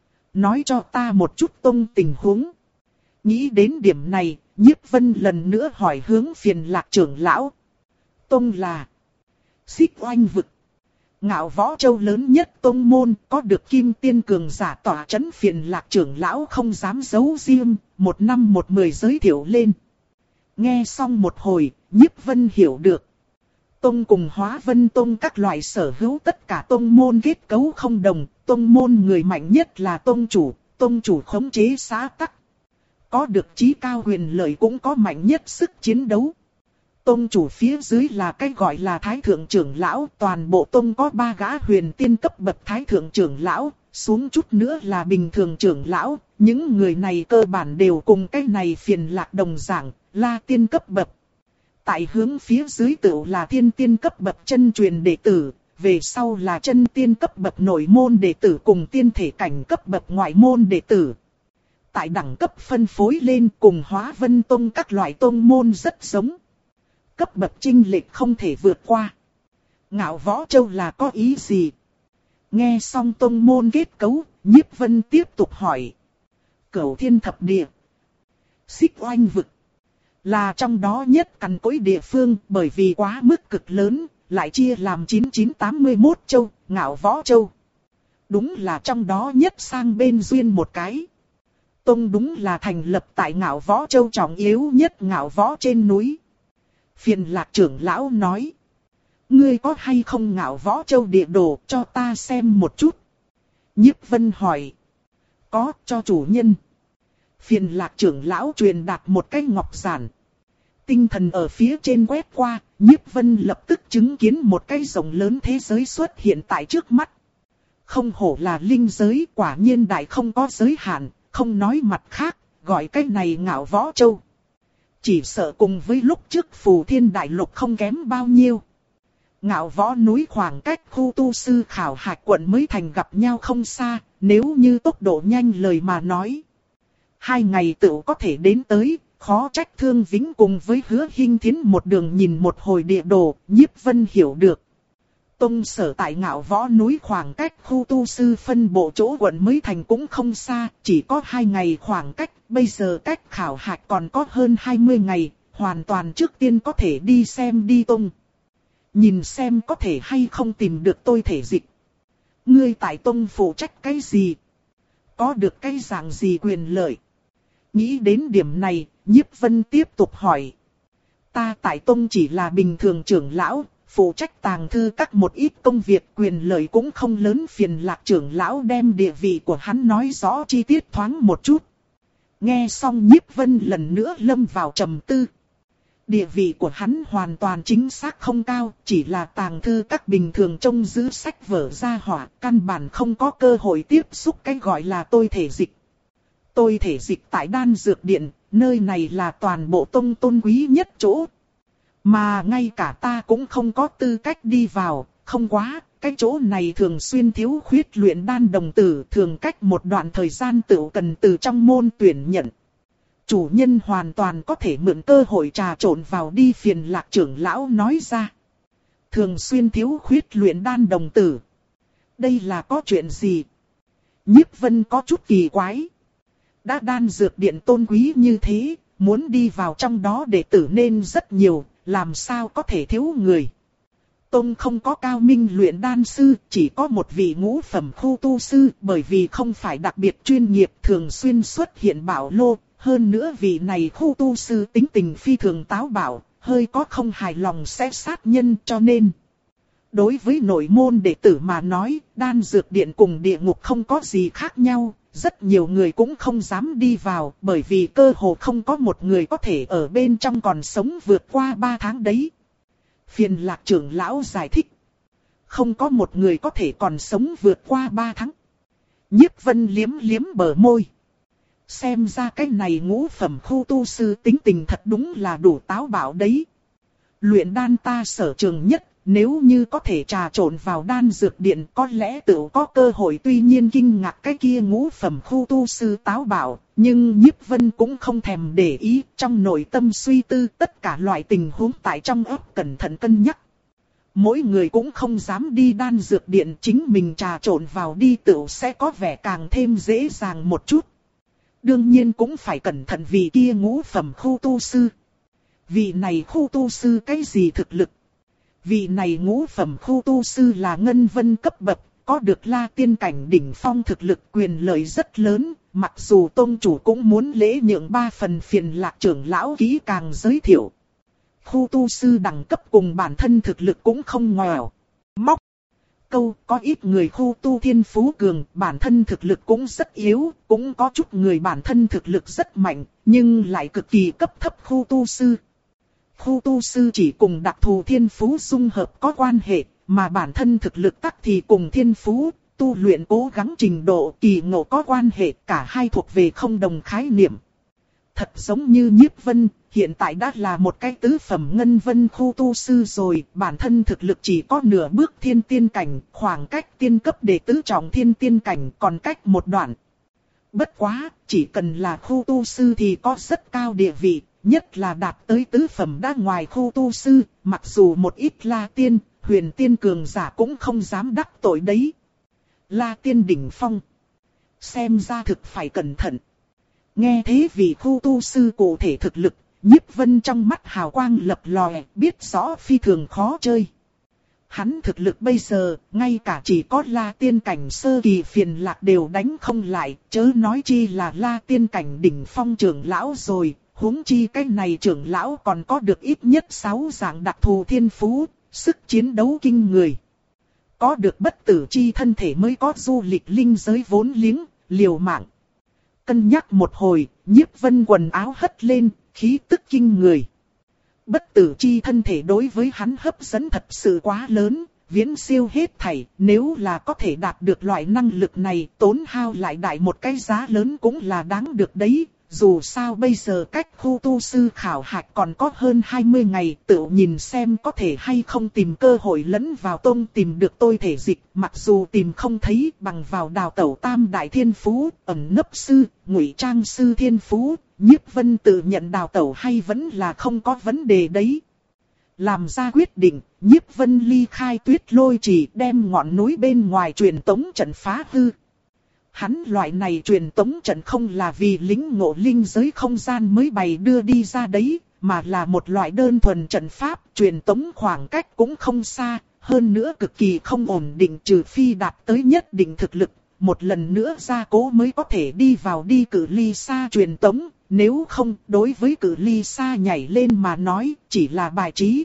Nói cho ta một chút tôn tình huống. Nghĩ đến điểm này, Nhiếp Vân lần nữa hỏi hướng Phiền Lạc trưởng lão. Tôn là Xích Oanh vực. Ngạo Võ Châu lớn nhất tông môn, có được kim tiên cường giả tỏa chấn. Phiền Lạc trưởng lão không dám giấu riêng, một năm một mười giới thiệu lên. Nghe xong một hồi, Nhiếp Vân hiểu được. Tông cùng Hóa Vân Tông các loại sở hữu tất cả tông môn kết cấu không đồng, tông môn người mạnh nhất là tông chủ, tông chủ khống chế xã tắc. Có được chí cao huyền lợi cũng có mạnh nhất sức chiến đấu. Tông chủ phía dưới là cái gọi là Thái Thượng trưởng lão, toàn bộ tông có ba gã huyền tiên cấp bậc Thái Thượng trưởng lão, xuống chút nữa là bình thường trưởng lão, những người này cơ bản đều cùng cái này Phiền Lạc đồng dạng, là tiên cấp bậc. Tại hướng phía dưới tự là thiên tiên cấp bậc chân truyền đệ tử, về sau là chân tiên cấp bậc nội môn đệ tử cùng tiên thể cảnh cấp bậc ngoại môn đệ tử. tại đẳng cấp phân phối lên cùng Hóa Vân Tông các loại tông môn rất giống. Cấp bậc chênh lệch không thể vượt qua. Ngạo Võ Châu là có ý gì? Nghe xong tông môn kết cấu, Nhiếp Vân tiếp tục hỏi. Cửu Thiên Thập Địa, Xích Oanh Vực, là trong đó nhất cằn cỗi địa phương bởi vì quá mức cực lớn, lại chia làm chín chín tám mươi mốt châu, Ngạo Võ Châu. Đúng là trong đó nhất sang bên duyên một cái. Tông đúng là thành lập tại Ngạo Võ Châu trọng yếu nhất Ngạo Võ trên núi. Phiền Lạc trưởng lão nói. Ngươi có hay không Ngạo Võ Châu địa đồ cho ta xem một chút? Nhiếp Vân hỏi. Có, cho chủ nhân. Phiền Lạc trưởng lão truyền đạt một cái ngọc giản. Tinh thần ở phía trên quét qua, Nhiếp Vân lập tức chứng kiến một cái rộng lớn thế giới xuất hiện tại trước mắt. Không hổ là linh giới, quả nhiên đại không có giới hạn, không nói mặt khác, gọi cái này Ngạo Võ Châu. Chỉ sợ cùng với lúc trước Phù Thiên Đại Lục không kém bao nhiêu. Ngạo Võ núi khoảng cách khu tu sư khảo hạch quận mới thành gặp nhau không xa, nếu như tốc độ nhanh lời mà nói. Hai ngày tự có thể đến tới, khó trách Thương Vĩnh cùng với Hứa Hinh Thiến một đường nhìn một hồi địa đồ, Nhiếp Vân hiểu được. Tông sở tại Ngạo Võ núi khoảng cách khu tu sư phân bộ chỗ quận mới thành cũng không xa, chỉ có hai ngày khoảng cách, bây giờ cách khảo hạch còn có hơn hai mươi ngày, hoàn toàn trước tiên có thể đi xem đi Tông. Nhìn xem có thể hay không tìm được tôi thể dịch. Ngươi tại Tông phụ trách cái gì? Có được cái dạng gì quyền lợi? Nghĩ đến điểm này, Nhiếp Vân tiếp tục hỏi. Ta tại Tông chỉ là bình thường trưởng lão, phụ trách tàng thư các một ít công việc, quyền lợi cũng không lớn. Phiền Lạc trưởng lão đem địa vị của hắn nói rõ chi tiết thoáng một chút. Nghe xong Nhiếp Vân lần nữa lâm vào trầm tư. Địa vị của hắn hoàn toàn chính xác không cao, chỉ là tàng thư các bình thường trông giữ sách vở ra hỏa, căn bản không có cơ hội tiếp xúc cái gọi là tôi thể dịch. Tôi thể dịch tại Đan Dược Điện, nơi này là toàn bộ tông tôn quý nhất chỗ. Mà ngay cả ta cũng không có tư cách đi vào, không quá, cái chỗ này thường xuyên thiếu khuyết luyện đan đồng tử, thường cách một đoạn thời gian tự cần từ trong môn tuyển nhận. Chủ nhân hoàn toàn có thể mượn cơ hội trà trộn vào đi. Phiền Lạc trưởng lão nói ra. Thường xuyên thiếu khuyết luyện đan đồng tử. Đây là có chuyện gì? Nhiếp Vân có chút kỳ quái. Đã Đan Dược Điện tôn quý như thế, muốn đi vào trong đó đệ tử nên rất nhiều, làm sao có thể thiếu người? Tông không có cao minh luyện đan sư, chỉ có một vị ngũ phẩm khu tu sư, bởi vì không phải đặc biệt chuyên nghiệp thường xuyên xuất hiện bảo lô. Hơn nữa vị này khu tu sư tính tình phi thường táo bạo, hơi có không hài lòng sẽ sát nhân, cho nên. Đối với nội môn đệ tử mà nói, Đan Dược Điện cùng địa ngục không có gì khác nhau, rất nhiều người cũng không dám đi vào, bởi vì cơ hồ không có một người có thể ở bên trong còn sống vượt qua ba tháng đấy. Phiền Lạc trưởng lão giải thích. Không có một người có thể còn sống vượt qua ba tháng. Nhiếp Vân liếm liếm bờ môi. Xem ra cái này ngũ phẩm khu tu sư tính tình thật đúng là đủ táo bạo đấy. Luyện đan ta sở trường nhất, nếu như có thể trà trộn vào Đan Dược Điện có lẽ tự có cơ hội. Tuy nhiên kinh ngạc cái kia ngũ phẩm khu tu sư táo bạo, nhưng Nhiếp Vân cũng không thèm để ý, trong nội tâm suy tư tất cả loại tình huống tại trong óc cẩn thận cân nhắc. Mỗi người cũng không dám đi Đan Dược Điện, chính mình trà trộn vào đi tự sẽ có vẻ càng thêm dễ dàng một chút. Đương nhiên cũng phải cẩn thận vì kia ngũ phẩm khu tu sư. Vị này khu tu sư cái gì thực lực? Vị này ngũ phẩm khu tu sư là ngân vân cấp bậc, có được La Tiên cảnh đỉnh phong thực lực, quyền lợi rất lớn. Mặc dù tông chủ cũng muốn lễ nhượng ba phần. Phiền Lạc trưởng lão kỹ càng giới thiệu. Khu tu sư đẳng cấp cùng bản thân thực lực cũng không ngoèo móc. Câu có ít người khu tu thiên phú cường, bản thân thực lực cũng rất yếu, cũng có chút người bản thân thực lực rất mạnh, nhưng lại cực kỳ cấp thấp khu tu sư. Khu tu sư chỉ cùng đặc thù thiên phú dung hợp có quan hệ, mà bản thân thực lực tắc thì cùng thiên phú, tu luyện cố gắng trình độ kỳ ngộ có quan hệ, cả hai thuộc về không đồng khái niệm. Thật giống như Nhiếp Vân, hiện tại đã là một cái tứ phẩm ngân vân khu tu sư rồi, bản thân thực lực chỉ có nửa bước thiên tiên cảnh, khoảng cách tiên cấp để tứ trọng thiên tiên cảnh còn cách một đoạn. Bất quá, chỉ cần là khu tu sư thì có rất cao địa vị, nhất là đạt tới tứ phẩm đã ngoài khu tu sư, mặc dù một ít La Tiên, Huyền Tiên cường giả cũng không dám đắc tội đấy. La Tiên đỉnh phong. Xem ra thực phải cẩn thận. Nghe thế vì khu tu sư cụ thể thực lực, Nhiếp Vân trong mắt hào quang lập lòe, biết rõ phi thường khó chơi. Hắn thực lực bây giờ, ngay cả chỉ có La Tiên cảnh sơ kỳ phiền lạc đều đánh không lại, chớ nói chi là La Tiên cảnh đỉnh phong trưởng lão rồi, huống chi cái này trưởng lão còn có được ít nhất sáu dạng đặc thù thiên phú, sức chiến đấu kinh người. Có được bất tử chi thân thể mới có du lịch linh giới vốn liếng, liều mạng. Cân nhắc một hồi, Nhiếp Vân quần áo hất lên, khí tức kinh người. Bất tử chi thân thể đối với hắn hấp dẫn thật sự quá lớn, viễn siêu hết thảy, nếu là có thể đạt được loại năng lực này, tốn hao lại đại một cái giá lớn cũng là đáng được đấy. Dù sao bây giờ cách khu tu sư khảo hạch còn có hơn hai mươi ngày, tự nhìn xem có thể hay không tìm cơ hội lẫn vào tông tìm được tôi thể dịch, mặc dù tìm không thấy bằng vào đào tẩu tam đại thiên phú, ẩn nấp sư, ngụy trang sư thiên phú, Nhiếp Vân tự nhận đào tẩu hay vẫn là không có vấn đề đấy. Làm ra quyết định, Nhiếp Vân ly khai Tuyết Lôi Trì đem ngọn núi bên ngoài truyền tống trận phá hư. Hắn loại này truyền tống trận không là vì lính ngộ linh giới không gian mới bày đưa đi ra đấy, mà là một loại đơn thuần trận pháp, truyền tống khoảng cách cũng không xa, hơn nữa cực kỳ không ổn định trừ phi đạt tới nhất định thực lực, một lần nữa gia cố mới có thể đi vào đi cự ly xa truyền tống, nếu không đối với cự ly xa nhảy lên mà nói chỉ là bài trí.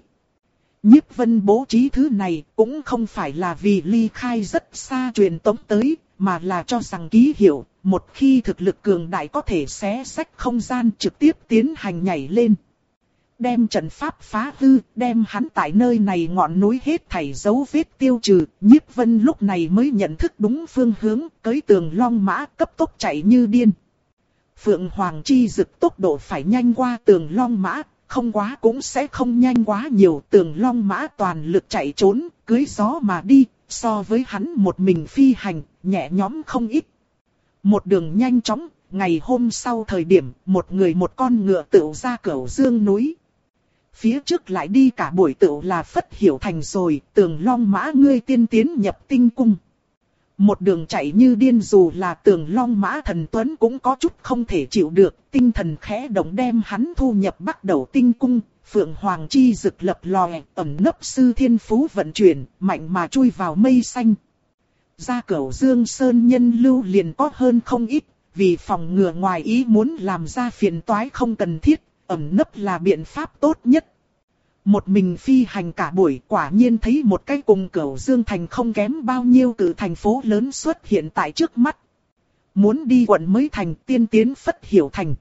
Nhiếp Vân bố trí thứ này cũng không phải là vì ly khai rất xa truyền tống tới, mà là cho rằng ký hiệu, một khi thực lực cường đại có thể xé xách không gian trực tiếp tiến hành nhảy lên. Đem trận pháp phá hư, đem hắn tại nơi này ngọn núi hết thảy dấu vết tiêu trừ, Nhiếp Vân lúc này mới nhận thức đúng phương hướng, cưỡi tường long mã cấp tốc chạy như điên. Phượng Hoàng chi dực tốc độ phải nhanh qua tường long mã, không quá cũng sẽ không nhanh quá nhiều, tường long mã toàn lực chạy trốn, cưỡi gió mà đi, so với hắn một mình phi hành, nhẹ nhõm không ít. Một đường nhanh chóng, ngày hôm sau thời điểm, một người một con ngựa tựu ra Cửu Dương núi. Phía trước lại đi cả buổi tựu là Phất Hiểu Thành rồi, tường long mã ngươi tiên tiến nhập tinh cung. Một đường chạy như điên, dù là tường long mã thần tuấn cũng có chút không thể chịu được, tinh thần khẽ động đem hắn thu nhập bắt đầu tinh cung. Phượng Hoàng chi rực lập lòe, ẩn nấp sư thiên phú vận chuyển, mạnh mà chui vào mây xanh. Ra Cửu Dương Sơn nhân lưu liền có hơn không ít, vì phòng ngừa ngoài ý muốn làm ra phiền toái không cần thiết, ẩn nấp là biện pháp tốt nhất. Một mình phi hành cả buổi, quả nhiên thấy một cái cùng Cửu Dương thành không kém bao nhiêu cự thành phố lớn xuất hiện tại trước mắt. Muốn đi quận mới thành, tiên tiến Phất Hiểu Thành.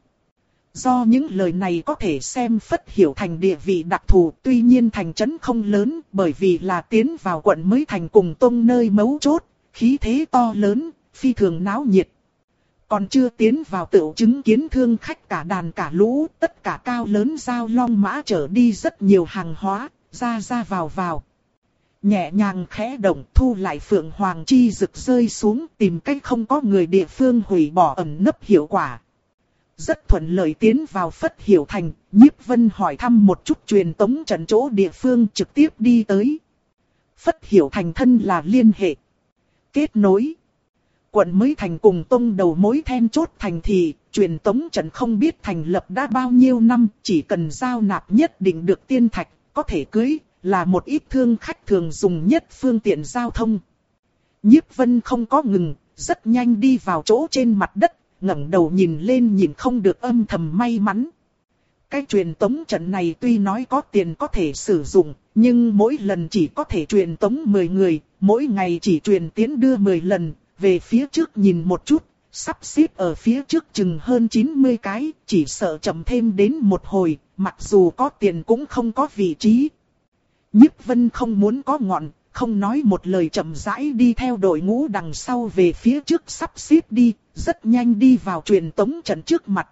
Do những lời này có thể xem Phất Hiểu Thành địa vị đặc thù, tuy nhiên thành trấn không lớn, bởi vì là tiến vào quận mới thành cùng tông nơi mấu chốt, khí thế to lớn, phi thường náo nhiệt. Còn chưa tiến vào tựu chứng kiến thương khách cả đàn cả lũ, tất cả cao lớn giao long mã trở đi rất nhiều hàng hóa, ra ra vào vào. Nhẹ nhàng khẽ động thu lại Phượng Hoàng chi rực rơi xuống, tìm cách không có người địa phương hủy bỏ ẩn nấp hiệu quả. Rất thuận lợi tiến vào Phất Hiểu Thành, Nhiếp Vân hỏi thăm một chút truyền tống trận chỗ địa phương trực tiếp đi tới. Phất Hiểu Thành thân là liên hệ, kết nối. Quận mới thành cùng tông đầu mối then chốt thành thì, truyền tống trận không biết thành lập đã bao nhiêu năm, chỉ cần giao nạp nhất định được tiên thạch, có thể cưới, là một ít thương khách thường dùng nhất phương tiện giao thông. Nhiếp Vân không có ngừng, rất nhanh đi vào chỗ trên mặt đất, ngẩng đầu nhìn lên nhìn không được âm thầm may mắn. Cái truyền tống trận này tuy nói có tiền có thể sử dụng, nhưng mỗi lần chỉ có thể truyền tống mười người, mỗi ngày chỉ truyền tiến đưa mười lần. Về phía trước nhìn một chút, sắp xếp ở phía trước chừng hơn chín mươi cái, chỉ sợ chậm thêm đến một hồi, mặc dù có tiền cũng không có vị trí. Nhiếp Vân không muốn có ngọn, không nói một lời chậm rãi đi theo đội ngũ đằng sau về phía trước sắp xếp đi, rất nhanh đi vào truyền tống trận trước mặt.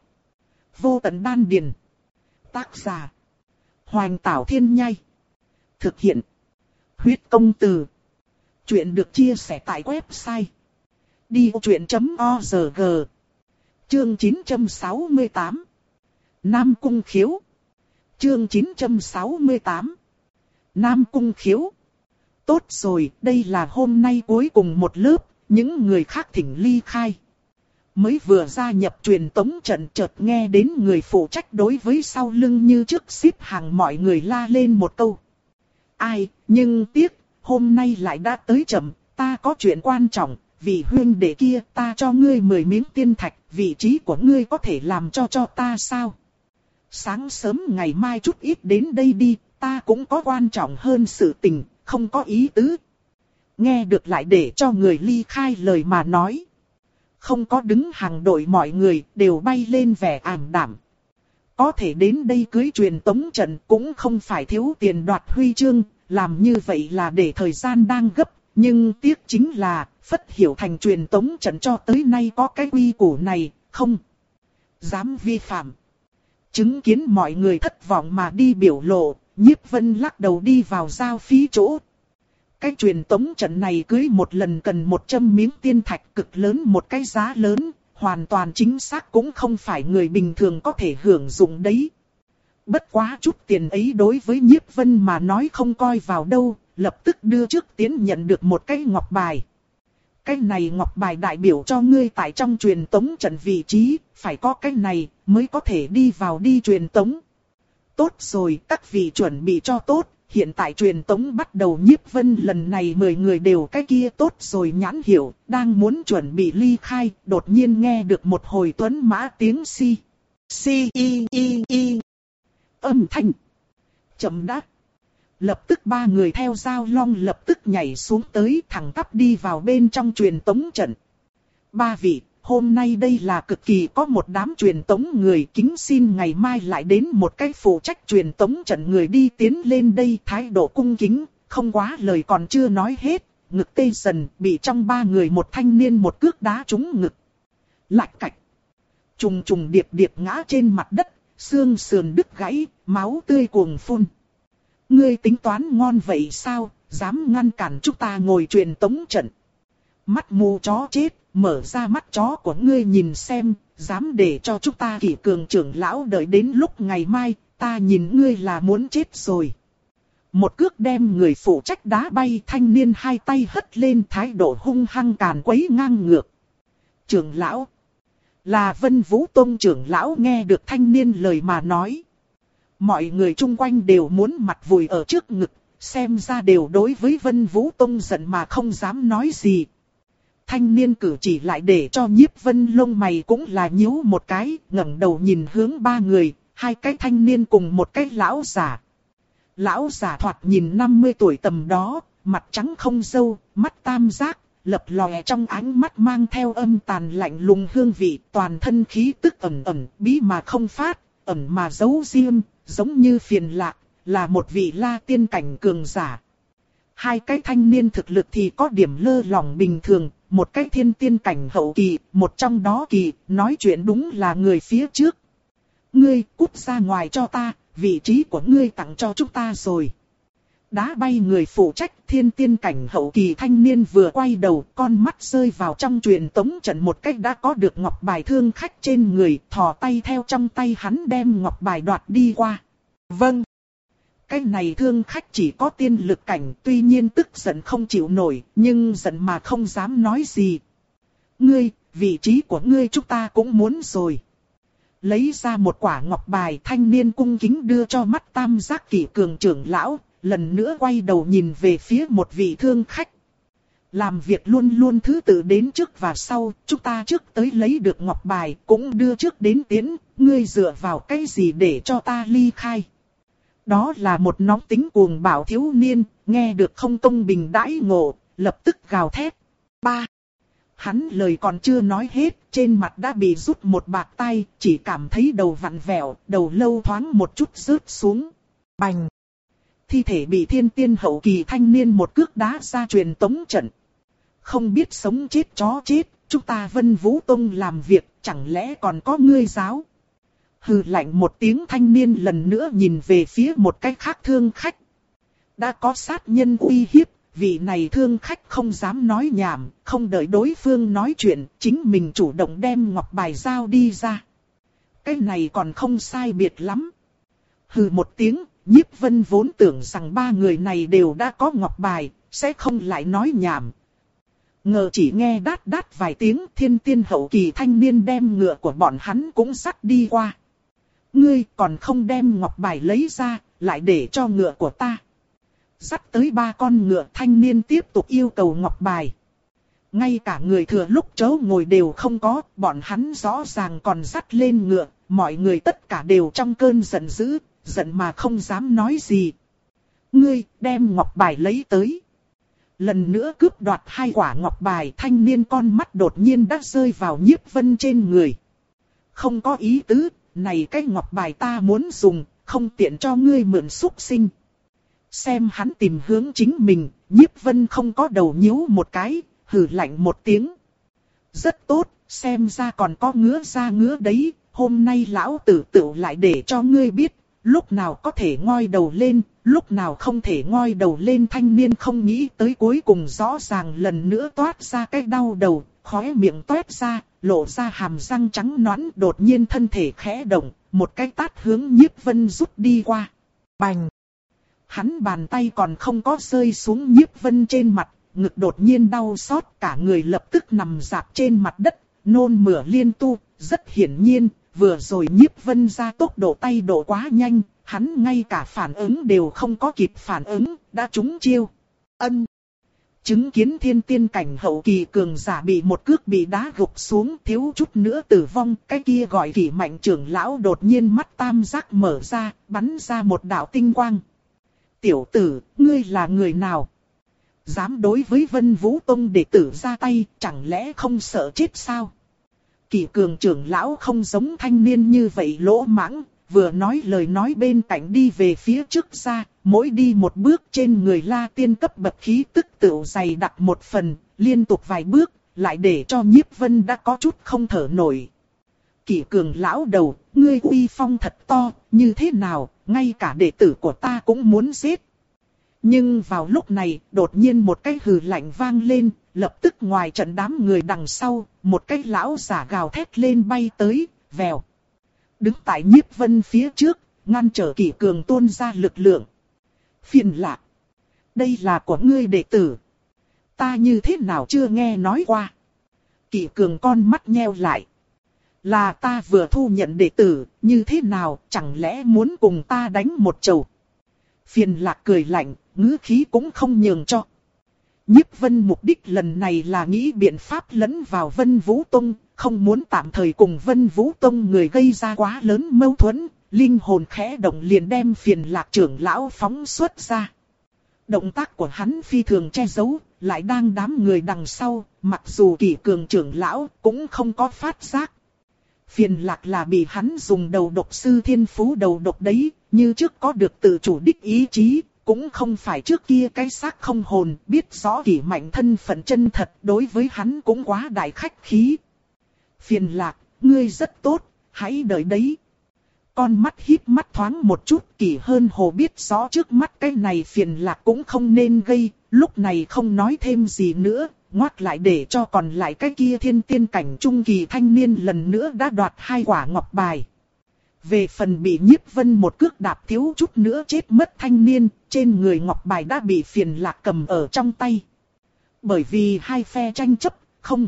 Vô tận đan điền. Tác giả: Hoành Tảo Thiên Nhai. Thực hiện: Huyết Công Từ. Chuyện được chia sẻ tại website đi truyện chấm org. Chương chín trăm sáu mươi tám. Nam Cung Khiếu. Chương chín trăm sáu mươi tám. Nam Cung Khiếu. Tốt rồi, đây là hôm nay cuối cùng một lớp, những người khác thỉnh ly khai. Mới vừa gia nhập truyền tống trận chợt nghe đến người phụ trách đối với sau lưng như trước xếp hàng mọi người la lên một câu. Ai, nhưng tiếc, hôm nay lại đã tới chậm, ta có chuyện quan trọng, vị huynh đệ kia ta cho ngươi mười miếng tiên thạch, vị trí của ngươi có thể làm cho cho ta sao? Sáng sớm ngày mai chút ít đến đây đi, ta cũng có quan trọng hơn sự tình, không có ý tứ. Nghe được lại để cho người ly khai lời mà nói. Không có đứng hàng đội mọi người đều bay lên vẻ ảm đạm. Có thể đến đây cưới truyền tống trận cũng không phải thiếu tiền đoạt huy chương, làm như vậy là để thời gian đang gấp. Nhưng tiếc chính là, Phất Hiểu Thành truyền tống trận cho tới nay có cái quy củ này, không dám vi phạm. Chứng kiến mọi người thất vọng mà đi biểu lộ, Nhiếp Vân lắc đầu đi vào giao phí chỗ. Cái truyền tống trận này cưới một lần cần một trăm miếng tiên thạch cực lớn một cái giá lớn, hoàn toàn chính xác cũng không phải người bình thường có thể hưởng dụng đấy. Bất quá chút tiền ấy đối với Nhiếp Vân mà nói không coi vào đâu, lập tức đưa trước tiến nhận được một cái ngọc bài. Cái này ngọc bài đại biểu cho ngươi tại trong truyền tống trận vị trí, phải có cái này mới có thể đi vào đi truyền tống. Tốt rồi, các vị chuẩn bị cho tốt, hiện tại truyền tống bắt đầu. Nhiếp Vân lần này mười người đều cái kia tốt rồi nhãn hiểu, đang muốn chuẩn bị ly khai, đột nhiên nghe được một hồi tuấn mã tiếng si. Si y y y. Âm thanh. Chậm đáp. Lập tức ba người theo Giao Long lập tức nhảy xuống tới thẳng tắp đi vào bên trong truyền tống trận. Ba vị, hôm nay đây là cực kỳ có một đám truyền tống người, kính xin ngày mai lại đến một cái phụ trách truyền tống trận người đi tiến lên đây, thái độ cung kính, không quá lời còn chưa nói hết, ngực tê dần bị trong ba người một thanh niên một cước đá trúng ngực. Lạch cạch. Trùng trùng điệp điệp ngã trên mặt đất, xương sườn đứt gãy, máu tươi cuồng phun. Ngươi tính toán ngon vậy sao, dám ngăn cản chúng ta ngồi truyền tống trận. Mắt mù chó chết, mở ra mắt chó của ngươi nhìn xem, dám để cho chúng ta Kỷ Cường trưởng lão đợi đến lúc ngày mai, ta nhìn ngươi là muốn chết rồi. Một cước đem người phụ trách đá bay, thanh niên hai tay hất lên, thái độ hung hăng càn quấy ngang ngược. Trưởng lão, là Vân Vũ Tông trưởng lão nghe được thanh niên lời mà nói. Mọi người chung quanh đều muốn mặt vùi ở trước ngực, xem ra đều đối với Vân Vũ Tông giận mà không dám nói gì. Thanh niên cử chỉ lại để cho Nhiếp Vân lông mày cũng là nhíu một cái, ngẩng đầu nhìn hướng ba người, hai cái thanh niên cùng một cái lão giả. Lão giả thoạt nhìn năm mươi tuổi tầm đó, mặt trắng không râu, mắt tam giác, lập lòe trong ánh mắt mang theo âm tàn lạnh lùng hương vị, toàn thân khí tức ẩn ẩn, bí mà không phát, ẩn mà giấu riêng, giống như phiền lạc, là một vị la tiên cảnh cường giả. Hai cái thanh niên thực lực thì có điểm lơ lỏng bình thường, một cái thiên tiên cảnh hậu kỳ, một trong đó kỳ, nói chuyện đúng là người phía trước. Ngươi cút ra ngoài cho ta, vị trí của ngươi tặng cho chúng ta rồi. Đá bay người phụ trách thiên tiên cảnh hậu kỳ thanh niên vừa quay đầu, con mắt rơi vào trong truyền tống trận một cách đã có được ngọc bài thương khách trên người, thò tay theo trong tay hắn đem ngọc bài đoạt đi qua. Vâng. Cái này thương khách chỉ có tiên lực cảnh, tuy nhiên tức giận không chịu nổi, nhưng giận mà không dám nói gì. Ngươi, vị trí của ngươi chúng ta cũng muốn rồi. Lấy ra một quả ngọc bài, thanh niên cung kính đưa cho mắt tam giác Kỷ Cường trưởng lão, lần nữa quay đầu nhìn về phía một vị thương khách. Làm việc luôn luôn thứ tự đến trước và sau, chúng ta trước tới lấy được ngọc bài, cũng đưa trước đến tiến, ngươi dựa vào cái gì để cho ta ly khai. Đó là một nóng tính cuồng bạo thiếu niên, nghe được không công bình đãi ngộ, lập tức gào thét. Ba. Hắn lời còn chưa nói hết, trên mặt đã bị rút một bạt tay, chỉ cảm thấy đầu vặn vẹo, đầu lâu thoáng một chút rớt xuống. Bành. Thi thể bị thiên tiên hậu kỳ thanh niên một cước đá ra truyền tống trận. Không biết sống chết chó chết, chúng ta Vân Vũ Tông làm việc, chẳng lẽ còn có ngươi giáo? Hừ lạnh một tiếng, thanh niên lần nữa nhìn về phía một cái khác thương khách. Đã có sát nhân uy hiếp, vị này thương khách không dám nói nhảm, không đợi đối phương nói chuyện, chính mình chủ động đem ngọc bài giao đi ra. Cái này còn không sai biệt lắm. Hừ một tiếng, Nhiếp Vân vốn tưởng rằng ba người này đều đã có ngọc bài, sẽ không lại nói nhảm. Ngờ chỉ nghe đát đát vài tiếng, thiên tiên hậu kỳ thanh niên đem ngựa của bọn hắn cũng dắt đi qua. Ngươi còn không đem ngọc bài lấy ra, lại để cho ngựa của ta. Dắt tới ba con ngựa, thanh niên tiếp tục yêu cầu ngọc bài. Ngay cả người thừa lúc chớ ngồi đều không có, bọn hắn rõ ràng còn dắt lên ngựa, mọi người tất cả đều trong cơn giận dữ, giận mà không dám nói gì. Ngươi đem ngọc bài lấy tới. Lần nữa cướp đoạt hai quả ngọc bài, thanh niên con mắt đột nhiên đã rơi vào Nhiếp Vân trên người. Không có ý tứ, này cái ngọc bài ta muốn dùng, không tiện cho ngươi mượn xúc sinh. Xem hắn tìm hướng chính mình, Nhiếp Vân không có đầu nhíu một cái, hừ lạnh một tiếng. Rất tốt, xem ra còn có ngứa ra ngứa đấy, hôm nay lão tử tựu lại để cho ngươi biết, lúc nào có thể ngoi đầu lên, lúc nào không thể ngoi đầu lên. Thanh niên không nghĩ tới cuối cùng rõ ràng lần nữa toát ra cái đau đầu, khóe miệng toét ra, lộ ra hàm răng trắng nõn, đột nhiên thân thể khẽ động, một cái tát hướng Nhiếp Vân rút đi qua. Bành! Hắn bàn tay còn không có rơi xuống Nhiếp Vân trên mặt, ngực đột nhiên đau xót, cả người lập tức nằm rạp trên mặt đất, nôn mửa liên tục. Rất hiển nhiên, vừa rồi Nhiếp Vân ra tốc độ tay độ quá nhanh, hắn ngay cả phản ứng đều không có kịp phản ứng, đã trúng chiêu. Ân! Chứng kiến thiên tiên cảnh hậu kỳ cường giả bị một cước bị đá gục xuống, thiếu chút nữa tử vong, cái kia gọi Kỷ Mạnh trưởng lão đột nhiên mắt tam giác mở ra, bắn ra một đạo tinh quang. Tiểu tử, ngươi là người nào? Dám đối với Vân Vũ Tông đệ tử ra tay, chẳng lẽ không sợ chết sao? Kỷ cường trưởng lão không giống thanh niên như vậy lỗ mãng, vừa nói lời nói bên cạnh đi về phía trước ra, mỗi đi một bước trên người La Tiên cấp bậc khí tức tựu dày đặc một phần, liên tục vài bước, lại để cho Nhiếp Vân đã có chút không thở nổi. Kỷ cường lão đầu, ngươi uy phong thật to, như thế nào, ngay cả đệ tử của ta cũng muốn giết. Nhưng vào lúc này, đột nhiên một cái hừ lạnh vang lên, lập tức ngoài trận đám người đằng sau, một cái lão giả gào thét lên bay tới, vèo. Đứng tại Nhiếp Vân phía trước, ngăn trở Kỷ cường tuôn ra lực lượng. Phiền lạ. Đây là của ngươi đệ tử. Ta như thế nào chưa nghe nói qua. Kỷ cường con mắt nheo lại. Là ta vừa thu nhận đệ tử, như thế nào, chẳng lẽ muốn cùng ta đánh một chầu. Phiền lạc cười lạnh, ngữ khí cũng không nhường cho. Nhiếp Vân mục đích lần này là nghĩ biện pháp lẫn vào Vân Vũ Tông, không muốn tạm thời cùng Vân Vũ Tông người gây ra quá lớn mâu thuẫn, linh hồn khẽ động liền đem phiền lạc trưởng lão phóng xuất ra. Động tác của hắn phi thường che giấu, lại đang đám người đằng sau, mặc dù Kỷ cường trưởng lão cũng không có phát giác. Phiền lạc là bị hắn dùng đầu độc sư thiên phú đầu độc đấy, như trước có được tự chủ đích ý chí, cũng không phải trước kia cái xác không hồn, biết rõ Kỷ Mạnh thân phận chân thật, đối với hắn cũng quá đại khách khí. Phiền lạc, ngươi rất tốt, hãy đợi đấy. Con mắt híp mắt thoáng một chút, Kỷ hơn hồ biết rõ trước mắt cái này phiền lạc cũng không nên gây, lúc này không nói thêm gì nữa, ngoắt lại để cho còn lại cái kia thiên tiên cảnh trung kỳ thanh niên lần nữa đã đoạt hai quả ngọc bài. Về phần bị Nhiếp Vân một cước đạp thiếu chút nữa chết mất thanh niên, trên người ngọc bài đã bị phiền lạc cầm ở trong tay. Bởi vì hai phe tranh chấp, không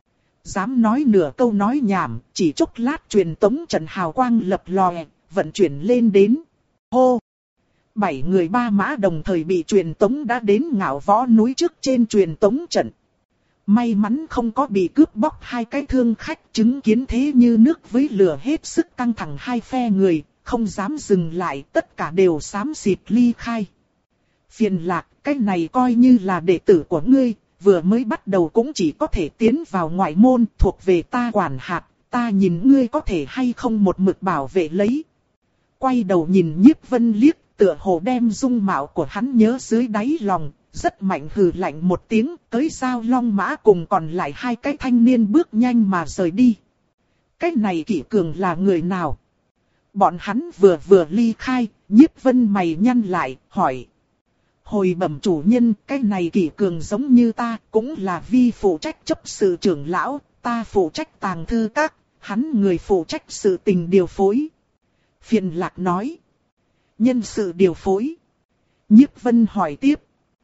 dám nói nửa câu nói nhảm, chỉ chốc lát truyền tống trận hào quang lập lòe, vận chuyển lên đến. Hô! Bảy người ba mã đồng thời bị truyền tống đã đến Ngạo Võ núi trước trên truyền tống trận. May mắn không có bị cướp bóc hai cái thương khách, chứng kiến thế như nước với lửa hết sức căng thẳng hai phe người, không dám dừng lại, tất cả đều xám xịt ly khai. Phiền lạc, cái này coi như là đệ tử của ngươi, vừa mới bắt đầu cũng chỉ có thể tiến vào ngoại môn, thuộc về ta quản hạt, ta nhìn ngươi có thể hay không một mực bảo vệ lấy. Quay đầu nhìn Nhiếp Vân liếc, tựa hồ đem dung mạo của hắn nhớ dưới đáy lòng, rất mạnh hừ lạnh một tiếng, tới Giao Long Mã cùng còn lại hai cái thanh niên bước nhanh mà rời đi. Cái này Kỷ cường là người nào? Bọn hắn vừa vừa ly khai, Nhiếp Vân mày nhăn lại, hỏi. Hồi bẩm chủ nhân, cái này Kỷ Cường giống như ta, cũng là vi phụ trách chấp sự trưởng lão, ta phụ trách tàng thư các, hắn người phụ trách sự tình điều phối. Phiền Lạc nói. Nhân sự điều phối. Nhiếp Vân hỏi tiếp.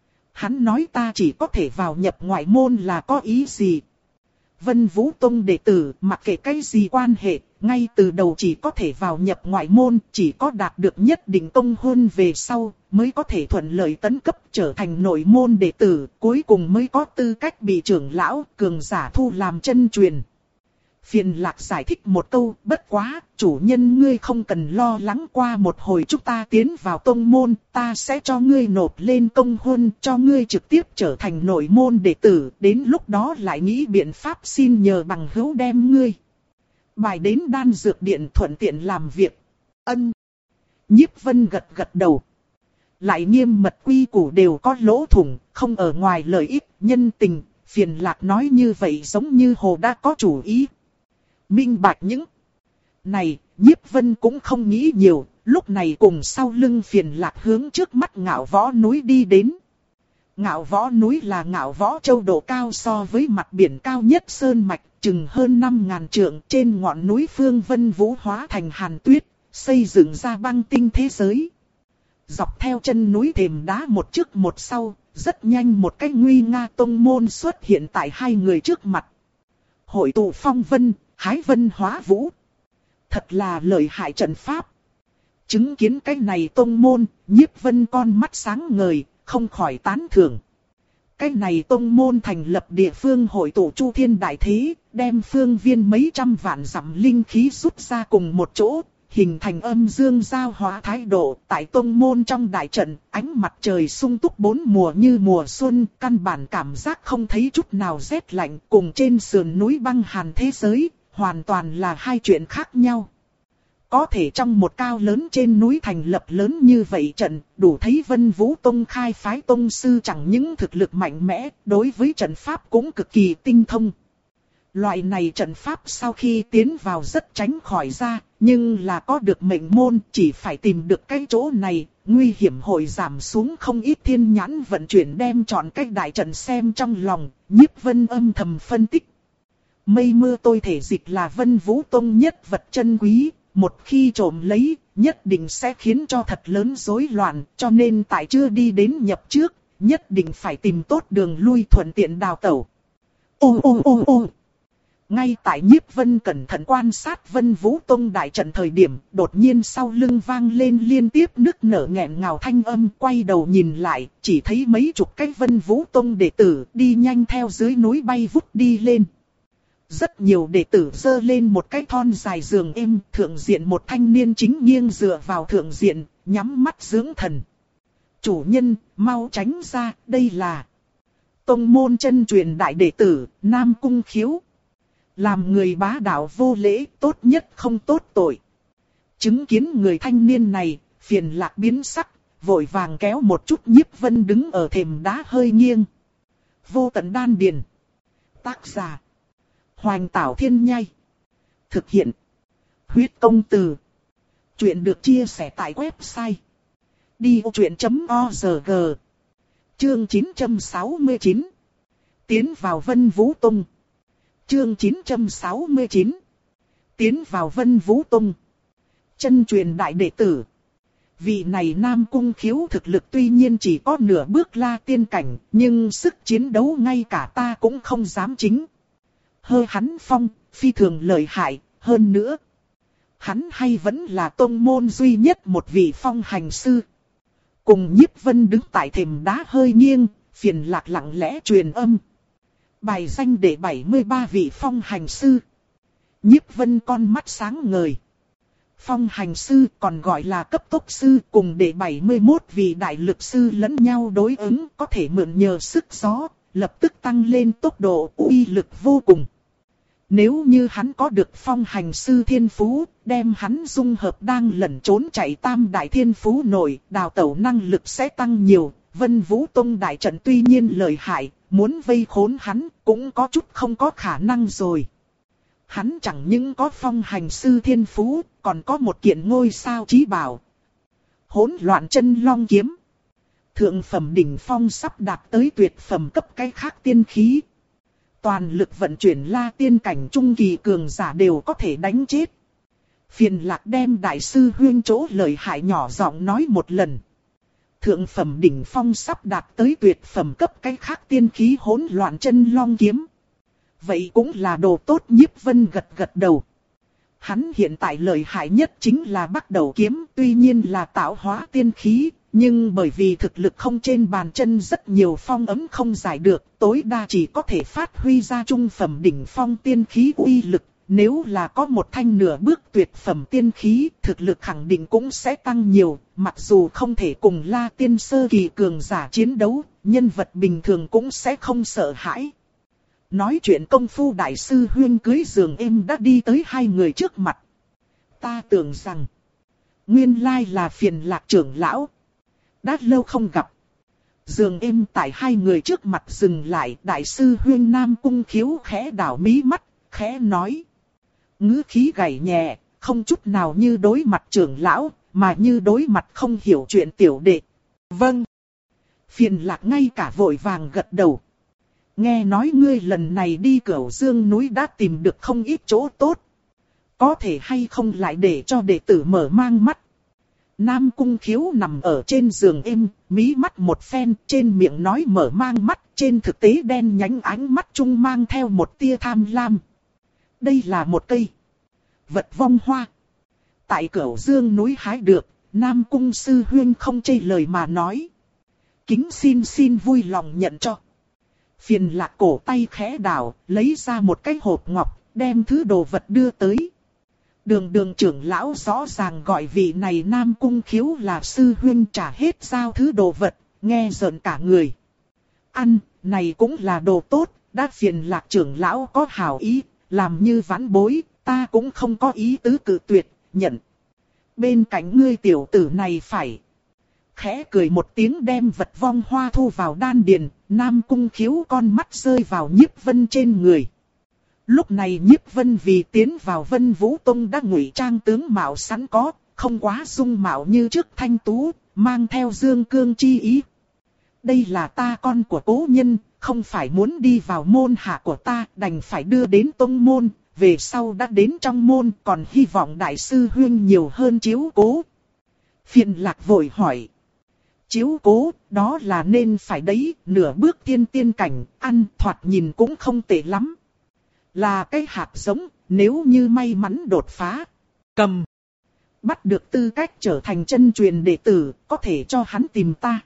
Hắn nói ta chỉ có thể vào nhập ngoại môn là có ý gì? Vân Vũ Tông đệ tử mặc kệ cái gì quan hệ, ngay từ đầu chỉ có thể vào nhập ngoại môn, chỉ có đạt được nhất định tông hôn về sau, mới có thể thuận lợi tấn cấp trở thành nội môn đệ tử, cuối cùng mới có tư cách bị trưởng lão, cường giả thu làm chân truyền. Phiền Lạc giải thích một câu, bất quá, chủ nhân ngươi không cần lo lắng, qua một hồi chúng ta tiến vào tông môn, ta sẽ cho ngươi nộp lên công huân, cho ngươi trực tiếp trở thành nội môn đệ tử, đến lúc đó lại nghĩ biện pháp xin nhờ bằng hữu đem ngươi. Bài đến đan dược điện thuận tiện làm việc. Ân. Nhiếp Vân gật gật đầu. Lại nghiêm mật quy củ đều có lỗ thủng, không ở ngoài lợi ích, nhân tình, Phiền Lạc nói như vậy giống như hồ đã có chủ ý. Minh bạch những này, Nhiếp Vân cũng không nghĩ nhiều, lúc này cùng sau lưng Phiền Lạc hướng trước mắt Ngạo Võ núi đi đến. Ngạo Võ núi là Ngạo Võ Châu độ cao so với mặt biển cao nhất sơn mạch, chừng hơn năm ngàn trượng, trên ngọn núi phương Vân Vũ hóa thành hàn tuyết, xây dựng ra băng tinh thế giới. Dọc theo chân núi thềm đá một trước một sau, rất nhanh một cái nguy nga tông môn xuất hiện tại hai người trước mặt. Hội tụ phong vân, hái vân hóa vũ. Thật là lợi hại trận pháp. Chứng kiến cái này tông môn, Nhiếp Vân con mắt sáng ngời, không khỏi tán thưởng. Cái này tông môn thành lập địa phương hội tụ chu thiên đại thế, đem phương viên mấy trăm vạn dặm linh khí rút ra cùng một chỗ, hình thành âm dương giao hóa thái độ. Tại tông môn trong đại trận, ánh mặt trời sung túc bốn mùa như mùa xuân, căn bản cảm giác không thấy chút nào rét lạnh, cùng trên sườn núi băng hàn thế giới, hoàn toàn là hai chuyện khác nhau. Có thể trong một cao lớn trên núi thành lập lớn như vậy trận, đủ thấy Vân Vũ Tông khai phái tông sư chẳng những thực lực mạnh mẽ, đối với trận pháp cũng cực kỳ tinh thông. Loại này trận pháp sau khi tiến vào rất tránh khỏi ra, nhưng là có được mệnh môn, chỉ phải tìm được cái chỗ này, nguy hiểm hội giảm xuống không ít. Thiên nhãn vận chuyển đem chọn cách đại trận xem trong lòng, Nhiếp Vân âm thầm phân tích. Mây mưa tôi thể dịch là Vân Vũ Tông nhất vật chân quý, một khi trộm lấy, nhất định sẽ khiến cho thật lớn rối loạn, cho nên tại chưa đi đến nhập trước, nhất định phải tìm tốt đường lui thuận tiện đào tẩu. Ô ô ô ô. Ngay tại Nhiếp Vân cẩn thận quan sát Vân Vũ Tông đại trận thời điểm, đột nhiên sau lưng vang lên liên tiếp nức nở nghẹn ngào thanh âm, quay đầu nhìn lại, chỉ thấy mấy chục cái Vân Vũ Tông đệ tử đi nhanh theo dưới núi bay vút đi lên. Rất nhiều đệ tử giơ lên một cái thon dài giường êm, thượng diện một thanh niên chính nghiêng dựa vào thượng diện, nhắm mắt dưỡng thần. Chủ nhân, mau tránh ra, đây là tông môn chân truyền đại đệ tử, Nam Cung Khiếu. Làm người bá đạo vô lễ, tốt nhất không tốt tội. Chứng kiến người thanh niên này, Phiền Lạc biến sắc, vội vàng kéo một chút Nhiếp Vân đứng ở thềm đá hơi nghiêng. Vô tận đan điền. Tác giả Hoành Tảo Thiên Nhai. Thực hiện Huyết Công Từ. Chuyện được chia sẻ tại website đi ô chuyện chấm org. Chương chín trăm sáu mươi chín. Tiến vào Vân Vũ Tông. Chương chín trăm sáu mươi chín. Tiến vào Vân Vũ Tông. Chân truyền đại đệ tử. Vị này Nam Cung Khiếu thực lực tuy nhiên chỉ có nửa bước la tiên cảnh, nhưng sức chiến đấu ngay cả ta cũng không dám chính. Hơ hắn phong, phi thường lợi hại, hơn nữa. Hắn hay vẫn là tông môn duy nhất một vị phong hành sư. Cùng Nhiếp Vân đứng tại thềm đá hơi nghiêng, Phiền Lạc lặng lẽ truyền âm. Bài danh để bảy mươi ba vị phong hành sư. Nhiếp Vân con mắt sáng ngời. Phong hành sư còn gọi là cấp tốc sư, cùng để bảy mươi mốt vị đại lực sư lẫn nhau đối ứng, có thể mượn nhờ sức gió, lập tức tăng lên tốc độ, uy lực vô cùng. Nếu như hắn có được phong hành sư thiên phú, đem hắn dung hợp đang lẩn trốn chạy tam đại thiên phú nổi, đào tẩu năng lực sẽ tăng nhiều. Vân Vũ Tông đại trận tuy nhiên lợi hại, muốn vây khốn hắn cũng có chút không có khả năng rồi. Hắn chẳng những có phong hành sư thiên phú, còn có một kiện ngôi sao chí bảo. Hỗn loạn chân long kiếm. Thượng phẩm đỉnh phong sắp đạt tới tuyệt phẩm cấp cái khác tiên khí. Toàn lực vận chuyển la tiên cảnh trung kỳ cường giả đều có thể đánh chết. Phiền Lạc đem đại sư huyên chỗ lời hại nhỏ giọng nói một lần. Thượng phẩm đỉnh phong sắp đạt tới tuyệt phẩm cấp cái khác tiên khí hỗn loạn chân long kiếm. Vậy cũng là đồ tốt. Nhiếp Vân gật gật đầu. Hắn hiện tại lợi hại nhất chính là Bắc Đầu kiếm, tuy nhiên là tạo hóa tiên khí, nhưng bởi vì thực lực không trên bàn chân rất nhiều phong ấm không giải được, tối đa chỉ có thể phát huy ra trung phẩm đỉnh phong tiên khí uy lực. Nếu là có một thanh nửa bước tuyệt phẩm tiên khí, thực lực khẳng định cũng sẽ tăng nhiều, mặc dù không thể cùng La Tiên sơ kỳ cường giả chiến đấu, nhân vật bình thường cũng sẽ không sợ hãi. Nói chuyện công phu đại sư huyên cưới giường êm đã đi tới hai người trước mặt. Ta tưởng rằng, nguyên lai là Phiền Lạc trưởng lão. Đã lâu không gặp. Giường êm tại hai người trước mặt dừng lại, đại sư huyên Nam Cung Khiếu khẽ đảo mí mắt, khẽ nói. Ngữ khí gảy nhẹ, không chút nào như đối mặt trưởng lão, mà như đối mặt không hiểu chuyện tiểu đệ. Vâng. Phiền Lạc ngay cả vội vàng gật đầu. Nghe nói ngươi lần này đi Cửu Dương núi đã tìm được không ít chỗ tốt. Có thể hay không lại để cho đệ tử mở mang mắt. Nam Cung Khiếu nằm ở trên giường êm, mí mắt một phen, trên miệng nói mở mang mắt, trên thực tế đen nhánh ánh mắt trung mang theo một tia tham lam. Đây là một cây vật vong hoa. Tại Cửu Dương núi hái được, Nam Cung sư huyên không chê lời mà nói. Kính xin xin vui lòng nhận cho. Phiền Lạc cổ tay khẽ đảo, lấy ra một cái hộp ngọc, đem thứ đồ vật đưa tới. Đường đường trưởng lão rõ ràng gọi vị này Nam Cung Khiếu là sư huyên trả hết giao thứ đồ vật, nghe giận cả người. Ăn, này cũng là đồ tốt, đã Phiền Lạc trưởng lão có hảo ý, làm như vãn bối, ta cũng không có ý tứ cự tuyệt, nhận. Bên cạnh ngươi tiểu tử này phải. Khẽ cười một tiếng đem vật vong hoa thu vào đan điền, Nam Cung Khiếu con mắt rơi vào Nhiếp Vân trên người. Lúc này Nhiếp Vân vì tiến vào Vân Vũ Tông đã ngụy trang tướng mạo sẵn có, không quá dung mạo như trước thanh tú, mang theo dương cương chi ý. Đây là ta con của cố nhân, không phải muốn đi vào môn hạ của ta, đành phải đưa đến tông môn, về sau đã đến trong môn, còn hy vọng đại sư huyên nhiều hơn chiếu cố. Phiền Lạc vội hỏi. Chiếu cố, đó là nên phải đấy, nửa bước tiên tiên cảnh, ăn thoạt nhìn cũng không tệ lắm. Là cái hạt giống, nếu như may mắn đột phá, cầm, bắt được tư cách trở thành chân truyền đệ tử, có thể cho hắn tìm ta.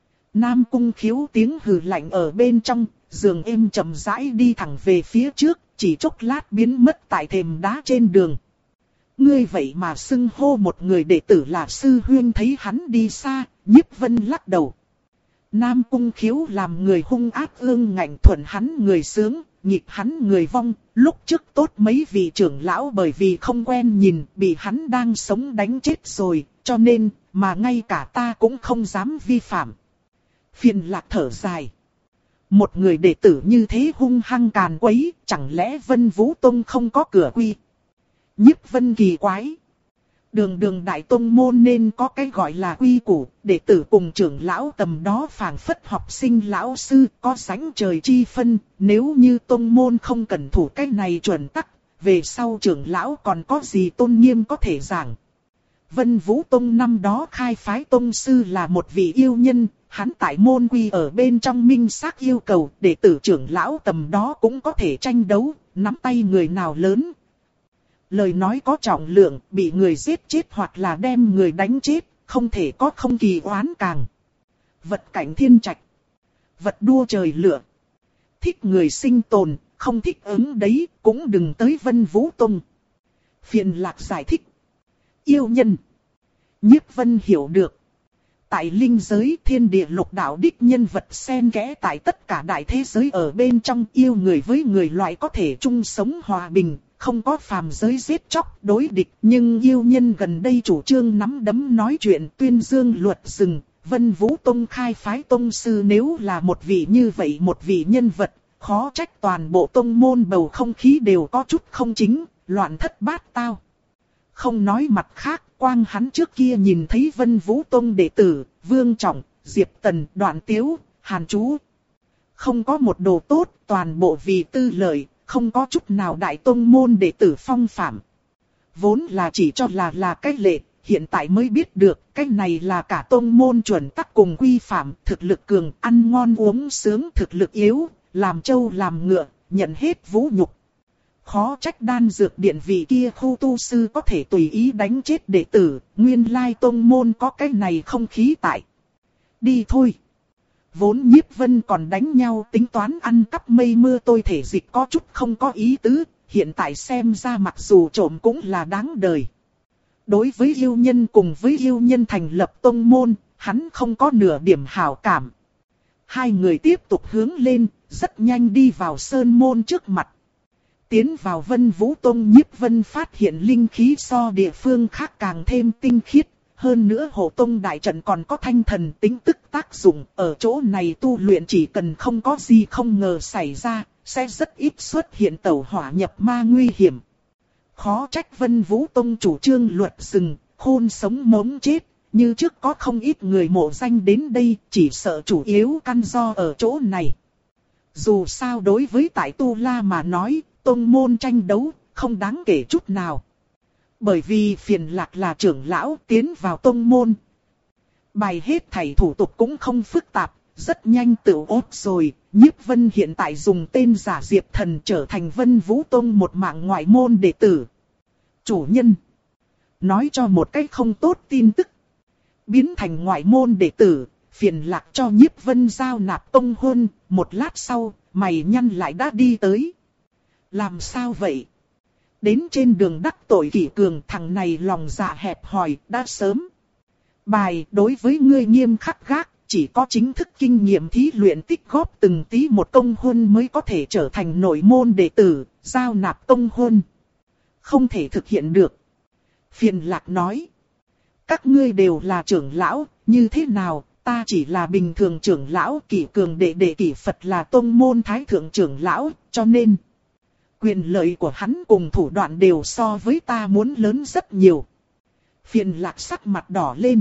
Nam Cung Khiếu tiếng hừ lạnh ở bên trong, giường êm chậm rãi đi thẳng về phía trước, chỉ chốc lát biến mất tại thềm đá trên đường. Ngươi vậy mà xưng hô một người đệ tử là sư huyên, thấy hắn đi xa, Nhiếp Vân lắc đầu. Nam Cung Khiếu làm người hung ác ương ngạnh, thuận hắn người sướng, nhịp hắn người vong. Lúc trước tốt mấy vị trưởng lão bởi vì không quen nhìn, bị hắn đang sống đánh chết rồi, cho nên, mà ngay cả ta cũng không dám vi phạm. Phiền Lạc thở dài. Một người đệ tử như thế hung hăng càn quấy, chẳng lẽ Vân Vũ Tông không có cửa quy? Nhiếp Vân kỳ quái. Đường đường đại tông môn nên có cái gọi là quy củ, đệ tử cùng trưởng lão tầm đó phảng phất học sinh lão sư, có sánh trời chi phân, nếu như tông môn không cần thủ cái này chuẩn tắc, về sau trưởng lão còn có gì tôn nghiêm có thể giảng. Vân Vũ Tông năm đó khai phái tông sư là một vị yêu nhân, hắn tại môn quy ở bên trong minh xác yêu cầu, đệ tử trưởng lão tầm đó cũng có thể tranh đấu, nắm tay người nào lớn. Lời nói có trọng lượng, bị người giết chết hoặc là đem người đánh chết, không thể có không kỳ oán càng. Vật cảnh thiên trạch, vật đua trời lửa. Thích người sinh tồn, không thích ứng đấy, cũng đừng tới Vân Vũ Tông. Phiền Lạc giải thích. Yêu nhân. Nhiếp Vân hiểu được. Tại linh giới thiên địa lục đạo đích nhân vật xen kẽ tại tất cả đại thế giới ở bên trong, yêu người với người loại có thể chung sống hòa bình, không có phàm giới giết chóc đối địch. Nhưng yêu nhân gần đây chủ trương nắm đấm nói chuyện, tuyên dương luật rừng. Vân Vũ Tông khai phái tông sư nếu là một vị như vậy, một vị nhân vật, khó trách toàn bộ tông môn bầu không khí đều có chút không chính, loạn thất bát tao. Không nói mặt khác, quang hắn trước kia nhìn thấy Vân Vũ Tông đệ tử, Vương Trọng, Diệp Tần, Đoạn Tiếu, Hàn Chú. Không có một đồ tốt, toàn bộ vì tư lợi, không có chút nào đại tông môn đệ tử phong phạm. Vốn là chỉ cho là là cái lệ, hiện tại mới biết được cái này là cả tông môn chuẩn tắc cùng quy phạm, thực lực cường, ăn ngon uống sướng, thực lực yếu, làm trâu làm ngựa, nhận hết vũ nhục. Khó trách đan dược điện vị kia khu tu sư có thể tùy ý đánh chết đệ tử, nguyên lai tông môn có cái này không khí tại. Đi thôi. Vốn Nhiếp Vân còn đánh nhau tính toán ăn cắp mây mưa tôi thể dịch có chút không có ý tứ, hiện tại xem ra mặc dù trộm cũng là đáng đời. Đối với yêu nhân cùng với yêu nhân thành lập tông môn, hắn không có nửa điểm hảo cảm. Hai người tiếp tục hướng lên, rất nhanh đi vào sơn môn trước mặt. Tiến vào Vân Vũ Tông, Nhiếp Vân phát hiện linh khí so địa phương khác càng thêm tinh khiết. Hơn nữa hộ tông đại trận còn có thanh thần tính tức tác dụng, ở chỗ này tu luyện chỉ cần không có gì không ngờ xảy ra, sẽ rất ít xuất hiện tẩu hỏa nhập ma nguy hiểm. Khó trách Vân Vũ Tông chủ trương luật rừng, khôn sống mống chết, như trước có không ít người mộ danh đến đây, chỉ sợ chủ yếu căn do ở chỗ này. Dù sao đối với tại Tu La mà nói, tông môn tranh đấu, không đáng kể chút nào. Bởi vì Phiền Lạc là trưởng lão tiến vào tông môn. Bài hết thảy thủ tục cũng không phức tạp, rất nhanh tự ốt rồi. Nhiếp Vân hiện tại dùng tên giả Diệp Thần trở thành Vân Vũ Tông một mạng ngoại môn đệ tử. Chủ nhân. Nói cho một cách không tốt tin tức. Biến thành ngoại môn đệ tử, Phiền Lạc cho Nhiếp Vân giao nạp tông hôn. Một lát sau, mày nhăn lại đã đi tới. Làm sao vậy? Đến trên đường đắc tội Kỷ Cường, thằng này lòng dạ hẹp hòi, đã sớm. Bài, đối với ngươi nghiêm khắc gác, chỉ có chính thức kinh nghiệm thí luyện tích góp từng tí một công huân mới có thể trở thành nội môn đệ tử, giao nạp công huân. Không thể thực hiện được. Phiền Lạc nói. Các ngươi đều là trưởng lão, như thế nào, ta chỉ là bình thường trưởng lão, Kỷ Cường đệ đệ Kỷ Phật là tông môn thái thượng trưởng lão, cho nên quyền lợi của hắn cùng thủ đoạn đều so với ta muốn lớn rất nhiều. Phiền Lạc sắc mặt đỏ lên.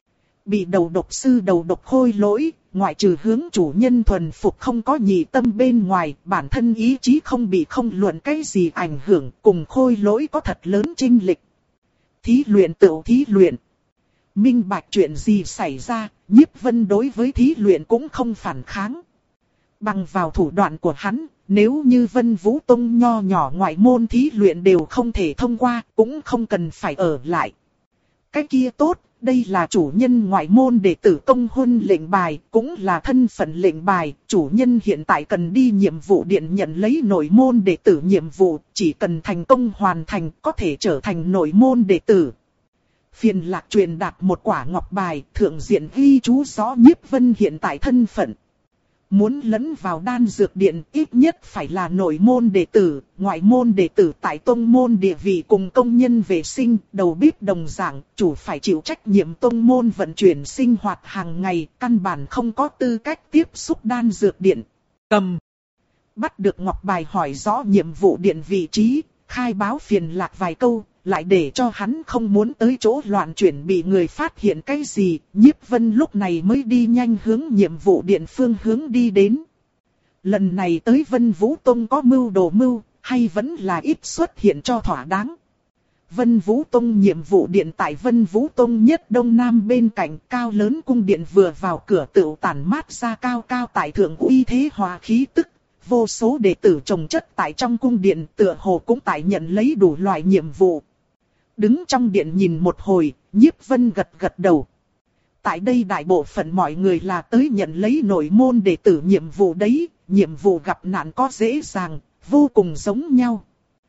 Bị đầu độc sư đầu độc khôi lỗi, ngoại trừ hướng chủ nhân thuần phục không có nhị tâm bên ngoài, bản thân ý chí không bị không luận cái gì ảnh hưởng, cùng khôi lỗi có thật lớn chênh lệch. Thí luyện tự thí luyện. Minh bạch chuyện gì xảy ra, Nhiếp Vân đối với thí luyện cũng không phản kháng. Bằng vào thủ đoạn của hắn, nếu như Vân Vũ Tông nho nhỏ ngoại môn thí luyện đều không thể thông qua, cũng không cần phải ở lại. Cái kia tốt, đây là chủ nhân ngoại môn đệ tử công huân lệnh bài, cũng là thân phận lệnh bài. Chủ nhân hiện tại cần đi nhiệm vụ điện nhận lấy nội môn đệ tử nhiệm vụ, chỉ cần thành công hoàn thành có thể trở thành nội môn đệ tử. Phiền Lạc truyền đạt một quả ngọc bài, thượng diện ghi chú rõ Nhiếp Vân hiện tại thân phận. Muốn lẫn vào đan dược điện ít nhất phải là nội môn đệ tử, ngoại môn đệ tử tại tông môn địa vị cùng công nhân vệ sinh, đầu bếp đồng dạng, chủ phải chịu trách nhiệm tông môn vận chuyển sinh hoạt hàng ngày, căn bản không có tư cách tiếp xúc đan dược điện. Cầm. Bắt được ngọc bài hỏi rõ nhiệm vụ điện vị trí, khai báo Phiền Lạc vài câu, lại để cho hắn không muốn tới chỗ loạn chuyển bị người phát hiện cái gì, Nhiếp Vân lúc này mới đi nhanh hướng nhiệm vụ điện phương hướng đi đến. Lần này tới Vân Vũ Tông có mưu đồ mưu, hay vẫn là ít xuất hiện cho thỏa đáng. Vân Vũ Tông nhiệm vụ điện tại Vân Vũ Tông nhất đông nam bên cạnh cao lớn cung điện vừa vào cửa tựu tản mát ra cao cao tại thượng uy thế hòa khí tức. Vô số đệ tử trồng chất tại trong cung điện tựa hồ cũng tại nhận lấy đủ loại nhiệm vụ. Đứng trong điện nhìn một hồi, Nhiếp Vân gật gật đầu. Tại đây đại bộ phận mọi người là tới nhận lấy nội môn đệ tử nhiệm vụ đấy, nhiệm vụ gặp nạn có dễ dàng, vô cùng giống nhau.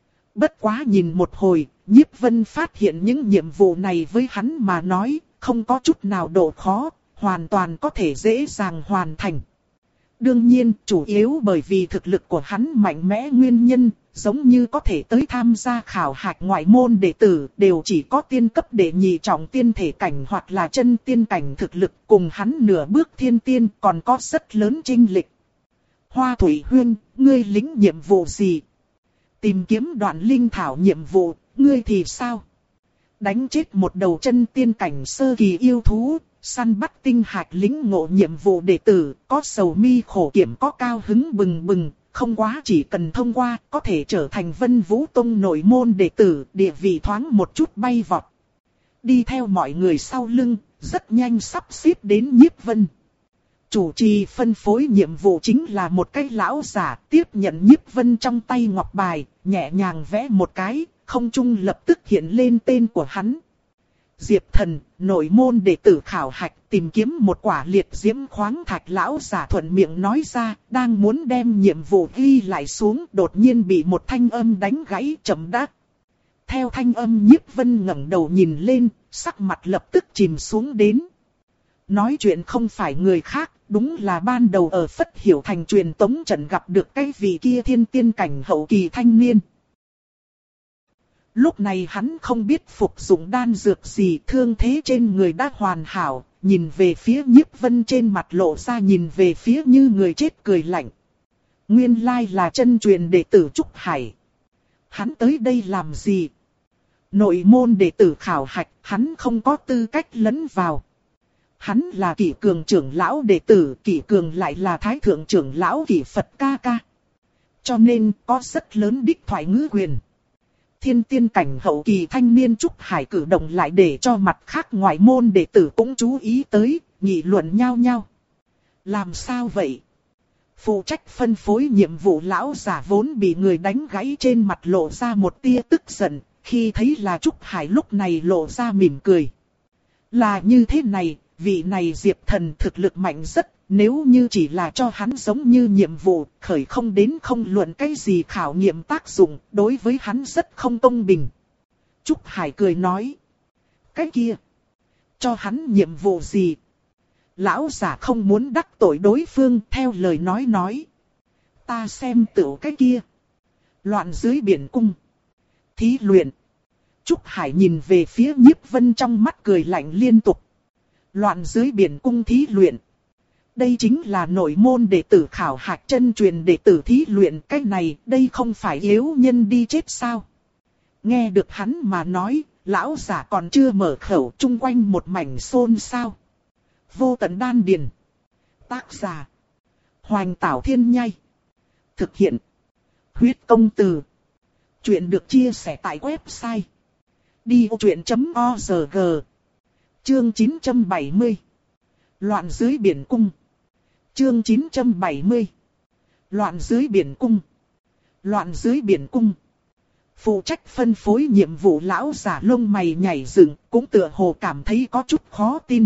Bất quá nhìn một hồi, Nhiếp Vân phát hiện những nhiệm vụ này với hắn mà nói, không có chút nào độ khó, hoàn toàn có thể dễ dàng hoàn thành. Đương nhiên, chủ yếu bởi vì thực lực của hắn mạnh mẽ nguyên nhân, giống như có thể tới tham gia khảo hạch ngoại môn đệ tử, đều chỉ có tiên cấp đệ nhị trọng tiên thể cảnh hoặc là chân tiên cảnh thực lực, cùng hắn nửa bước thiên tiên còn có rất lớn chênh lệch. Hoa Thủy Huyên, ngươi lĩnh nhiệm vụ gì? Tìm kiếm đoạn linh thảo nhiệm vụ, ngươi thì sao? Đánh chết một đầu chân tiên cảnh sơ kỳ yêu thú, săn bắt tinh hạch lính ngộ nhiệm vụ đệ tử, có sầu mi khổ kiểm, có cao hứng bừng bừng, không quá chỉ cần thông qua, có thể trở thành Vân Vũ Tông nội môn đệ tử, địa vị thoáng một chút bay vọt. Đi theo mọi người sau lưng, rất nhanh sắp xếp đến Nhiếp Vân. Chủ trì phân phối nhiệm vụ chính là một cái lão giả, tiếp nhận Nhiếp Vân trong tay ngọc bài, nhẹ nhàng vẽ một cái, không trung lập tức hiện lên tên của hắn. Diệp Thần, nội môn đệ tử khảo hạch, tìm kiếm một quả liệt diễm khoáng thạch. Lão giả thuận miệng nói ra, đang muốn đem nhiệm vụ ghi lại xuống, đột nhiên bị một thanh âm đánh gãy. Chậm đã. Theo thanh âm, Nhiếp Vân ngẩng đầu nhìn lên, sắc mặt lập tức chìm xuống đến. Nói chuyện không phải người khác, đúng là ban đầu ở Phất Hiểu Thành truyền tống trận gặp được cái vị kia thiên tiên cảnh hậu kỳ thanh niên. Lúc này hắn không biết phục dụng đan dược gì, thương thế trên người đã hoàn hảo, nhìn về phía Nhiếp Vân trên mặt lộ ra nhìn về phía như người chết cười lạnh. Nguyên lai là chân truyền đệ tử Trúc Hải. Hắn tới đây làm gì? Nội môn đệ tử khảo hạch, hắn không có tư cách lẫn vào. Hắn là Kỷ Cường trưởng lão đệ tử, Kỷ Cường lại là Thái thượng trưởng lão Kỷ Phật ca ca. Cho nên có rất lớn đích thoại ngữ quyền. Thiên tiên cảnh hậu kỳ thanh niên Trúc Hải cử động lại để cho mặt khác ngoại môn đệ tử cũng chú ý tới, nghị luận nhau nhau. Làm sao vậy? Phụ trách phân phối nhiệm vụ lão giả vốn bị người đánh gãy trên mặt lộ ra một tia tức giận, khi thấy là Trúc Hải lúc này lộ ra mỉm cười. Là như thế này, vị này Diệp Thần thực lực mạnh rất, nếu như chỉ là cho hắn giống như nhiệm vụ, khởi không đến không luận cái gì khảo nghiệm tác dụng, đối với hắn rất không công bình. Trúc Hải cười nói. Cái kia, cho hắn nhiệm vụ gì? Lão giả không muốn đắc tội đối phương, theo lời nói nói. Ta xem tựu cái kia. Loạn dưới biển cung. Thí luyện. Trúc Hải nhìn về phía Nhiếp Vân trong mắt cười lạnh liên tục. Loạn dưới biển cung thí luyện. Đây chính là nội môn đệ tử khảo hạch chân truyền đệ tử thí luyện. Cái này, đây không phải yếu nhân đi chết sao? Nghe được hắn mà nói, lão giả còn chưa mở khẩu, chung quanh một mảnh xôn xao. Vô tận đan điền. Tác giả. Hoành Tảo Thiên Nhai. Thực hiện. Huyết công từ. Chuyện được chia sẻ tại website. đi ô chuyện chấm org. Chương chín trăm bảy mươi. Loạn dưới biển cung. Chương chín trăm bảy mươi. Loạn dưới biển cung. Loạn dưới biển cung. Phụ trách phân phối nhiệm vụ lão giả lông mày nhảy dựng, cũng tựa hồ cảm thấy có chút khó tin.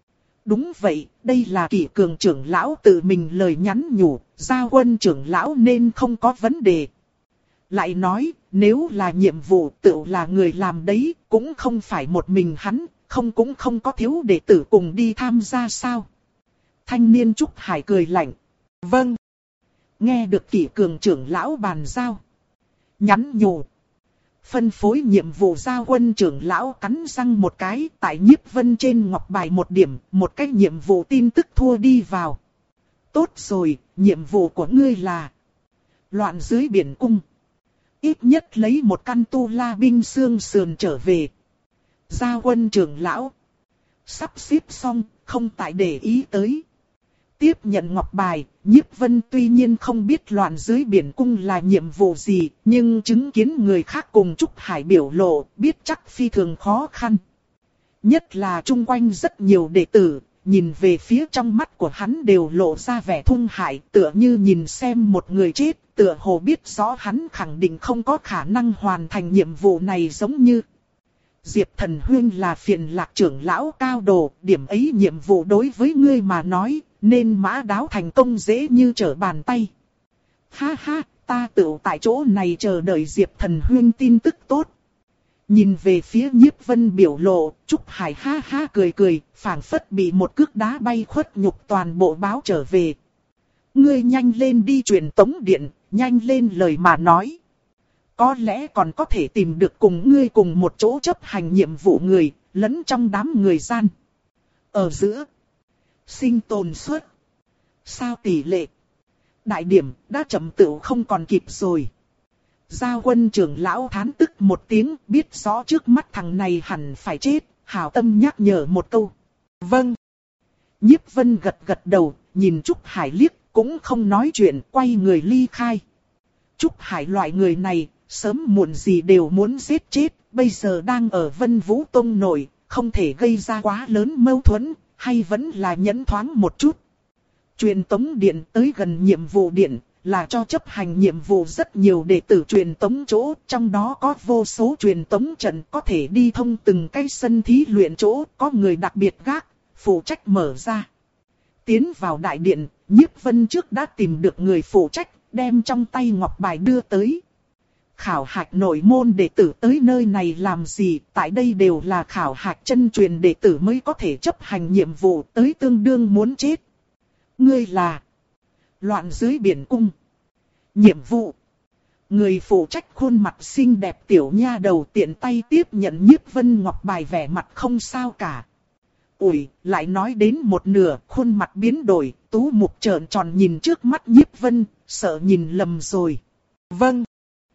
Đúng vậy, đây là Kỷ Cường trưởng lão tự mình lời nhắn nhủ, Giao Quân trưởng lão nên không có vấn đề. Lại nói, nếu là nhiệm vụ tự là người làm đấy, cũng không phải một mình hắn, không cũng không có thiếu đệ tử cùng đi tham gia sao? Thanh niên Trúc Hải cười lạnh. Vâng. Nghe được Kỷ Cường trưởng lão bàn giao. Nhắn nhủ. Phân phối nhiệm vụ Giao Quân trưởng lão cắn răng một cái, tại Nhiếp Vân trên ngọc bài một điểm, một cái nhiệm vụ tin tức thua đi vào. Tốt rồi, nhiệm vụ của ngươi là loạn dưới biển cung. Ít nhất lấy một căn tu la binh xương sườn trở về. Giao Quân trưởng lão. Sắp xếp xong, không tại để ý tới. Tiếp nhận ngọc bài, Nhiếp Vân tuy nhiên không biết loạn dưới biển cung là nhiệm vụ gì, nhưng chứng kiến người khác cùng Trúc Hải biểu lộ, biết chắc phi thường khó khăn. Nhất là chung quanh rất nhiều đệ tử, nhìn về phía trong mắt của hắn đều lộ ra vẻ thung hại, tựa như nhìn xem một người chết, tựa hồ biết rõ hắn khẳng định không có khả năng hoàn thành nhiệm vụ này giống như. Diệp Thần Huyên là phiền lạc trưởng lão cao đồ, điểm ấy nhiệm vụ đối với ngươi mà nói, nên mã đáo thành công dễ như trở bàn tay. Ha ha, ta tự tại chỗ này chờ đợi Diệp Thần Huyên tin tức tốt. Nhìn về phía Nhiếp Vân biểu lộ, Trúc Hải ha ha cười cười, phảng phất bị một cước đá bay khuất nhục toàn bộ báo trở về. Ngươi nhanh lên đi truyền tống điện, nhanh lên lời mà nói. Có lẽ còn có thể tìm được cùng ngươi cùng một chỗ chấp hành nhiệm vụ người, lẫn trong đám người gian. Ở giữa, sinh tồn suất. Sao tỷ lệ? Đại điểm, đã chậm tựu không còn kịp rồi. Giao Quân trưởng lão thán tức một tiếng, biết rõ trước mắt thằng này hẳn phải chết, hảo tâm nhắc nhở một câu. Vâng. Nhiếp Vân gật gật đầu, nhìn Trúc Hải liếc, cũng không nói chuyện, quay người ly khai. Trúc Hải loại người này, sớm muộn gì đều muốn giết chết, bây giờ đang ở Vân Vũ Tông nội, không thể gây ra quá lớn mâu thuẫn, hay vẫn là nhẫn thoáng một chút. Truyền tống điện tới gần nhiệm vụ điện, là cho chấp hành nhiệm vụ rất nhiều đệ tử truyền tống chỗ, trong đó có vô số truyền tống trận có thể đi thông từng cái sân thí luyện chỗ, có người đặc biệt gác, phụ trách mở ra. Tiến vào đại điện, Nhiếp Vân trước đã tìm được người phụ trách, đem trong tay ngọc bài đưa tới. Khảo hạch nội môn đệ tử tới nơi này làm gì, tại đây đều là khảo hạch chân truyền đệ tử mới có thể chấp hành nhiệm vụ, tới tương đương muốn chết. Ngươi là Loạn Dưới Biển Cung. Nhiệm vụ. Người phụ trách khuôn mặt xinh đẹp tiểu nha đầu tiện tay tiếp nhận Nhiếp Vân ngọc bài, vẻ mặt không sao cả. Ủi, lại nói đến một nửa, khuôn mặt biến đổi, tú mục trợn tròn nhìn trước mắt Nhiếp Vân, sợ nhìn lầm rồi. Vâng.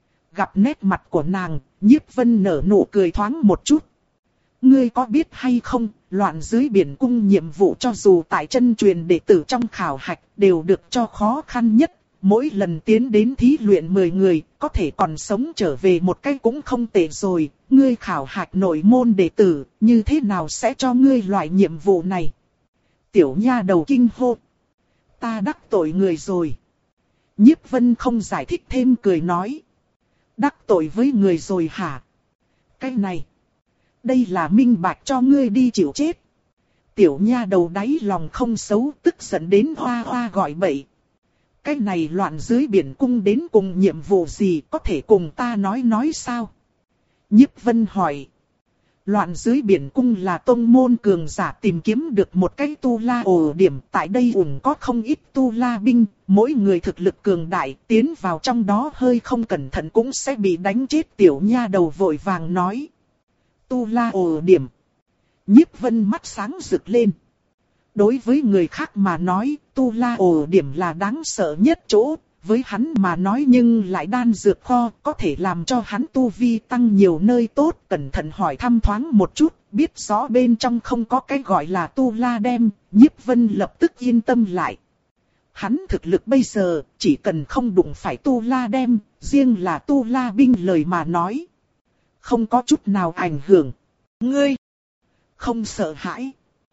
Gặp nét mặt của nàng, Nhiếp Vân nở nụ cười thoáng một chút. Ngươi có biết hay không, Loạn Dưới Biển Cung nhiệm vụ cho dù tại chân truyền đệ tử trong khảo hạch đều được cho khó khăn nhất. Mỗi lần tiến đến thí luyện mười người, có thể còn sống trở về một cái cũng không tệ rồi. Ngươi khảo hạch nội môn đệ tử, như thế nào sẽ cho ngươi loại nhiệm vụ này? Tiểu nha đầu kinh hô. Ta đắc tội người rồi. Nhiếp Vân không giải thích thêm, cười nói. Đắc tội với người rồi hả? Cái này, đây là minh bạch cho ngươi đi chịu chết. Tiểu nha đầu đáy lòng không xấu, tức giận đến hoa hoa gọi bậy. Cái này Loạn Dưới Biển Cung đến cùng nhiệm vụ gì, có thể cùng ta nói nói sao? Nhiếp Vân hỏi. Loạn Dưới Biển Cung là tông môn cường giả tìm kiếm được một cái tu la ổ điểm. Tại đây ủng có không ít tu la binh, mỗi người thực lực cường đại, tiến vào trong đó hơi không cẩn thận cũng sẽ bị đánh chết. Tiểu nha đầu vội vàng nói. Tu la ổ điểm. Nhiếp Vân mắt sáng rực lên. Đối với người khác mà nói, tu la ổ điểm là đáng sợ nhất chỗ, với hắn mà nói nhưng lại đan dược kho, có thể làm cho hắn tu vi tăng nhiều nơi tốt. Cẩn thận hỏi thăm thoáng một chút, biết rõ bên trong không có cái gọi là tu la đem, Nhiếp Vân lập tức yên tâm lại. Hắn thực lực bây giờ, chỉ cần không đụng phải tu la đem, riêng là tu la binh lời mà nói. Không có chút nào ảnh hưởng. Ngươi không sợ hãi.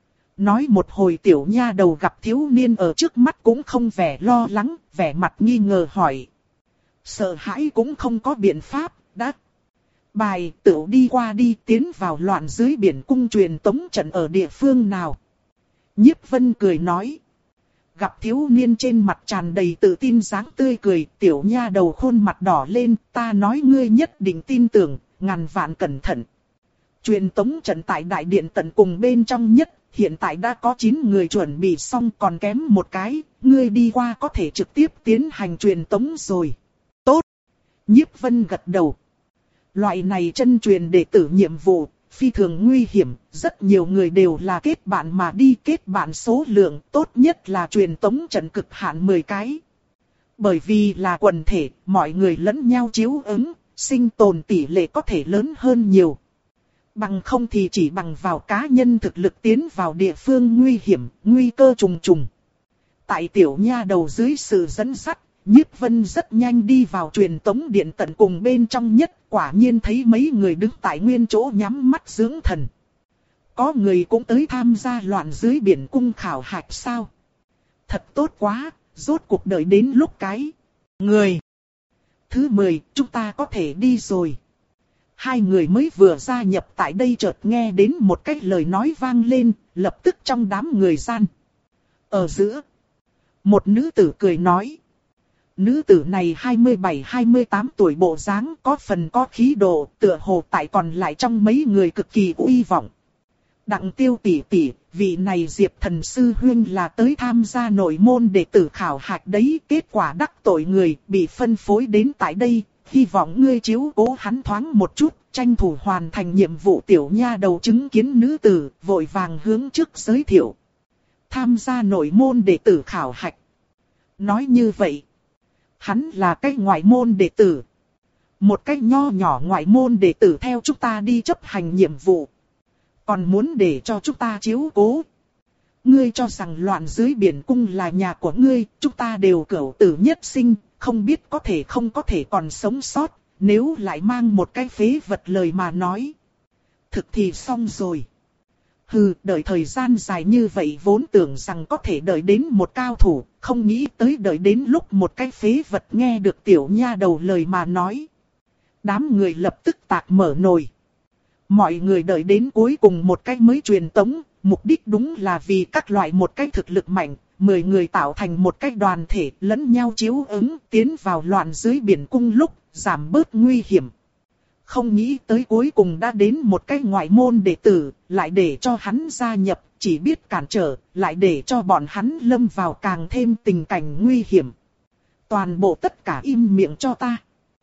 Nói một hồi tiểu nha đầu gặp thiếu niên ở trước mắt cũng không vẻ lo lắng, vẻ mặt nghi ngờ hỏi. Sợ hãi cũng không có biện pháp, đã. Bài tựu đi qua đi, tiến vào Loạn Dưới Biển Cung truyền tống trận ở địa phương nào. Nhiếp Vân cười nói. Gặp thiếu niên trên mặt tràn đầy tự tin dáng tươi cười, tiểu nha đầu khuôn mặt đỏ lên, ta nói ngươi nhất định tin tưởng, ngàn vạn cẩn thận. Truyền tống trận tại đại điện tận cùng bên trong nhất. Hiện tại đã có chín người chuẩn bị xong, còn kém một cái, ngươi đi qua có thể trực tiếp tiến hành truyền tống rồi. Tốt. Nhiếp Vân gật đầu. Loại này chân truyền đệ tử nhiệm vụ, phi thường nguy hiểm, rất nhiều người đều là kết bạn mà đi, kết bạn số lượng tốt nhất là truyền tống trận cực hạn mười cái. Bởi vì là quần thể, mọi người lẫn nhau chiếu ứng, sinh tồn tỷ lệ có thể lớn hơn nhiều. Bằng không thì chỉ bằng vào cá nhân thực lực tiến vào địa phương nguy hiểm, nguy cơ trùng trùng. Tại tiểu nha đầu dưới sự dẫn dắt, Nhiếp Vân rất nhanh đi vào truyền tống điện tận cùng bên trong nhất, quả nhiên thấy mấy người đứng tại nguyên chỗ nhắm mắt dưỡng thần. Có người cũng tới tham gia Loạn Dưới Biển Cung khảo hạch sao? Thật tốt quá, rốt cuộc đợi đến lúc cái. Người thứ mười, chúng ta có thể đi rồi. Hai người mới vừa gia nhập tại đây chợt nghe đến một cái lời nói vang lên, lập tức trong đám người gian. Ở giữa, một nữ tử cười nói. Nữ tử này hai mươi bảy hai mươi tám tuổi bộ dáng, có phần có khí độ, tựa hồ tại còn lại trong mấy người cực kỳ uy vọng. Đặng Tiêu tỷ tỷ, vị này Diệp thần sư huynh là tới tham gia nội môn đệ tử khảo hạch đấy, kết quả đắc tội người, bị phân phối đến tại đây. Hy vọng ngươi chiếu cố hắn thoáng một chút, tranh thủ hoàn thành nhiệm vụ. Tiểu nha đầu chứng kiến nữ tử, vội vàng hướng trước giới thiệu. Tham gia nội môn đệ tử khảo hạch. Nói như vậy, hắn là cái ngoại môn đệ tử. Một cái nho nhỏ ngoại môn đệ tử theo chúng ta đi chấp hành nhiệm vụ. Còn muốn để cho chúng ta chiếu cố. Ngươi cho rằng loạn dưới biển cung là nhà của ngươi, chúng ta đều cửu tử nhất sinh, không biết có thể không có thể còn sống sót, nếu lại mang một cái phế vật lời mà nói. Thực thì xong rồi. Hừ, đợi thời gian dài như vậy vốn tưởng rằng có thể đợi đến một cao thủ, không nghĩ tới đợi đến lúc một cái phế vật nghe được tiểu nha đầu lời mà nói. Đám người lập tức tạc mở nồi. Mọi người đợi đến cuối cùng một cái mới truyền tống, mục đích đúng là vì các loại một cái thực lực mạnh, mười người tạo thành một cái đoàn thể lẫn nhau chiếu ứng tiến vào loạn dưới biển cung lúc, giảm bớt nguy hiểm. Không nghĩ tới cuối cùng đã đến một cái ngoại môn đệ tử, lại để cho hắn gia nhập, chỉ biết cản trở, lại để cho bọn hắn lâm vào càng thêm tình cảnh nguy hiểm. Toàn bộ tất cả im miệng cho ta.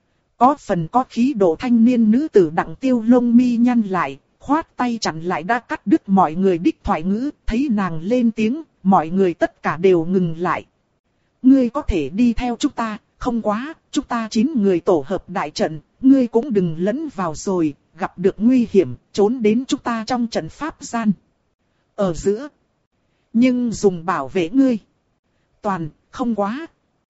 Có phần có khí độ thanh niên nữ tử Đặng Tiêu lông mi nhăn lại, khoát tay chặn lại đã cắt đứt mọi người đích thoại ngữ, thấy nàng lên tiếng, mọi người tất cả đều ngừng lại. Ngươi có thể đi theo chúng ta, không quá, chúng ta chín người tổ hợp đại trận, ngươi cũng đừng lẫn vào rồi, gặp được nguy hiểm, trốn đến chúng ta trong trận pháp gian. Ở giữa, nhưng dùng bảo vệ ngươi. Toàn, không quá.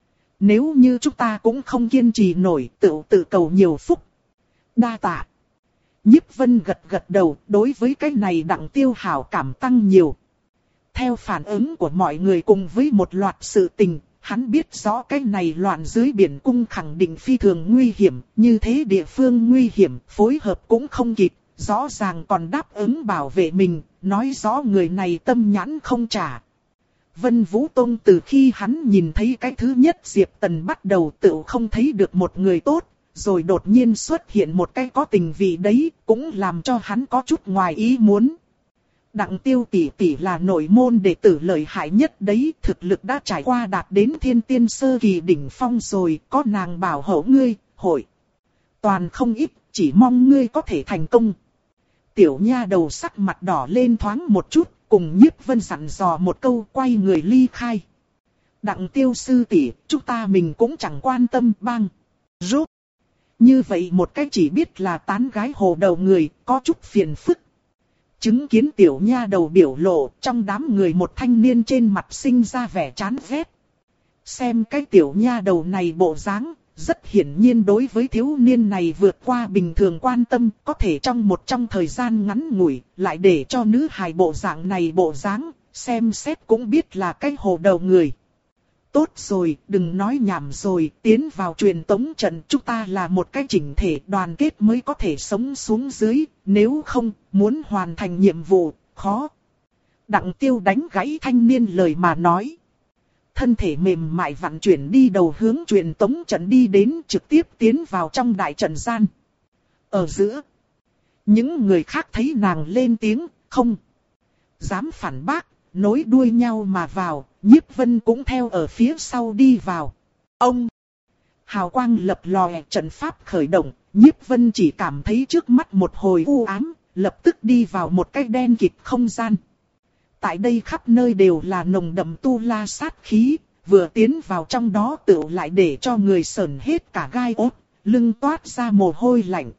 Nếu như chúng ta cũng không kiên trì nổi, tự tự cầu nhiều phúc. Đa tạ. Nhiếp Vân gật gật đầu, đối với cái này Đặng Tiêu hảo cảm tăng nhiều. Theo phản ứng của mọi người cùng với một loạt sự tình, hắn biết rõ cái này loạn dưới biển cung khẳng định phi thường nguy hiểm, như thế địa phương nguy hiểm, phối hợp cũng không kịp, rõ ràng còn đáp ứng bảo vệ mình, nói rõ người này tâm nhãn không trả. Vân Vũ Tông từ khi hắn nhìn thấy cái thứ nhất Diệp Tần bắt đầu tự không thấy được một người tốt, rồi đột nhiên xuất hiện một cái có tình vị đấy, cũng làm cho hắn có chút ngoài ý muốn. Đặng Tiêu tỷ tỷ là nội môn đệ tử lợi hại nhất đấy, thực lực đã trải qua đạt đến thiên tiên sơ kỳ đỉnh phong rồi, có nàng bảo hộ ngươi, hội. Toàn không ít, chỉ mong ngươi có thể thành công. Tiểu nha đầu sắc mặt đỏ lên thoáng một chút, cùng Nhiếp Vân dặn dò một câu quay người ly khai. Đặng Tiêu sư tỷ, chúng ta mình cũng chẳng quan tâm bang. Rút. Như vậy một cái chỉ biết là tán gái hồ đầu người, có chút phiền phức. Chứng kiến tiểu nha đầu biểu lộ, trong đám người một thanh niên trên mặt sinh ra vẻ chán ghét. Xem cái tiểu nha đầu này bộ dáng, rất hiển nhiên đối với thiếu niên này vượt qua bình thường quan tâm, có thể trong một trong thời gian ngắn ngủi, lại để cho nữ hài bộ dạng này bộ dáng, xem xét cũng biết là cái hồ đầu người. Tốt rồi, đừng nói nhảm rồi, tiến vào truyền tống trận, chúng ta là một cái chỉnh thể đoàn kết mới có thể sống xuống dưới, nếu không, muốn hoàn thành nhiệm vụ, khó. Đặng Tiêu đánh gãy thanh niên lời mà nói. Thân thể mềm mại vặn chuyển đi đầu hướng truyền tống trận đi đến trực tiếp tiến vào trong đại trận gian. Ở giữa, những người khác thấy nàng lên tiếng, không dám phản bác, nối đuôi nhau mà vào, Nhiếp Vân cũng theo ở phía sau đi vào. Ông! Hào quang lập lòe, trận pháp khởi động, Nhiếp Vân chỉ cảm thấy trước mắt một hồi u ám, lập tức đi vào một cái đen kịt không gian. Tại đây khắp nơi đều là nồng đậm tu la sát khí, vừa tiến vào trong đó tựu lại để cho người sởn hết cả gai ốt, lưng toát ra mồ hôi lạnh.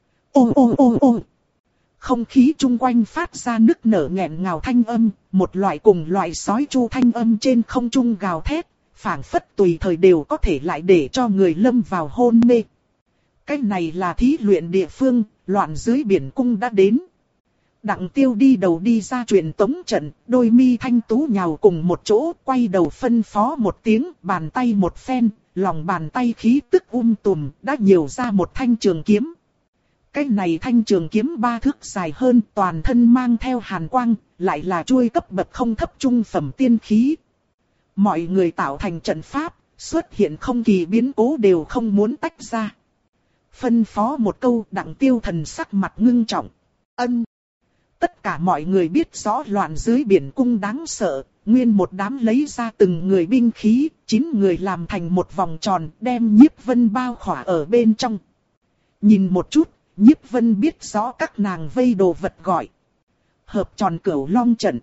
Ô ô ô ô! Không khí chung quanh phát ra nức nở nghẹn ngào thanh âm, một loại cùng loại sói chu thanh âm trên không trung gào thét, phảng phất tùy thời đều có thể lại để cho người lâm vào hôn mê. Cái này là thí luyện địa phương, loạn dưới biển cung đã đến. Đặng Tiêu đi đầu đi ra truyền tống trận, đôi mi thanh tú nhào cùng một chỗ, quay đầu phân phó một tiếng, bàn tay một phen, lòng bàn tay khí tức um tùm, đã nhiều ra một thanh trường kiếm. Cái này thanh trường kiếm ba thước dài hơn, toàn thân mang theo hàn quang, lại là chuôi cấp bậc không thấp trung phẩm tiên khí. Mọi người tạo thành trận pháp, xuất hiện không kỳ biến cố đều không muốn tách ra. Phân phó một câu, Đặng Tiêu thần sắc mặt ngưng trọng. Ân. Tất cả mọi người biết rõ loạn dưới biển cung đáng sợ, nguyên một đám lấy ra từng người binh khí, chín người làm thành một vòng tròn, đem Nhiếp Vân bao khỏa ở bên trong. Nhìn một chút, Nhiếp Vân biết rõ các nàng vây đồ vật gọi hợp tròn cửu long trận,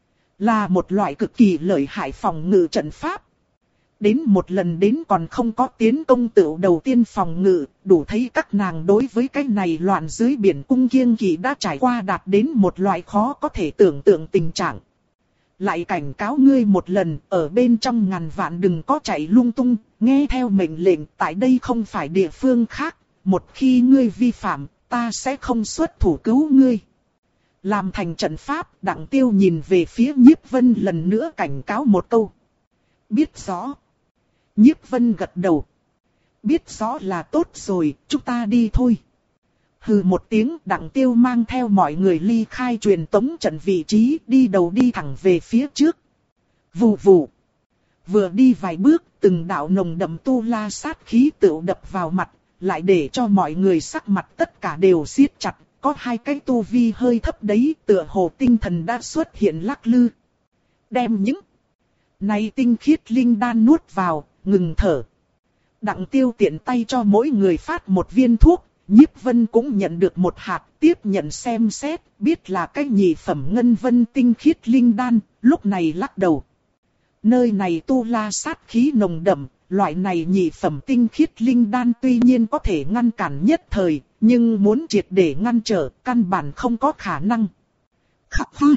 là một loại cực kỳ lợi hại phòng ngự trận pháp. Đến một lần đến còn không có tiến công tựu đầu tiên phòng ngự, đủ thấy các nàng đối với cái này loạn dưới biển cung kiêng kỵ đã trải qua đạt đến một loại khó có thể tưởng tượng tình trạng. Lại cảnh cáo ngươi một lần, ở bên trong ngàn vạn đừng có chạy lung tung, nghe theo mệnh lệnh, tại đây không phải địa phương khác, một khi ngươi vi phạm, ta sẽ không xuất thủ cứu ngươi. Làm thành trận pháp, Đặng Tiêu nhìn về phía Nhiếp Vân lần nữa cảnh cáo một câu. Biết rõ. Nhiếp Vân gật đầu. Biết rõ là tốt rồi, chúng ta đi thôi. Hừ một tiếng, Đặng Tiêu mang theo mọi người ly khai truyền tống trận vị trí, đi đầu đi thẳng về phía trước. Vù vù. Vừa đi vài bước, từng đạo nồng đậm tu la sát khí tựu đập vào mặt, lại để cho mọi người sắc mặt tất cả đều siết chặt. Có hai cái tu vi hơi thấp đấy, tựa hồ tinh thần đã xuất hiện lắc lư. Đem những này tinh khiết linh đan nuốt vào, ngừng thở. Đặng Tiêu tiện tay cho mỗi người phát một viên thuốc, Nhiếp Vân cũng nhận được một hạt, tiếp nhận xem xét, biết là cái nhị phẩm ngân vân tinh khiết linh đan, lúc này lắc đầu. Nơi này tu la sát khí nồng đậm, loại này nhị phẩm tinh khiết linh đan tuy nhiên có thể ngăn cản nhất thời, nhưng muốn triệt để ngăn trở, căn bản không có khả năng. Khắc ha!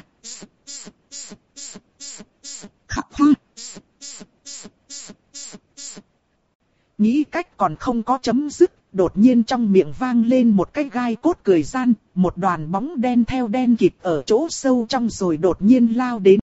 Khắc ha! Nghĩ cách còn không có chấm dứt, đột nhiên trong miệng vang lên một cái gai cốt cười gian, một đoàn bóng đen theo đen kịt ở chỗ sâu trong rồi đột nhiên lao đến.